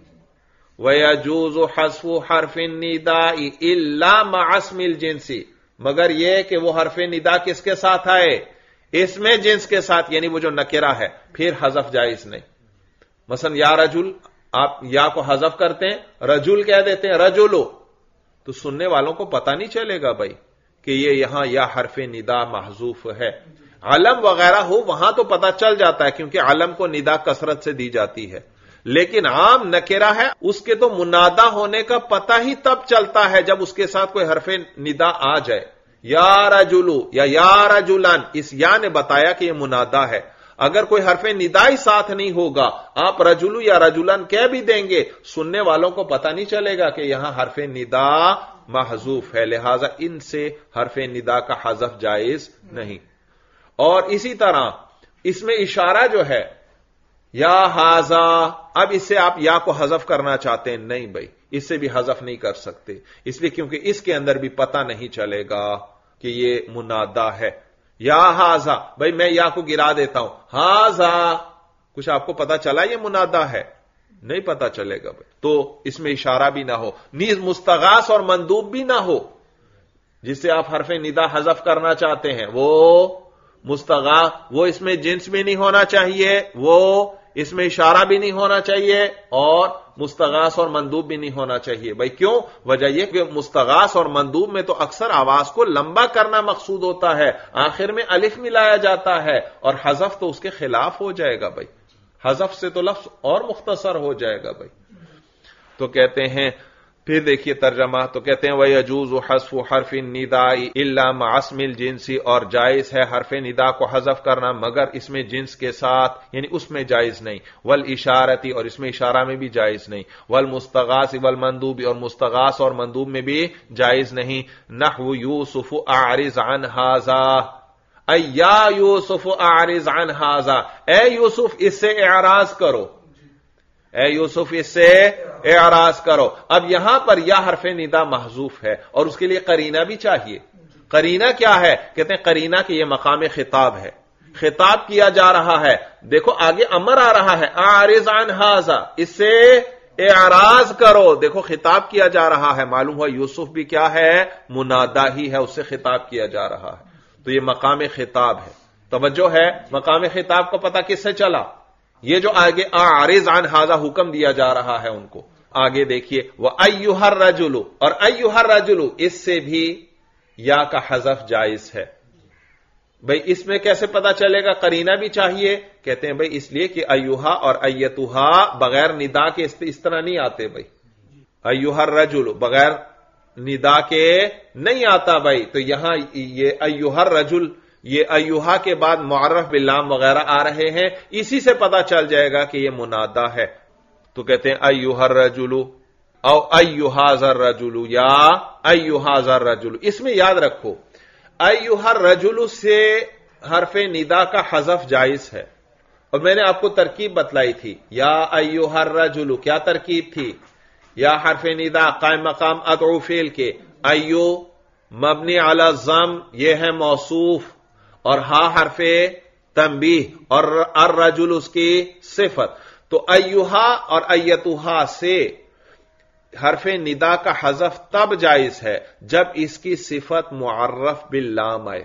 [SPEAKER 1] وَيَجُوزُ حَذْفُ حَرْفِ النِّدَاءِ إِلَّا مَعَ اسْمِ الْجِنْسِ، مگر یہ کہ وہ حرف ندا کس کے ساتھ آئے؟ اس میں جنس کے ساتھ، یعنی وہ جو نکرہ ہے، پھر حذف جائز نہیں۔ مثلا یا رجل، آپ یا کو حذف کرتے ہیں، رجل کہہ دیتے ہیں رجلو، تو سننے والوں کو پتہ نہیں چلے گا بھائی کہ یہ یہاں یا حرف ندا محذوف ہے۔ علم وغیرہ ہو وہاں تو پتہ چل جاتا ہے کیونکہ علم کو ندا کثرت سے دی جاتی ہے، لیکن عام نکرہ ہے اس کے تو منادہ ہونے کا پتہ ہی تب چلتا ہے جب اس کے ساتھ کوئی حرف ندا آ جائے۔ یا رجلو یا رجلن، اس یا نے بتایا کہ یہ منادہ ہے۔ اگر کوئی حرف ندا ہی ساتھ نہیں ہوگا، آپ رجلو یا رجلن کہہ بھی دیں گے، سننے والوں کو پتہ نہیں چلے گا کہ یہاں حرف ندا محذوف ہے، لہذا ان سے حرف ندا کا حذف جائز نہیں۔ اور اسی طرح اس میں اشارہ جو ہے یا ہاذا، اب اس سے آپ یا کو حذف کرنا چاہتے ہیں، نہیں بھائی اس سے بھی حذف نہیں کر سکتے، اس لیے کیونکہ اس کے اندر بھی پتہ نہیں چلے گا کہ یہ منادہ ہے۔ یا ہاذا، بھائی میں یا کو گرا دیتا ہوں، ہاذا کچھ آپ کو پتہ چلا یہ منادہ ہے؟ نہیں پتہ چلے گا بھائی، تو اس میں اشارہ بھی نہ ہو، نیز مستغاث اور مندوب بھی نہ ہو، جس سے آپ حرف ندا حذف کرنا چاہتے ہیں، وہ مستغاث، وہ اس میں جنس بھی نہیں ہونا چاہیے، وہ اس میں اشارہ بھی نہیں ہونا چاہیے، اور مستغاث اور مندوب بھی نہیں ہونا چاہیے۔ بھائی کیوں؟ وجہ یہ کہ مستغاث اور مندوب میں تو اکثر آواز کو لمبا کرنا مقصود ہوتا ہے، آخر میں الف ملایا جاتا ہے، اور حذف تو اس کے خلاف ہو جائے گا بھائی، حذف سے تو لفظ اور مختصر ہو جائے گا بھائی۔ تو کہتے ہیں پھر دیکھیے ترجمہ، تو کہتے ہیں وَيَجُوزُ حَذْفُ حَرْفِ النِّدَاءِ إِلَّا مَعَ اسْمِ الْجِنْسِ، اور جائز ہے حرف ندا کو حذف کرنا مگر اس میں جنس کے ساتھ، یعنی اس میں جائز نہیں، وَالْإِشَارَةِ، اور اس میں اشارہ میں بھی جائز نہیں، وَالْمُسْتَغَاثِ وَالْمَنْدُوبِ، اور مستغاث اور مندوب میں بھی جائز نہیں، نحو یوسف اعرض عن ھذا، اے یا یوسف اعرض عن ھذا، اے یوسف اس سے اعراض کرو، اے یوسف اس سے اعراض کرو۔ اب یہاں پر یا حرف ندا محذوف ہے اور اس کے لیے قرینہ بھی چاہیے۔ قرینہ کیا ہے؟ کہتے ہیں قرینہ کہ یہ مقام خطاب ہے، خطاب کیا جا رہا ہے، دیکھو آگے امر آ رہا ہے اعرض عن ھذا، اس سے اعراض کرو، دیکھو خطاب کیا جا رہا ہے، معلوم ہوا یوسف بھی کیا ہے؟ منادا ہی ہے، اس سے خطاب کیا جا رہا ہے، تو یہ مقام خطاب ہے۔ توجہ ہے، مقام خطاب کو پتہ کس سے چلا؟ یہ جو آگے اعرض عن ھذا حکم دیا جا رہا ہے ان کو، آگے دیکھیے وَأَيُّهَا الرَّجُلُ، اور أَيُّهَا الرَّجُلُ اس سے بھی یا کا حذف جائز ہے۔ بھئی اس میں کیسے پتا چلے گا؟ قرینہ بھی چاہیے، کہتے ہیں بھئی اس لیے کہ ایوہا اور ایتوہا بغیر ندا کے اس طرح نہیں آتے، بھئی ایوہا الرجل بغیر ندا کے نہیں آتا بھئی، تو یہاں یہ ایوہا الرجل، یہ ایوہا کے بعد معرف باللام وغیرہ آ رہے ہیں، اسی سے پتا چل جائے گا کہ یہ منادا ہے، تو کہتے ہیں ایوہا الرجل او ایوہا الرجل یا ایوہا الرجل۔ اس میں یاد رکھو ایوہا الرجل سے حرف ندا کا حذف جائز ہے، اور میں نے آپ کو ترکیب بتلائی تھی، یا ایوہا الرجل کیا ترکیب تھی؟ یا حرف ندا قائم مقام ادعو فعل کے، ایو مبنی علی الضم یہ ہے موصوف، اور ہا حرف تنبیہ، اور الرجل اس کی صفت، تو ایوہا اور ایتوہا سے حرف ندا کا حذف تب جائز ہے جب اس کی صفت معرف باللام آئے۔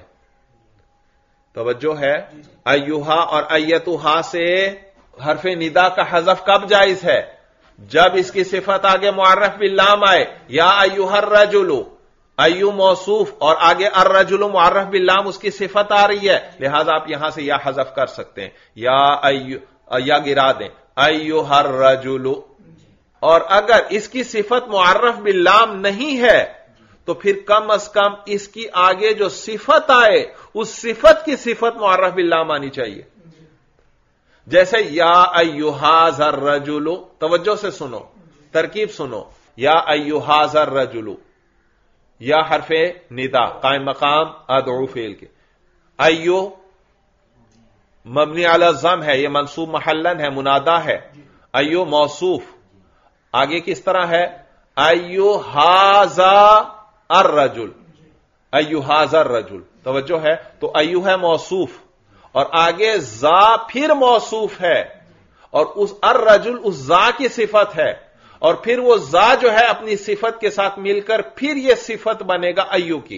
[SPEAKER 1] توجہ ہے، ایوہا اور ایتوہا سے حرف ندا کا حذف کب جائز ہے؟ جب اس کی صفت آگے معرف باللام آئے، یا ایوہا الرجل، ایو موصوف اور آگے الرجل معرف باللام اس کی صفت آ رہی ہے، لہذا آپ یہاں سے یا حذف کر سکتے ہیں، یا گرا دیں ایوہا الرجل، اور اگر اس کی صفت معرف باللام نہیں ہے تو پھر کم از کم اس کی آگے جو صفت آئے اس صفت کی صفت معرف باللام آنی چاہیے، جیسے یا ایوہا الرجل، توجہ سے سنو، ترکیب سنو، یا ایوہا الرجل، یا حرف ندا قائم مقام ادعو فعل کے، ایو مبنی علی الضم ہے، یہ منصوب محلن ہے، منادا ہے، ایو موصوف، آگے کس طرح ہے؟ ایو ھذا الرجل، ایو ھذا الرجل، توجہ ہے، تو ایو ہے موصوف اور آگے ذا پھر موصوف ہے، اور اس الرجل اس ذا کی صفت ہے، اور پھر وہ ذا جو ہے اپنی صفت کے ساتھ مل کر پھر یہ صفت بنے گا ایو کی،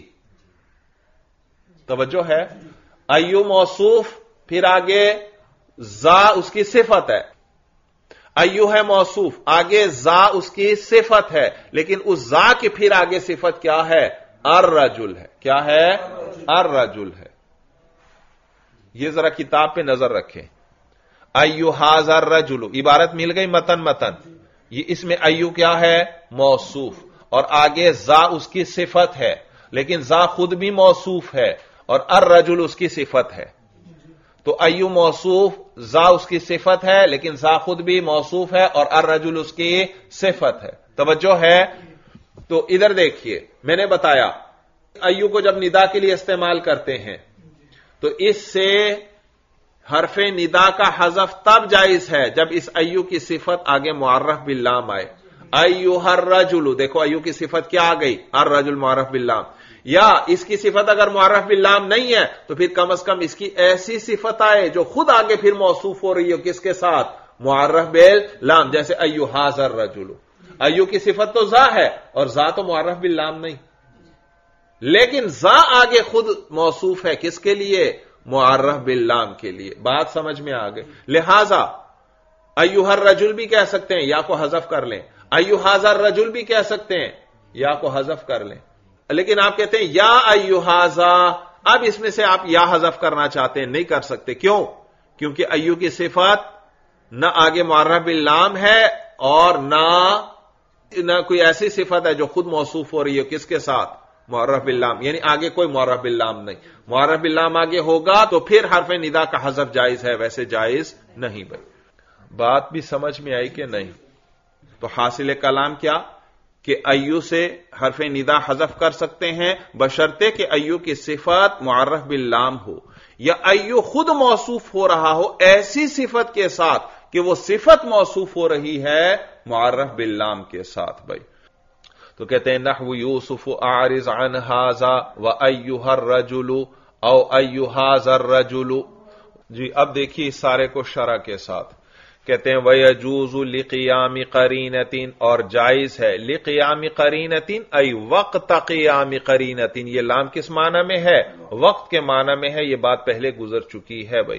[SPEAKER 1] توجہ ہے، ایو موصوف پھر آگے ذا اس کی صفت ہے، ایو ہے موصوف آگے ذا اس کی صفت ہے، لیکن اس ذا کے پھر آگے صفت کیا ہے؟ الرجل ہے، کیا ہے؟ الرجل ہے۔ یہ ذرا کتاب پہ نظر رکھیں، ایو ھذا الرجل عبارت مل گئی متن، یہ اس میں ایو کیا ہے؟ موصوف، اور آگے ذا اس کی صفت ہے، لیکن ذا خود بھی موصوف ہے اور الرجل اس کی صفت ہے، تو ایو موصوف، ذا اس کی صفت ہے لیکن ذا خود بھی موصوف ہے اور الرجل اس کی صفت ہے، توجہ ہے۔ تو ادھر دیکھیے میں نے بتایا ایو کو جب ندا کے لیے استعمال کرتے ہیں تو اس سے حرف ندا کا حذف تب جائز ہے جب اس ایو کی صفت آگے معرف باللام آئے، ایوہا الرجل، دیکھو ایو کی صفت کیا آ گئی؟ الرجل معرف باللام، یا اس کی صفت اگر معرف باللام نہیں ہے تو پھر کم از کم اس کی ایسی صفت آئے جو خود آگے پھر موصوف ہو رہی ہو، کس کے ساتھ؟ معرف باللام، جیسے ایو ھذا الرجل، ایو کی صفت تو ذا ہے اور ذا تو معرف باللام نہیں، لیکن ذا آگے خود موصوف ہے، کس کے لیے؟ معرف باللام کے لیے، بات سمجھ میں آ گئی، لہذا ایوہا الرجل بھی کہہ سکتے ہیں، یا کو حذف کر لیں، ایو ھذا الرجل بھی کہہ سکتے ہیں، یا کو حذف کر لیں، لیکن آپ کہتے ہیں یا ایو ھذا، اب اس میں سے آپ یا حذف کرنا چاہتے ہیں، نہیں کر سکتے، کیوں؟ کیونکہ ایو کی صفت نہ آگے معرف باللام ہے اور نہ نہ کوئی ایسی صفت ہے جو خود موصوف ہو رہی ہے کس کے ساتھ؟ معرف باللام، یعنی آگے کوئی معرف باللام نہیں. معرف باللام آگے ہوگا تو پھر حرف ندا کا حذف جائز ہے، ویسے جائز نہیں. بھائی بات بھی سمجھ میں آئی کہ نہیں؟ تو حاصل کلام کیا کہ ایو سے حرف ندا حذف کر سکتے ہیں بشرطے کہ ایو کی صفت معرف باللام ہو، یا ایو خود موصوف ہو رہا ہو ایسی صفت کے ساتھ کہ وہ صفت موصوف ہو رہی ہے معرف باللام کے ساتھ. بھائی تو کہتے ہیں نحو یوسف اعرض عن ھذا وایھا الرجل او ایھا الرجل. جی اب دیکھیے اس سارے کو شرح کے ساتھ. کہتے ہیں وَيَجُوزُ لِقِيَامِ قَرِينَةٍ، اور جائز ہے لِقِيَامِ قَرِينَةٍ ای وقت قیام قرینۃ. یہ لام کس معنی میں ہے؟ وقت کے معنی میں ہے، یہ بات پہلے گزر چکی ہے. بھائی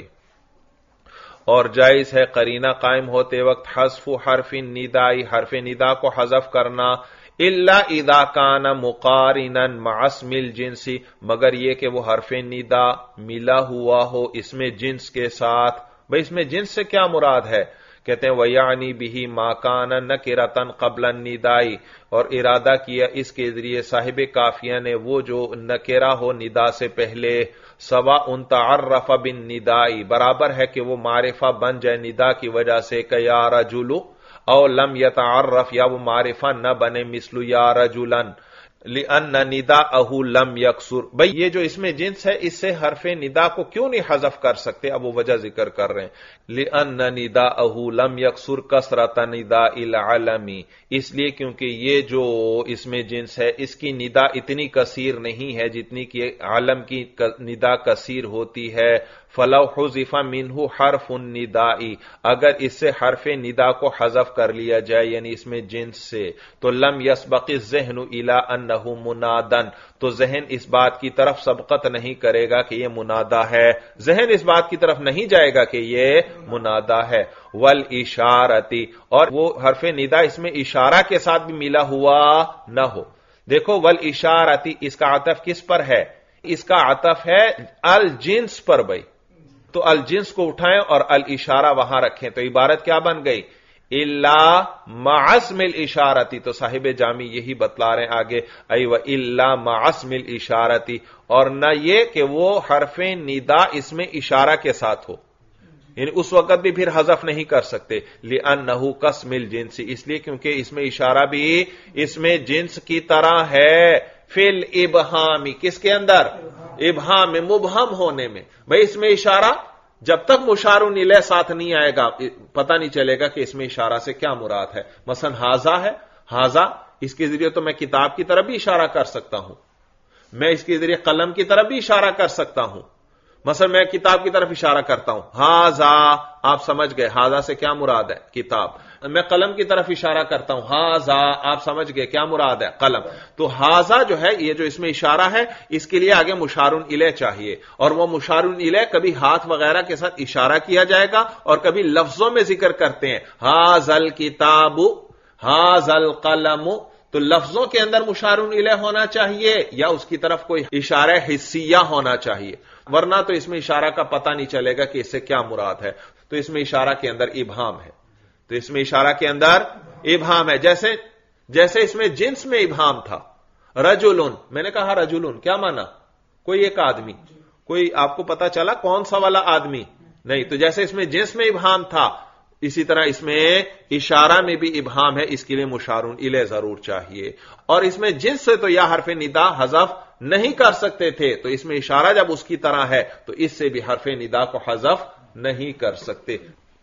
[SPEAKER 1] اور جائز ہے قرینہ قائم ہوتے وقت حذف حرف النداء، حرف ندا کو حذف کرنا، الا اذا کان مقارنا مع اسم الجنس، مگر یہ کہ وہ حرف ندا ملا ہوا ہو اسم جنس کے ساتھ. بھئی اس میں جنس سے کیا مراد ہے؟ کہتے ہیں وَيَعْنِي بِهِ مَا كَانَ نَكِرَةً قَبْلَ النِّدَاءِ، اور ارادہ کیا اس کے ذریعے صاحب کافیہ نے وہ جو نکرہ ہو ندا سے پہلے، سواء تعرف بالنداء، برابر ہے کہ وہ معرفہ بن جائے ندا کی وجہ سے کہ یا رجل، او لم يتعرف، یا وہ معرفہ نہ بنے مثل یا رجلن، لأن نداءه لم يكسر. بھئی یہ جو اس میں جنس ہے اس سے حرف ندا کو کیوں نہیں حذف کر سکتے؟ اب وہ وجہ ذکر کر رہے ہیں. لأن نداءه لم يكسر کثرۃ نداء العلم، اس لیے کیونکہ یہ جو اس میں جنس ہے اس کی ندا اتنی کثیر نہیں ہے جتنی کہ عالم کی ندا کثیر ہوتی ہے. فلو حذف منہ حرف النداء، اگر اس سے حرف ندا کو حذف کر لیا جائے یعنی اس میں جنس سے، تو لم يسبق الذہن الی انہ منادن، تو ذہن اس بات کی طرف سبقت نہیں کرے گا کہ یہ منادا ہے، ذہن اس بات کی طرف نہیں جائے گا کہ یہ منادا ہے. والاشارتی، اور وہ حرف ندا اس میں اشارہ کے ساتھ بھی ملا ہوا نہ ہو. دیکھو والاشارتی اس کا عطف کس پر ہے؟ اس کا عطف ہے الجنس پر. بھائی تو الجنس کو اٹھائیں اور الاشارہ وہاں رکھیں تو عبارت کیا بن گئی؟ الا مع اسم الاشارتی. تو صاحب جامی یہی بتلا رہے ہیں آگے، ای و الا مع اسم الاشارتی، اور نہ یہ کہ وہ حرف ندا اس میں اشارہ کے ساتھ ہو، یعنی اس وقت بھی پھر حذف نہیں کر سکتے. لأنہ کاسم الجنس، اس لیے کیونکہ اس میں اشارہ بھی اس میں جنس کی طرح ہے. فی الابہامی، کس کے اندر؟ ابہام میں، مبہم ہونے میں. بھئی اس میں اشارہ جب تک مشار الیہ ساتھ نہیں آئے گا پتہ نہیں چلے گا کہ اس میں اشارہ سے کیا مراد ہے. مثلا ہاذا ہے، ہاذا اس کے ذریعے تو میں کتاب کی طرف بھی اشارہ کر سکتا ہوں، میں اس کے ذریعے قلم کی طرف بھی اشارہ کر سکتا ہوں. مثلا میں کتاب کی طرف اشارہ کرتا ہوں، ہاذا، آپ سمجھ گئے ہاذا سے کیا مراد ہے؟ کتاب. میں قلم کی طرف اشارہ کرتا ہوں، ہاذا، آپ سمجھ گئے کیا مراد ہے؟ قلم. تو ہاذا جو ہے یہ جو اس میں اشارہ ہے اس کے لیے آگے مشار الیہ چاہیے، اور وہ مشار الیہ کبھی ہاتھ وغیرہ کے ساتھ اشارہ کیا جائے گا اور کبھی لفظوں میں ذکر کرتے ہیں، ہاذا الکتاب، ہاذا القلم. تو لفظوں کے اندر مشار الیہ ہونا چاہیے یا اس کی طرف کوئی اشارہ حسیہ ہونا چاہیے، ورنہ تو اس میں اشارہ کا پتہ نہیں چلے گا کہ اس سے کیا مراد ہے. تو اس میں اشارہ کے اندر ابہام ہے، تو اس میں اشارہ کے اندر ابہام ہے. جیسے اس میں جنس میں ابہام تھا. رجلن، میں نے کہا رجلن کیا مانا؟ کوئی ایک آدمی. کوئی آپ کو پتا چلا کون سا والا آدمی؟ نہیں. تو جیسے اس میں جنس میں ابہام تھا اسی طرح اس میں اشارہ میں بھی ابہام ہے، اس کے لیے مشار الیہ ضرور چاہیے. اور اس میں جنس سے تو یا حرف ندا حذف نہیں کر سکتے تھے، تو اس میں اشارہ جب اس کی طرح ہے تو اس سے بھی حرف ندا کو حذف نہیں کر سکتے.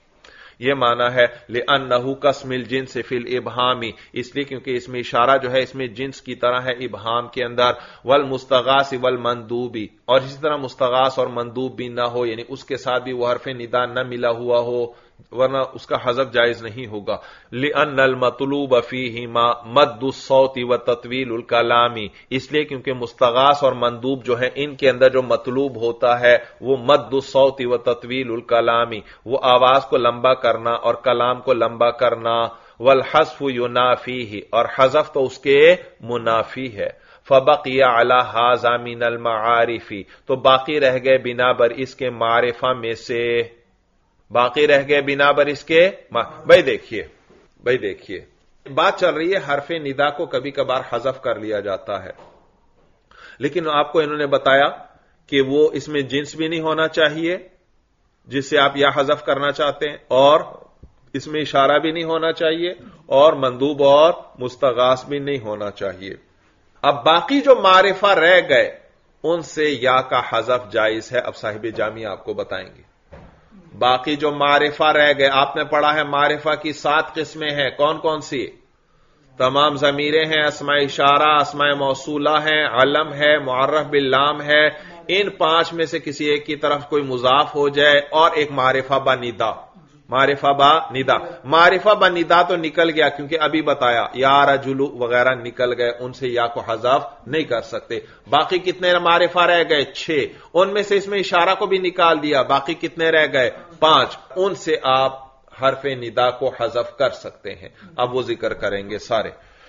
[SPEAKER 1] یہ معنی ہے لأنہ کاسم الجنس فی الابہام، اس لیے کیونکہ اس میں اشارہ جو ہے اس میں جنس کی طرح ہے ابہام کے اندر. والمستغاث والمندوبی، اور اسی طرح مستغاث اور مندوب بھی نہ ہو، یعنی اس کے ساتھ بھی وہ حرف ندا نہ ملا ہوا ہو ورنہ اس کا حذف جائز نہیں ہوگا. لأن المطلوب فیہما مد الصوت وتطویل الکلام، اس لیے کیونکہ مستغاث اور مندوب جو ہے ان کے اندر جو مطلوب ہوتا ہے وہ مد الصوت وتطویل الکلام، وہ آواز کو لمبا کرنا اور کلام کو لمبا کرنا. والحذف ینافیہ، اور حذف تو اس کے منافی ہے. فبقی علی ھذا من المعارف، تو باقی رہ گئے بنا بر اس کے معرفہ میں سے، باقی رہ گئے بنا بر اس کے. بھائی دیکھیے بات چل رہی ہے حرف ندا کو کبھی کبھار حذف کر لیا جاتا ہے، لیکن آپ کو انہوں نے بتایا کہ وہ اس میں جنس بھی نہیں ہونا چاہیے جس سے آپ یا حذف کرنا چاہتے ہیں، اور اس میں اشارہ بھی نہیں ہونا چاہیے، اور مندوب اور مستغاث بھی نہیں ہونا چاہیے۔ اب باقی جو معرفہ رہ گئے ان سے یا کا حذف جائز ہے۔ اب صاحب جامی آپ کو بتائیں گے باقی جو معرفہ رہ گئے، آپ نے پڑھا ہے معرفہ کی 7 قسمیں ہیں، کون کون سی؟ تمام ضمیریں ہیں، اسماء اشارہ، اسماء موصولہ ہیں، علم ہے، معرف باللام ہے۔ ان 5 میں سے کسی ایک کی طرف کوئی مضاف ہو جائے اور ایک معرفہ با ندا، معرفہ با ندا۔ معرفہ با ندا تو نکل گیا کیونکہ ابھی بتایا یا رجلو وغیرہ نکل گئے، ان سے یا کو حذف نہیں کر سکتے۔ باقی کتنے معرفہ رہ گئے؟ 6۔ ان میں سے اس میں اشارہ کو بھی نکال دیا، باقی کتنے رہ گئے؟ 5۔ ان سے آپ حرف ندا کو حذف کر سکتے ہیں۔ اب وہ ذکر کریں گے سارے،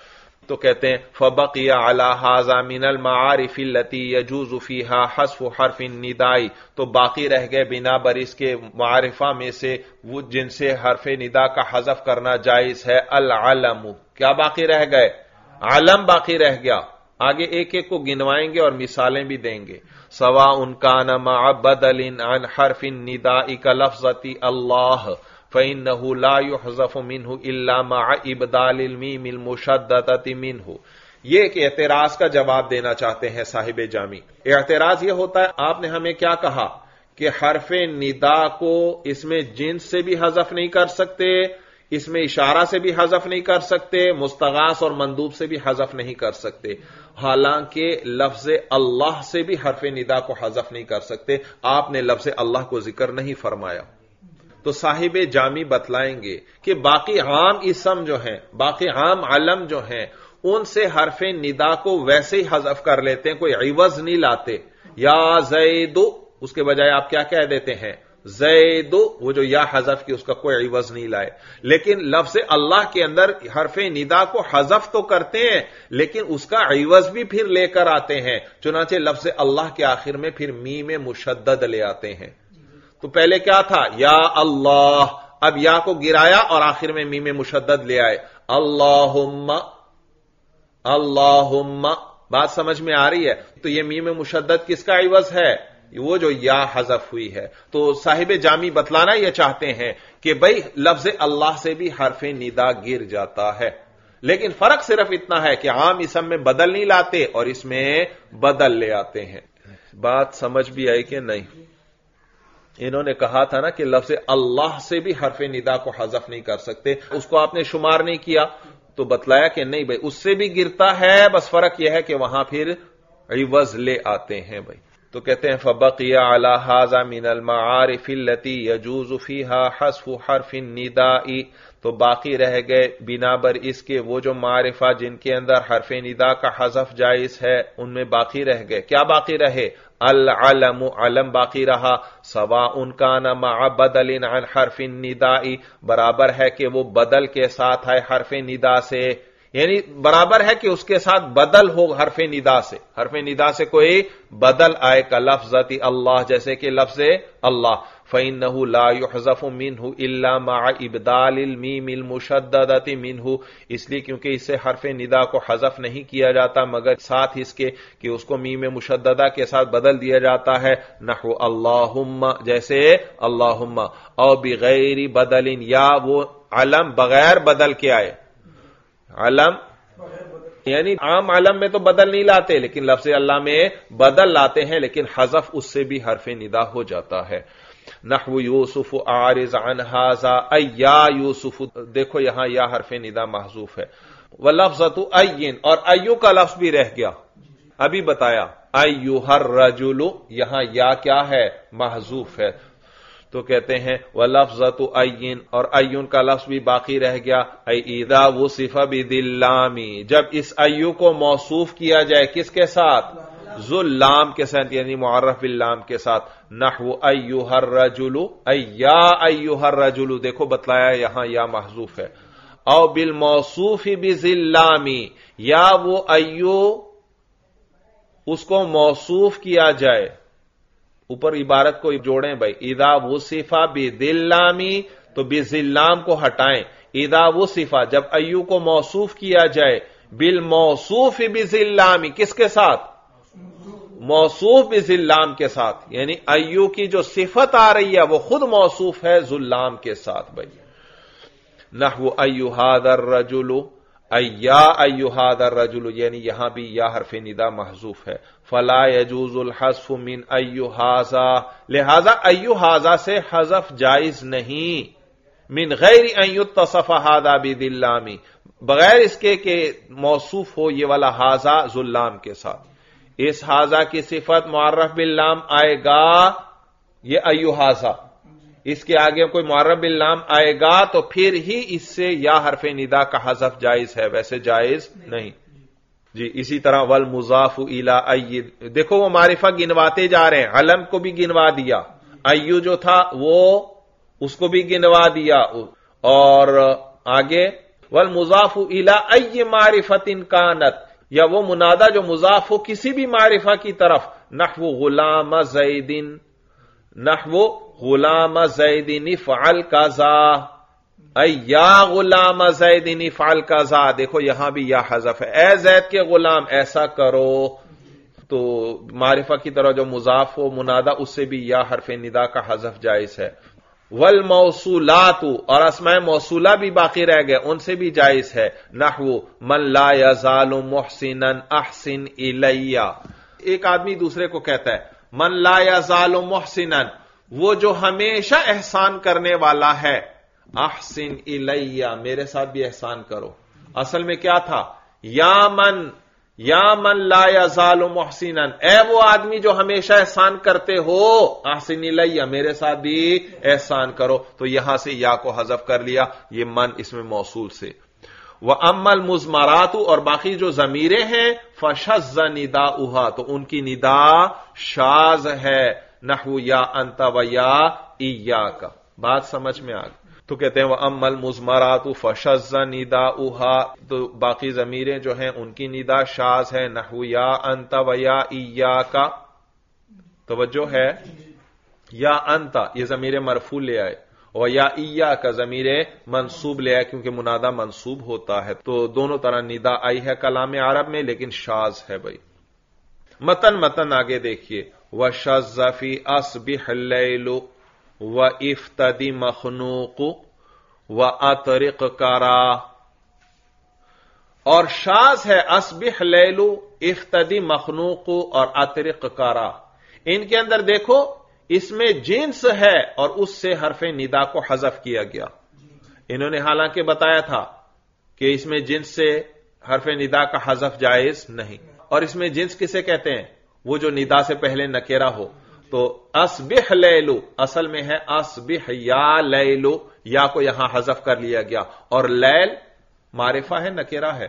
[SPEAKER 1] تو کہتے ہیں فبقی علی ھذا من المعارف التي يجوز فيها حذف حرف النداء، تو باقی رہ گئے بنا بر اس کے معرفہ میں سے وہ جن سے حرف ندا کا حذف کرنا جائز ہے۔ العلم، کیا باقی رہ گئے؟ علم باقی رہ گیا۔ آگے ایک ایک کو گنوائیں گے اور مثالیں بھی دیں گے۔ سواء كان مع بدل عن حرف النداء كلفظة الله فإنه لا يحذف منه إلا مع إبدال الميم المشددة منه۔ یہ ایک اعتراض کا جواب دینا چاہتے ہیں صاحب جامی۔ اعتراض یہ ہوتا ہے، آپ نے ہمیں کیا کہا کہ حرف ندا کو اس میں جنس سے بھی حذف نہیں کر سکتے، اس میں اشارہ سے بھی حذف نہیں کر سکتے، مستغاث اور مندوب سے بھی حذف نہیں کر سکتے، حالانکہ لفظ اللہ سے بھی حرف ندا کو حذف نہیں کر سکتے۔ آپ نے لفظ اللہ کو ذکر نہیں فرمایا۔ تو صاحب جامی بتلائیں گے کہ باقی عام اسم جو ہیں، باقی عام علم جو ہیں، ان سے حرف ندا کو ویسے ہی حذف کر لیتے ہیں، کوئی عوض نہیں لاتے۔ یا زید، اس کے بجائے آپ کیا کہہ دیتے ہیں؟ زید، وہ جو یا حذف کی اس کا کوئی عوض نہیں لائے۔ لیکن لفظ اللہ کے اندر حرف ندا کو حذف تو کرتے ہیں لیکن اس کا عوض بھی پھر لے کر آتے ہیں، چنانچہ لفظ اللہ کے آخر میں پھر میم مشدد لے آتے ہیں۔ تو پہلے کیا تھا؟ یا اللہ، اب یا کو گرایا اور آخر میں میم مشدد لے آئے، اللہم اللہم۔ بات سمجھ میں آ رہی ہے؟ تو یہ میم مشدد کس کا عوض ہے؟ وہ جو یا حذف ہوئی ہے۔ تو صاحب جامی بتلانا یہ چاہتے ہیں کہ بھئی لفظ اللہ سے بھی حرف ندا گر جاتا ہے، لیکن فرق صرف اتنا ہے کہ عام اسم میں بدل نہیں لاتے اور اس میں بدل لے آتے ہیں۔ بات سمجھ بھی آئی کہ نہیں؟ انہوں نے کہا تھا نا کہ لفظ اللہ سے بھی حرف ندا کو حذف نہیں کر سکتے، اس کو آپ نے شمار نہیں کیا، تو بتلایا کہ نہیں بھائی اس سے بھی گرتا ہے، بس فرق یہ ہے کہ وہاں پھر عوض لے آتے ہیں بھائی۔ تو کہتے ہیں فبقی علی ھذا من المعارف التي يجوز فيها حذف حرف النداء، تو باقی رہ گئے بنا بر اس کے وہ جو معرفہ جن کے اندر حرف ندا کا حذف جائز ہے، ان میں باقی رہ گئے۔ کیا باقی رہے؟ العلم، علم باقی رہا۔ سواء کان مع بدل عن حرف النداء، برابر ہے کہ وہ بدل کے ساتھ ہے حرف ندا سے، یعنی برابر ہے کہ اس کے ساتھ بدل ہو حرف ندا سے، حرف ندا سے کوئی بدل آئے کا لفظ اللہ، جیسے کہ لفظ اللہ، فإنه لا يحذف منه الا مع ابدال المیم المشددۃ منه، اس لیے کیونکہ اس سے حرف ندا کو حذف نہیں کیا جاتا مگر ساتھ اس کے کہ اس کو میم مشددہ کے ساتھ بدل دیا جاتا ہے، نحو اللہم، جیسے اللہم، او بغیر بدل، یا وہ علم بغیر بدل کے آئے، علم یعنی عام علم میں تو بدل نہیں لاتے لیکن لفظ اللہ میں بدل لاتے ہیں، لیکن حذف اس سے بھی حرف ندا ہو جاتا ہے۔ نحو یوسف اعرض عن ھذا، ای یا یوسف، دیکھو یہاں یا حرف ندا محذوف ہے، ولفظۃ این، اور ایو کا لفظ بھی رہ گیا، ابھی بتایا ایھا الرجل، یہاں یا کیا ہے؟ محذوف ہے۔ تو کہتے ہیں وَلَفْظَةُ أَيٍّ، اور ایون کا لفظ بھی باقی رہ گیا، اَيْ اِذَا وُصِفَ بِذِلَّامِ، جب اس ایو کو موصوف کیا جائے کس کے ساتھ؟ ذُلَّام کے ساتھ، یعنی معرف باللام کے ساتھ، نحو أَيُّهَا الرَّجُلُ، اَيْ یا أَيُّهَا الرَّجُلُ، دیکھو بتلایا یہاں یا محذوف ہے، او بالموصوف بذلام، یا وہ ایو اس کو موصوف کیا جائے، اوپر عبارت کو جوڑیں بھائی، اذا وصف بذلام، تو بذلام کو ہٹائیں، اذا وصف جب ایو کو موصوف کیا جائے بالموصوف بذلام کس کے ساتھ؟ موصوف بذلام کے ساتھ، یعنی ایو کی جو صفت آ رہی ہے وہ خود موصوف ہے ذلام کے ساتھ بھائی. نحو ایو ھذا الرجل ایا ایو ھذا الرجل، یعنی یہاں بھی یا حرف ندا محذوف ہے. فلا يجوز الحذف من ایو ھذا، لہذا ایو ھذا سے حذف جائز نہیں. من غیر ان یتصف ھذا بذلام، بغیر اس کے کہ موصوف ہو یہ والا ھذا ذلام کے ساتھ. اس ھذا کی صفت معرف باللام آئے گا، یہ ایو ھذا، اس کے آگے کوئی معرف باللام آئے گا تو پھر ہی اس سے یا حرف ندا کا حذف جائز ہے، ویسے جائز نہیں. جی اسی طرح والمضاف الی ای، دیکھو وہ معرفہ گنواتے جا رہے ہیں. علم کو بھی گنوا دیا، ایو جو تھا وہ اس کو بھی گنوا دیا، اور آگے والمضاف الی ای معرفۃ کانت، یا وہ منادہ جو مضاف ہو کسی بھی معرفہ کی طرف. نحو غلام زید، نحو غلام زید افعل کذا، اے یا غلام زید افعل کذا. دیکھو یہاں بھی یا حذف ہے، اے زید کے غلام ایسا کرو. تو معرفہ کی طرح جو مضاف ہو منادہ اس سے بھی یا حرف ندا کا حذف جائز ہے. والموصولات، اور اسماء موصولہ بھی باقی رہ گئے، ان سے بھی جائز ہے. نحو من لا یزال محسنا احسن الی، ایک آدمی دوسرے کو کہتا ہے من لا یزال محسنا، وہ جو ہمیشہ احسان کرنے والا ہے، احسن الی میرے ساتھ بھی احسان کرو. اصل میں کیا تھا؟ یا من لا یزال محسنا، اے وہ آدمی جو ہمیشہ احسان کرتے ہو، احسن الی میرے ساتھ بھی احسان کرو. تو یہاں سے یا کو حذف کر لیا، یہ من اسم موصول سے. وَأَمَّا الْمُضْمَرَاتُ، اور باقی جو ضمیریں ہیں، فَشَذَّ نِدَاؤُهَا، تو ان کی ندا شاذ ہے. نحو یا انت و یا ایاک، بات سمجھ میں آ گئی. تو کہتے ہیں وَأَمَّا الْمُضْمَرَاتُ فَشَذَّ نِدَاؤُهَا، تو باقی ضمیریں جو ہیں ان کی ندا شاذ ہے. نحو یا انت و یا ایاک، توجہ ہے، یا انت یہ ضمیر مرفوع لے آئے، اور یا ایاک ضمیر منصوب لے آئے، کیونکہ منادہ منصوب ہوتا ہے. تو دونوں طرح ندا آئی ہے کلام عرب میں، لیکن شاذ ہے بھائی. متن آگے دیکھیے. وَشَذَّ فِي أَصْبِحَ اللَّيْلُ وَإِفْتَدِ مَخْنُوقُ وَأَطْرِقْ كَرَا، اور شاذ ہے اصبح لیل، افتدی مخنوق اور اطرق کرا. ان کے اندر دیکھو اس میں جنس ہے اور اس سے حرف ندا کو حذف کیا گیا. انہوں نے حالانکہ بتایا تھا کہ اس میں جنس سے حرف ندا کا حذف جائز نہیں. اور اس میں جنس کسے کہتے ہیں؟ وہ جو ندا سے پہلے نکرہ ہو. تو اصبح لیلو اصل میں ہے اصبح یا لیلو، یا کو یہاں حذف کر لیا گیا. اور لیل معرفہ ہے نکرہ ہے؟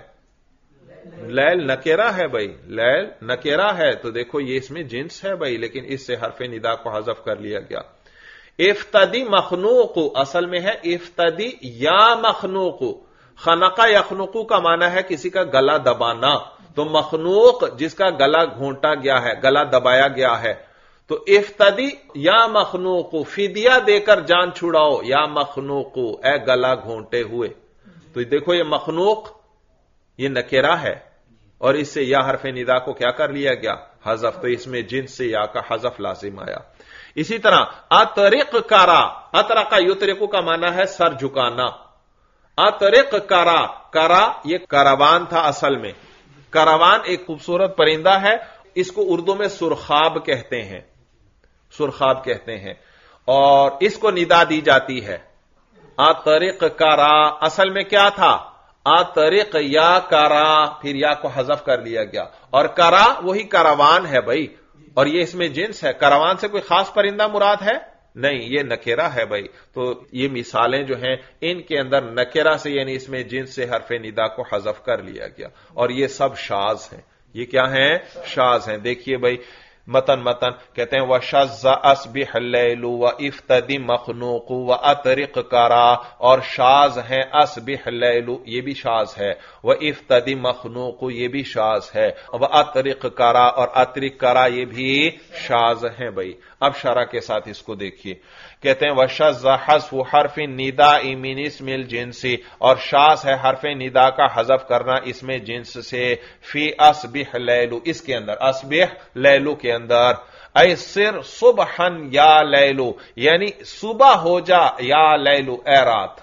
[SPEAKER 1] لیل نکرہ ہے بھائی، لیل نکرہ ہے. تو دیکھو یہ اس میں جنس ہے بھائی، لیکن اس سے حرف ندا کو حذف کر لیا گیا. افتدی مخنوق اصل میں ہے افتدی یا مخنوق. خنقہ یخنقو کا معنی ہے کسی کا گلا دبانا. تو مخنوق جس کا گلا گھونٹا گیا ہے، گلا دبایا گیا ہے. تو افتدی یا مخنوق، فدیہ دے کر جان چھڑاؤ، یا مخنوق اے گلا گھونٹے ہوئے. تو دیکھو یہ مخنوق یہ نکرہ ہے، اور اس سے یا حرف ندا کو کیا کر لیا گیا؟ حذف. تو اس میں جنس سے یا کا حذف لازم آیا. اسی طرح اطرق کرا، اطرقا یطرقو کا معنی ہے سر جھکانا. اطرق کرا، کرا یہ کاروان تھا اصل میں. کاروان ایک خوبصورت پرندہ ہے، اس کو اردو میں سرخاب کہتے ہیں، سرخاب کہتے ہیں، اور اس کو ندا دی جاتی ہے. اطرق کرا اصل میں کیا تھا؟ اطرق یا کرا، پھر یا کو حذف کر لیا گیا. اور کرا وہی کاروان ہے بھائی، اور یہ اس میں جنس ہے. کاروان سے کوئی خاص پرندہ مراد ہے؟ نہیں، یہ نکرہ ہے بھائی. تو یہ مثالیں جو ہیں ان کے اندر نکرہ سے یعنی اس میں جنس سے حرف ندا کو حذف کر لیا گیا، اور یہ سب شاذ ہیں. یہ کیا ہیں؟ شاذ ہیں. دیکھیے بھائی متن کہتے ہیں وَشَذَّ أَصْبِحَ اللَّيْلُ وَإِفْتَدِ مَخْنُوقُ وَأَطْرِقْ كَرَا، اور شاذ ہیں اصبح اللیل یہ بھی شاذ ہے، وَإِفْتَدِ مَخْنُوقُ یہ بھی شاذ ہے، وَأَطْرِقْ كَرَا اور اطرق کرا یہ بھی شاذ ہیں بھائی. اب شرح کے ساتھ اس کو دیکھیے. کہتے ہیں وشذ حذف حرف النداء من اسم الجنس، اور شاذ ہے حرف ندا کا حذف کرنا اسم جنس سے. فی اصبح لیلو، اس کے اندر اصبح لیلو کے اندر، اے سر صبحا یا لیلو، یعنی صبح ہو جا، یا لیلو اے رات،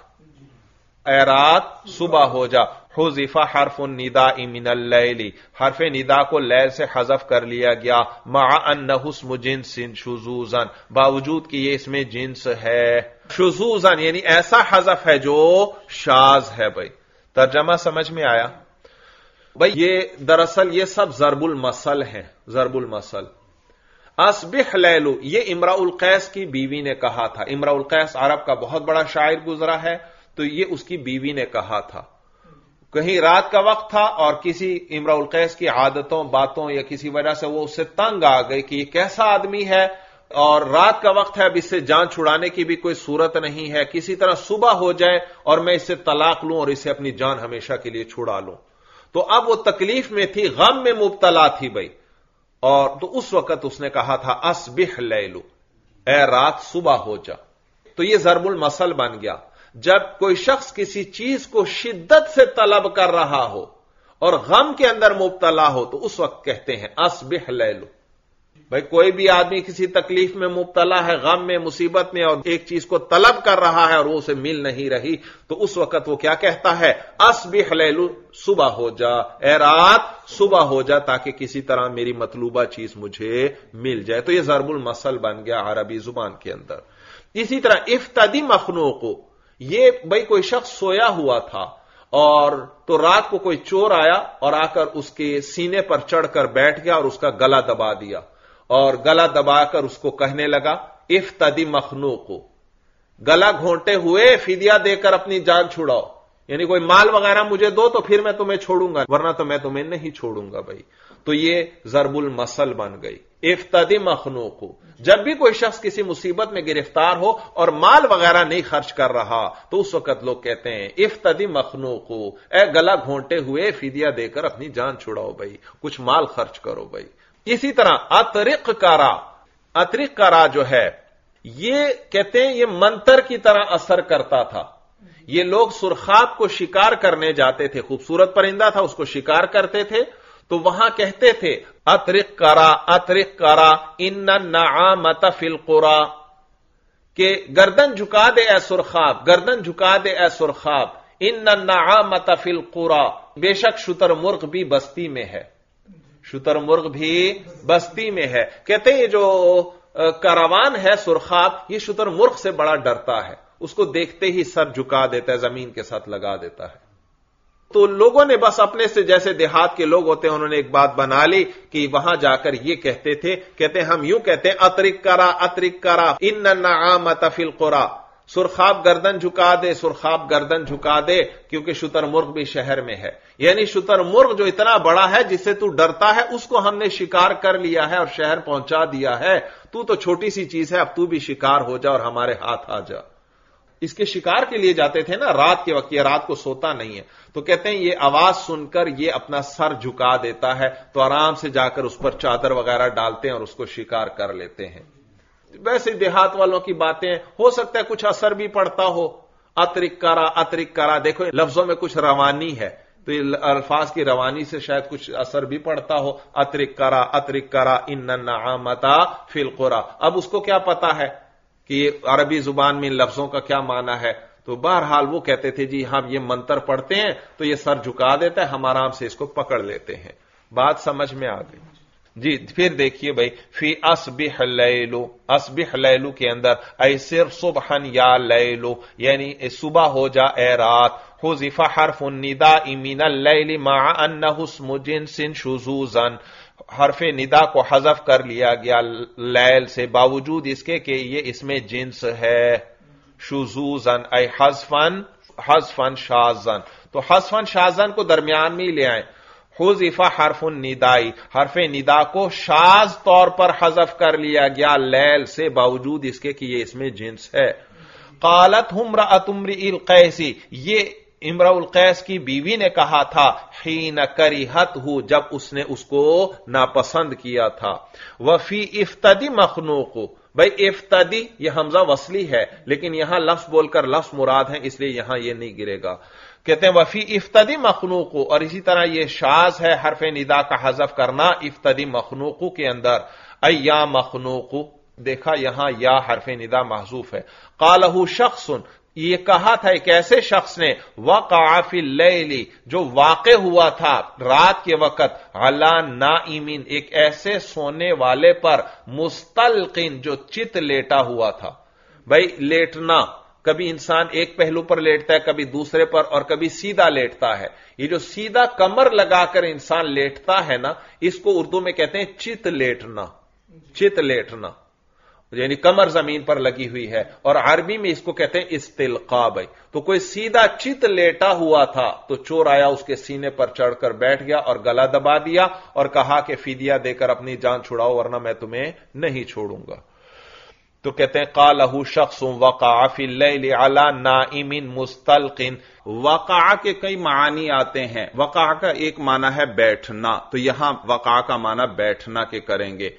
[SPEAKER 1] اے رات صبح ہو جا. حذف حرف النداء من اللیل، حرف ندا کو لیل سے حذف کر لیا گیا. مع انہ اسم جنس شذوذا، باوجود کہ یہ اسم جنس ہے. شذوذا یعنی ایسا حذف ہے جو شاذ ہے. بھائی ترجمہ سمجھ میں آیا؟ بھائی یہ دراصل یہ سب ضرب المثل ہیں، ضرب المثل. اصبح لیلو یہ امرؤ القیس کی بیوی نے کہا تھا. امرؤ القیس عرب کا بہت بڑا شاعر گزرا ہے، تو یہ اس کی بیوی نے کہا تھا. کہیں رات کا وقت تھا اور کسی امرؤ القیس کی عادتوں باتوں یا کسی وجہ سے وہ اس سے تنگ آ گئی کہ یہ کیسا آدمی ہے، اور رات کا وقت ہے، اب اس سے جان چھڑانے کی بھی کوئی صورت نہیں ہے، کسی طرح صبح ہو جائے اور میں اس سے طلاق لوں اور اسے اپنی جان ہمیشہ کے لیے چھڑا لوں. تو اب وہ تکلیف میں تھی، غم میں مبتلا تھی بھائی. اور تو اس وقت اس نے کہا تھا اصبح لیلو، اے رات صبح ہو جا. تو یہ ضرب المثل بن گیا. جب کوئی شخص کسی چیز کو شدت سے طلب کر رہا ہو اور غم کے اندر مبتلا ہو تو اس وقت کہتے ہیں اصبح لیلو. بھائی کوئی بھی آدمی کسی تکلیف میں مبتلا ہے، غم میں، مصیبت میں، اور ایک چیز کو طلب کر رہا ہے اور وہ اسے مل نہیں رہی، تو اس وقت وہ کیا کہتا ہے؟ اصبح لیلو، صبح ہو جا، اے رات صبح ہو جا تاکہ کسی طرح میری مطلوبہ چیز مجھے مل جائے. تو یہ ضرب المثل بن گیا عربی زبان کے اندر. اسی طرح افتدی مخنوق، یہ بھائی کوئی شخص سویا ہوا تھا اور تو رات کو کوئی چور آیا اور آ کر اس کے سینے پر چڑھ کر بیٹھ گیا اور اس کا گلا دبا دیا، اور گلا دبا کر اس کو کہنے لگا افتدی مخنوق، گلا گھونٹے ہوئے فدیہ دے کر اپنی جان چھڑاؤ، یعنی کوئی مال وغیرہ مجھے دو تو پھر میں تمہیں چھوڑوں گا، ورنہ تو میں تمہیں نہیں چھوڑوں گا. بھائی تو یہ ضرب المثل بن گئی. افتدی مخنوق، جب بھی کوئی شخص کسی مصیبت میں گرفتار ہو اور مال وغیرہ نہیں خرچ کر رہا تو اس وقت لوگ کہتے ہیں افتدی مخنوق، اے گلا گھونٹے ہوئے فدیہ دے کر اپنی جان چھڑاؤ بھائی، کچھ مال خرچ کرو بھائی. اسی طرح اطرق کرا، اطرق کرا جو ہے یہ کہتے ہیں یہ منتر کی طرح اثر کرتا تھا. یہ لوگ سرخاب کو شکار کرنے جاتے تھے، خوبصورت پرندہ تھا، اس کو شکار کرتے تھے، تو وہاں کہتے تھے اطرق کرا، اطرق کرا ان النعامۃ فی القرى، کہ گردن جھکا دے اے سرخاب، گردن جھکا دے اے سرخاب، ان النعامۃ فی القرى، بے شک شتر مرغ بھی بستی میں ہے، شتر مرغ بھی بستی میں ہے. کہتے ہیں یہ جو کاروان ہے سرخاب، یہ شتر مرغ سے بڑا ڈرتا ہے، اس کو دیکھتے ہی سر جھکا دیتا ہے، زمین کے ساتھ لگا دیتا ہے. تو لوگوں نے بس اپنے سے جیسے دیہات کے لوگ ہوتے ہیں انہوں نے ایک بات بنا لی کہ وہاں جا کر یہ کہتے تھے، کہتے ہیں ہم یوں کہتے ہیں اطرق کرا، اطرق کرا ان النعامۃ فی القرى، سرخاب گردن جھکا دے، سرخاب گردن جھکا دے، کیونکہ شتر مرغ بھی شہر میں ہے. یعنی شتر مرغ جو اتنا بڑا ہے جس سے تو ڈرتا ہے اس کو ہم نے شکار کر لیا ہے اور شہر پہنچا دیا ہے، تو چھوٹی سی چیز ہے، اب تو بھی شکار ہو جا اور ہمارے ہاتھ آ جا. اس کے شکار کے لیے جاتے تھے نا رات کے وقت، یہ رات کو سوتا نہیں ہے. تو کہتے ہیں یہ آواز سن کر یہ اپنا سر جھکا دیتا ہے، تو آرام سے جا کر اس پر چادر وغیرہ ڈالتے ہیں اور اس کو شکار کر لیتے ہیں. ویسے دیہات والوں کی باتیں، ہو سکتا ہے کچھ اثر بھی پڑتا ہو. اطرق کرا، اطرق کرا، دیکھو لفظوں میں کچھ روانی ہے تو یہ الفاظ کی روانی سے شاید کچھ اثر بھی پڑتا ہو. اطرق کرا، اطرق کرا ان النعامۃ فی القرى. اب اس کو کیا پتا ہے کہ یہ عربی زبان میں ان لفظوں کا کیا معنی ہے؟ تو بہرحال وہ کہتے تھے جی ہم یہ منتر پڑھتے ہیں تو یہ سر جھکا دیتا ہے، ہم آرام سے اس کو پکڑ لیتے ہیں. بات سمجھ میں آ گئی جی. پھر دیکھیے بھائی فی اصبح لیلو، اصبح لیلو کے اندر اے سر صبحا یا لیلو، یعنی صبح ہو جا اے رات. حذف حرف النداء من اللیل مع انہ اسم جنس شذوذا، حرف ندا کو حذف کر لیا گیا لیل سے باوجود اس کے کہ یہ اس میں جنس ہے. شذوذا اے حذفا شاذا، تو حذفا شاذا کو درمیان میں لے آئیں. حذف حرف النداء، حرف ندا کو شاذ طور پر حذف کر لیا گیا لیل سے باوجود اس کے کہ یہ اس میں جنس ہے. قالت امرأۃ امرئ القیس، یہ امرؤ القیس کی بیوی نے کہا تھا حین کرہتہ، جب اس نے اس کو ناپسند کیا تھا. وفی افتدی مخنوق، بھائی افتدی یہ حمزہ وصلی ہے لیکن یہاں لفظ بول کر لفظ مراد ہے اس لیے یہاں یہ نہیں گرے گا. کہتے ہیں وفی افتدی مخنوق، اور اسی طرح یہ شاذ ہے حرف ندا کا حذف کرنا افتدی مخنوق کے اندر. یا مخنوق، دیکھا یہاں یا حرف ندا محذوف ہے. قالہ شخص، یہ کہا تھا ایک ایسے شخص نے، وقع فی اللیل جو واقع ہوا تھا رات کے وقت، علی نائمین ایک ایسے سونے والے پر، مستلقن جو چت لیٹا ہوا تھا. بھائی لیٹنا، کبھی انسان ایک پہلو پر لیٹتا ہے کبھی دوسرے پر اور کبھی سیدھا لیٹتا ہے. یہ جو سیدھا کمر لگا کر انسان لیٹتا ہے نا، اس کو اردو میں کہتے ہیں چت لیٹنا. چت لیٹنا یعنی کمر زمین پر لگی ہوئی ہے، اور عربی میں اس کو کہتے ہیں استلقاء. بھائی تو کوئی سیدھا چت لیٹا ہوا تھا تو چور آیا اس کے سینے پر چڑھ کر بیٹھ گیا اور گلا دبا دیا اور کہا کہ فدیہ دے کر اپنی جان چھڑاؤ ورنہ میں تمہیں نہیں چھوڑوں گا. تو کہتے ہیں قالہ شخص وقع فی اللیل علی نائم مستلقن. وقع کے کئی معنی آتے ہیں. وقع کا ایک معنی ہے بیٹھنا، تو یہاں وقع کا معنی بیٹھنا کے کریں گے.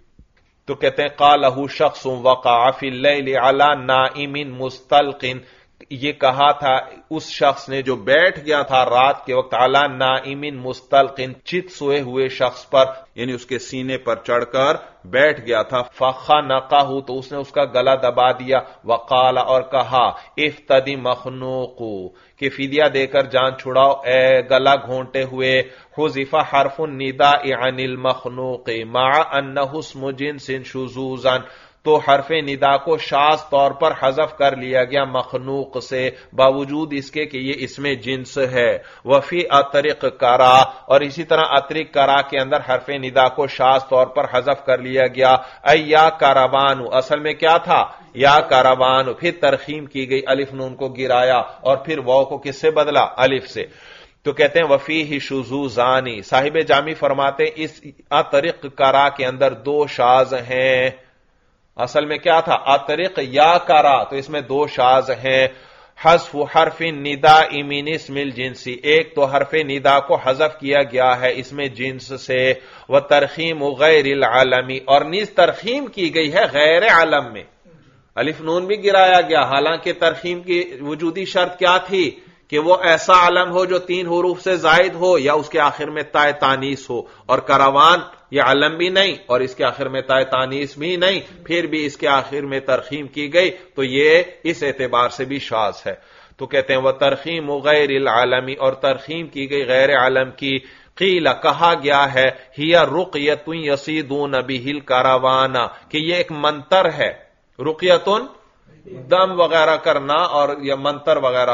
[SPEAKER 1] تو کہتے ہیں قالہ شخص وقع فی اللیل علی نائم مستلقن، یہ کہا تھا اس شخص نے جو بیٹھ گیا تھا رات کے وقت، علی نائم مستلقن چت سوئے ہوئے شخص پر، یعنی اس کے سینے پر چڑھ کر بیٹھ گیا تھا. فخنقہ، تو اس نے اس کا گلا دبا دیا. وقال، اور کہا، افتدی مخنوق، کہ فدیہ دے کر جان چھڑاؤ اے گلا گھونٹے ہوئے. حذف حرف النداء عن المخنوق مع انہ اسم جنس شذوذا، تو حرف ندا کو شاذ طور پر حذف کر لیا گیا مخنوق سے، باوجود اس کے کہ یہ اسم جنس ہے. وفی اطرق کرا، اور اسی طرح اطرق کرا کے اندر حرف ندا کو شاذ طور پر حذف کر لیا گیا. یا کاروان، اصل میں کیا تھا یا کاروان، پھر ترخیم کی گئی، الف نون کو گرایا اور پھر واو کو کس سے بدلا؟ الف سے. تو کہتے ہیں وفیہ شذوذانی، صاحب جامی فرماتے ہیں اس اطرق کرا کے اندر دو شاذ ہیں. اصل میں کیا تھا؟ اطرق یا کرا، تو اس میں دو شاذ ہیں. حذف حرف النداء من اسم الجنسی، ایک تو حرف ندا کو حذف کیا گیا ہے اسم جنس سے. وترخیم غیر العالمی، اور نیز ترخیم کی گئی ہے غیر عالم میں، الف نون بھی گرایا گیا. حالانکہ ترخیم کی وجودی شرط کیا تھی کہ وہ ایسا علم ہو جو 3 حروف سے زائد ہو یا اس کے آخر میں تائے تانیث ہو، اور کراوان یہ علم بھی نہیں اور اس کے آخر میں تائے تانیث بھی نہیں، پھر بھی اس کے آخر میں ترخیم کی گئی، تو یہ اس اعتبار سے بھی شاذ ہے. تو کہتے ہیں وہ ترخیم غیر العالمی، اور ترخیم کی گئی غیر عالم کی. قیل، کہا گیا ہے، ہی رقیۃ یصیدون بہ الکراوان، کہ یہ ایک منتر ہے. رقیۃ دم وغیرہ کرنا اور یا منتر وغیرہ،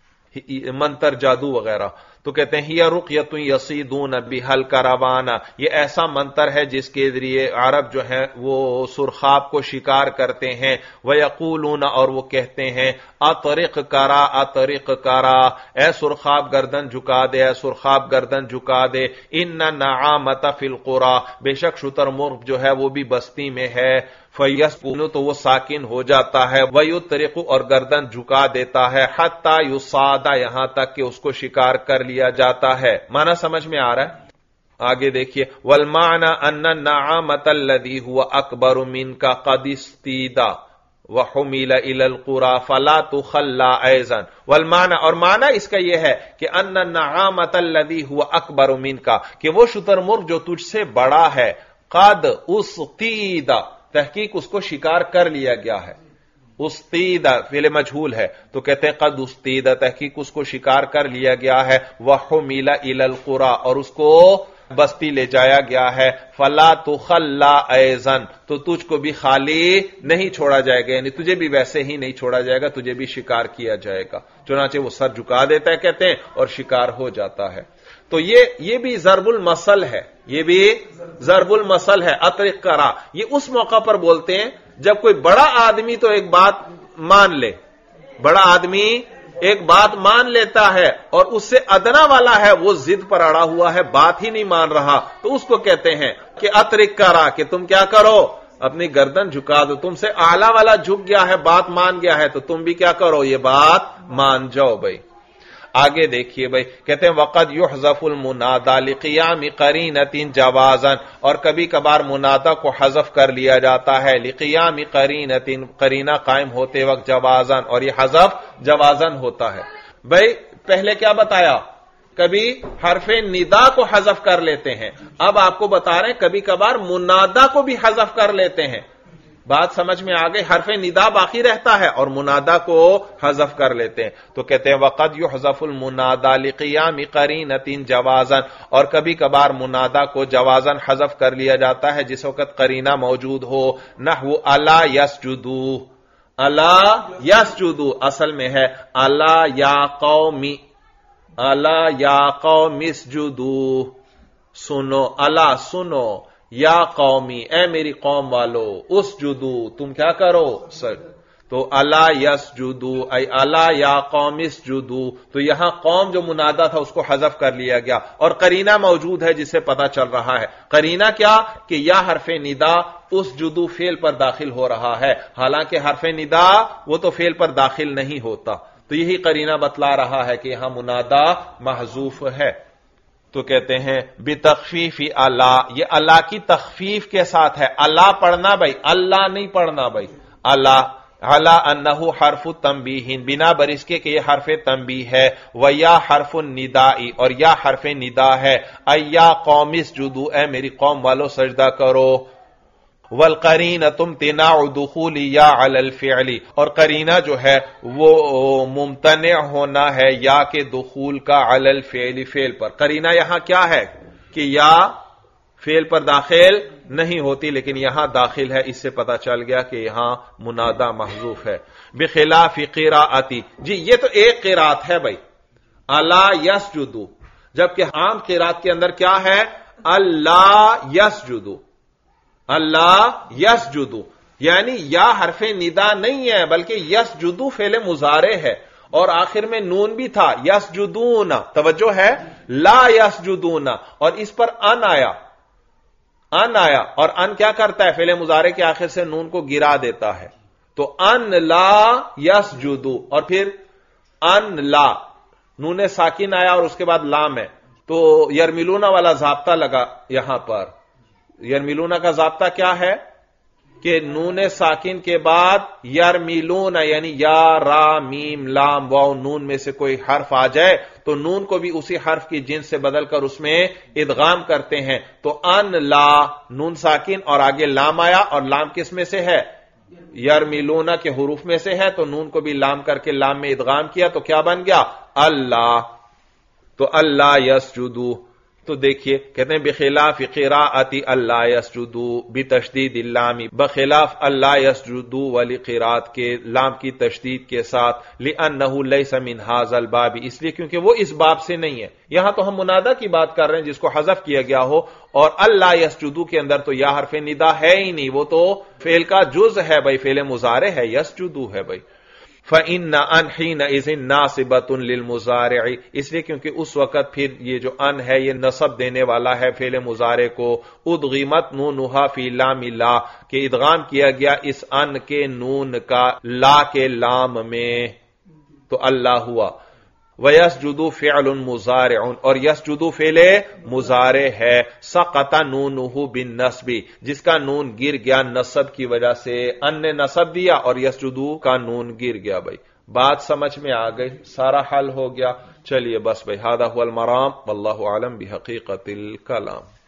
[SPEAKER 1] منتر جادو وغیرہ. تو کہتے ہیں ہی رقیۃ یصیدون بہ الکراوان، یہ ایسا منتر ہے جس کے ذریعے عرب جو ہیں وہ سرخاب کو شکار کرتے ہیں. ویقولون، اور وہ کہتے ہیں، اطرق کرا اطرق کرا، اے سرخاب گردن جھکا دے، اے سرخاب گردن جھکا دے. ان نعامۃ فی القری، بے شک شتر مرغ جو ہے وہ بھی بستی میں ہے. فیسکون، تو وہ ساکن ہو جاتا ہے. ویطرق، اور گردن جھکا دیتا ہے. حتی یصاد، یہاں تک کہ اس کو شکار کر لیا جاتا ہے. معنی سمجھ میں آ رہا ہے؟ آگے دیکھیے، والمعنى ان النعامۃ الذی هو اکبر منک قد استیدا وحمل الى القرى فلا تخلى ایضا. والمعنى، اور معنی اس کا یہ ہے کہ ان النعامۃ الذی هو اکبر منک، کہ وہ شتر مرغ جو تجھ سے بڑا ہے، قد استیدا، تحقیق اس کو شکار کر لیا گیا ہے. استیدہ فعل مجہول ہے، تو کہتے ہیں قد استیدہ، تحقیق اس کو شکار کر لیا گیا ہے. وحمل الی القری، اور اس کو بستی لے جایا گیا ہے. فلا تخلی ایضا، تو تجھ کو بھی خالی نہیں چھوڑا جائے گا، یعنی تجھے بھی ویسے ہی نہیں چھوڑا جائے گا، تجھے بھی شکار کیا جائے گا. چنانچہ وہ سر جھکا دیتا ہے کہتے ہیں اور شکار ہو جاتا ہے. تو یہ بھی ضرب المثل ہے، یہ بھی ضرب المثل ہے. اطرق کرا، یہ اس موقع پر بولتے ہیں جب کوئی بڑا آدمی تو ایک بات مان لے، بڑا آدمی ایک بات مان لیتا ہے اور اس سے ادنا والا ہے وہ ضد پر اڑا ہوا ہے، بات ہی نہیں مان رہا، تو اس کو کہتے ہیں کہ اطرق کرا، کہ تم کیا کرو، اپنی گردن جھکا دو. تم سے اعلی والا جھک گیا ہے، بات مان گیا ہے، تو تم بھی کیا کرو، یہ بات مان جاؤ. بھائی آگے دیکھیے بھائی، کہتے ہیں وقد یحذف المنادا لقیام قرینۃ جوازا، اور کبھی کبھار منادا کو حذف کر لیا جاتا ہے لقیام قرینۃ، قرینہ قائم ہوتے وقت، جوازا، اور یہ حذف جوازن ہوتا ہے۔ بھائی پہلے کیا بتایا؟ کبھی حرف ندا کو حذف کر لیتے ہیں، اب آپ کو بتا رہے ہیں کبھی کبھار منادا کو بھی حذف کر لیتے ہیں۔ بات سمجھ میں آ گئی؟ حرف ندا باقی رہتا ہے اور منادا کو حذف کر لیتے ہیں۔ تو کہتے ہیں وقد یحذف المنادا لقیام قرینۃ جوازا، اور کبھی کبھار منادا کو جوازن حذف کر لیا جاتا ہے جس وقت قرینہ موجود ہو۔ نحو الا یسجدوا، الا یسجدوا اصل میں ہے الا یا قومی، الا یا قوم اسجدوا، سنو، الا سنو، یا قومی اے میری قوم والو، اسجدو تم کیا کرو، سر۔ تو الا یسجدو ای الا یا قوم اسجدو، تو یہاں قوم جو منادا تھا اس کو حذف کر لیا گیا، اور قرینہ موجود ہے جسے پتا چل رہا ہے۔ قرینہ کیا؟ کہ یا حرف ندا اسجدو فعل پر داخل ہو رہا ہے، حالانکہ حرف ندا وہ تو فعل پر داخل نہیں ہوتا، تو یہی قرینہ بتلا رہا ہے کہ یہاں منادا محذوف ہے۔ تو کہتے ہیں بتخفیف الا، یہ اللہ کی تخفیف کے ساتھ ہے۔ اللہ پڑھنا بھائی، اللہ نہیں پڑھنا بھائی، اللہ علی انہ حرف تنبیہ، بنا بر اس کے کہ یہ حرف تنبیہ ہے، و یا حرف النداء، اور یا حرف ندا ہے، ایا قوم اسجدوا اے میری قوم والو سجدہ کرو، والقرینۃ امتناع دخول یا علی الفعل، اور قرینہ جو ہے وہ ممتنع ہونا ہے یا کے دخول کا علی الفعل، فعل پر۔ قرینہ یہاں کیا ہے کہ یا فعل پر داخل نہیں ہوتی، لیکن یہاں داخل ہے، اس سے پتا چل گیا کہ یہاں منادا محذوف ہے۔ بخلاف قراءتی، جی یہ تو ایک قراءت ہے بھائی، الا یسجدوا، جبکہ عام قراءت کے اندر کیا ہے؟ اللہ یسجدوا، اللہ یسجدو، یعنی یا حرف ندا نہیں ہے بلکہ یسجدو فعل مضارع ہے، اور آخر میں نون بھی تھا، یسجدون، توجہ ہے، لا یسجدون، اور اس پر ان آیا، ان آیا، اور ان کیا کرتا ہے؟ فعل مضارع کے آخر سے نون کو گرا دیتا ہے، تو ان لا یسجدو، اور پھر ان لا، نون ساکن آیا اور اس کے بعد لام ہے، تو یرملون والا ضابطہ لگا یہاں پر۔ یرملون کا ضابطہ کیا ہے کہ نون ساکن کے بعد یرملون یعنی یا را میم لام واو نون میں سے کوئی حرف آ جائے تو نون کو بھی اسی حرف کی جنس سے بدل کر اس میں ادغام کرتے ہیں۔ تو ان لا، نون ساکن اور آگے لام آیا، اور لام کس میں سے ہے؟ یرملون کے حروف میں سے ہے، تو نون کو بھی لام کر کے لام میں ادغام کیا تو کیا بن گیا؟ اللہ، تو اللہ یسجدو۔ تو دیکھیے کہتے ہیں بخلاف قراءت اللہ یسجدو بتشدید اللام، بخلاف اللہ یسجدو والی قراءت کے لام کی تشدید کے ساتھ، لأنہ لیس من ھذا الباب، اس لیے کیونکہ وہ اس باب سے نہیں ہے۔ یہاں تو ہم منادا کی بات کر رہے ہیں جس کو حذف کیا گیا ہو، اور اللہ یسجدو کے اندر تو یا حرف ندا ہے ہی نہیں، وہ تو فعل کا جز ہے بھائی، فعل مضارع ہے، یسجدو ہے بھائی۔ فَإِنَّ أَنْ حِينَئِذٍ نَاصِبَةٌ لِلْمُضَارِعِ، اس لیے کیونکہ اس وقت پھر یہ جو ان ہے یہ نصب دینے والا ہے فعل مضارع کو، اُدْغِمَتْ نُونُهَا فِي لَامِ لا، کہ ادغام کیا گیا اس ان کے نون کا لا کے لام میں، تو اللہ ہوا۔ وَيَسْجُدُ فِعْلٌ مُضَارِعٌ، اور یسجدو فعل مضارع ہے، سقط نونہ بالنصب، جس کا نون گر گیا نصب کی وجہ سے، ان نے نصب دیا اور یسجدو کا نون گر گیا بھائی۔ بات سمجھ میں آ گئی، سارا حل ہو گیا۔ چلیے بس بھائی، ھذا ھو المرام واللہ اعلم بحقیقت الکلام۔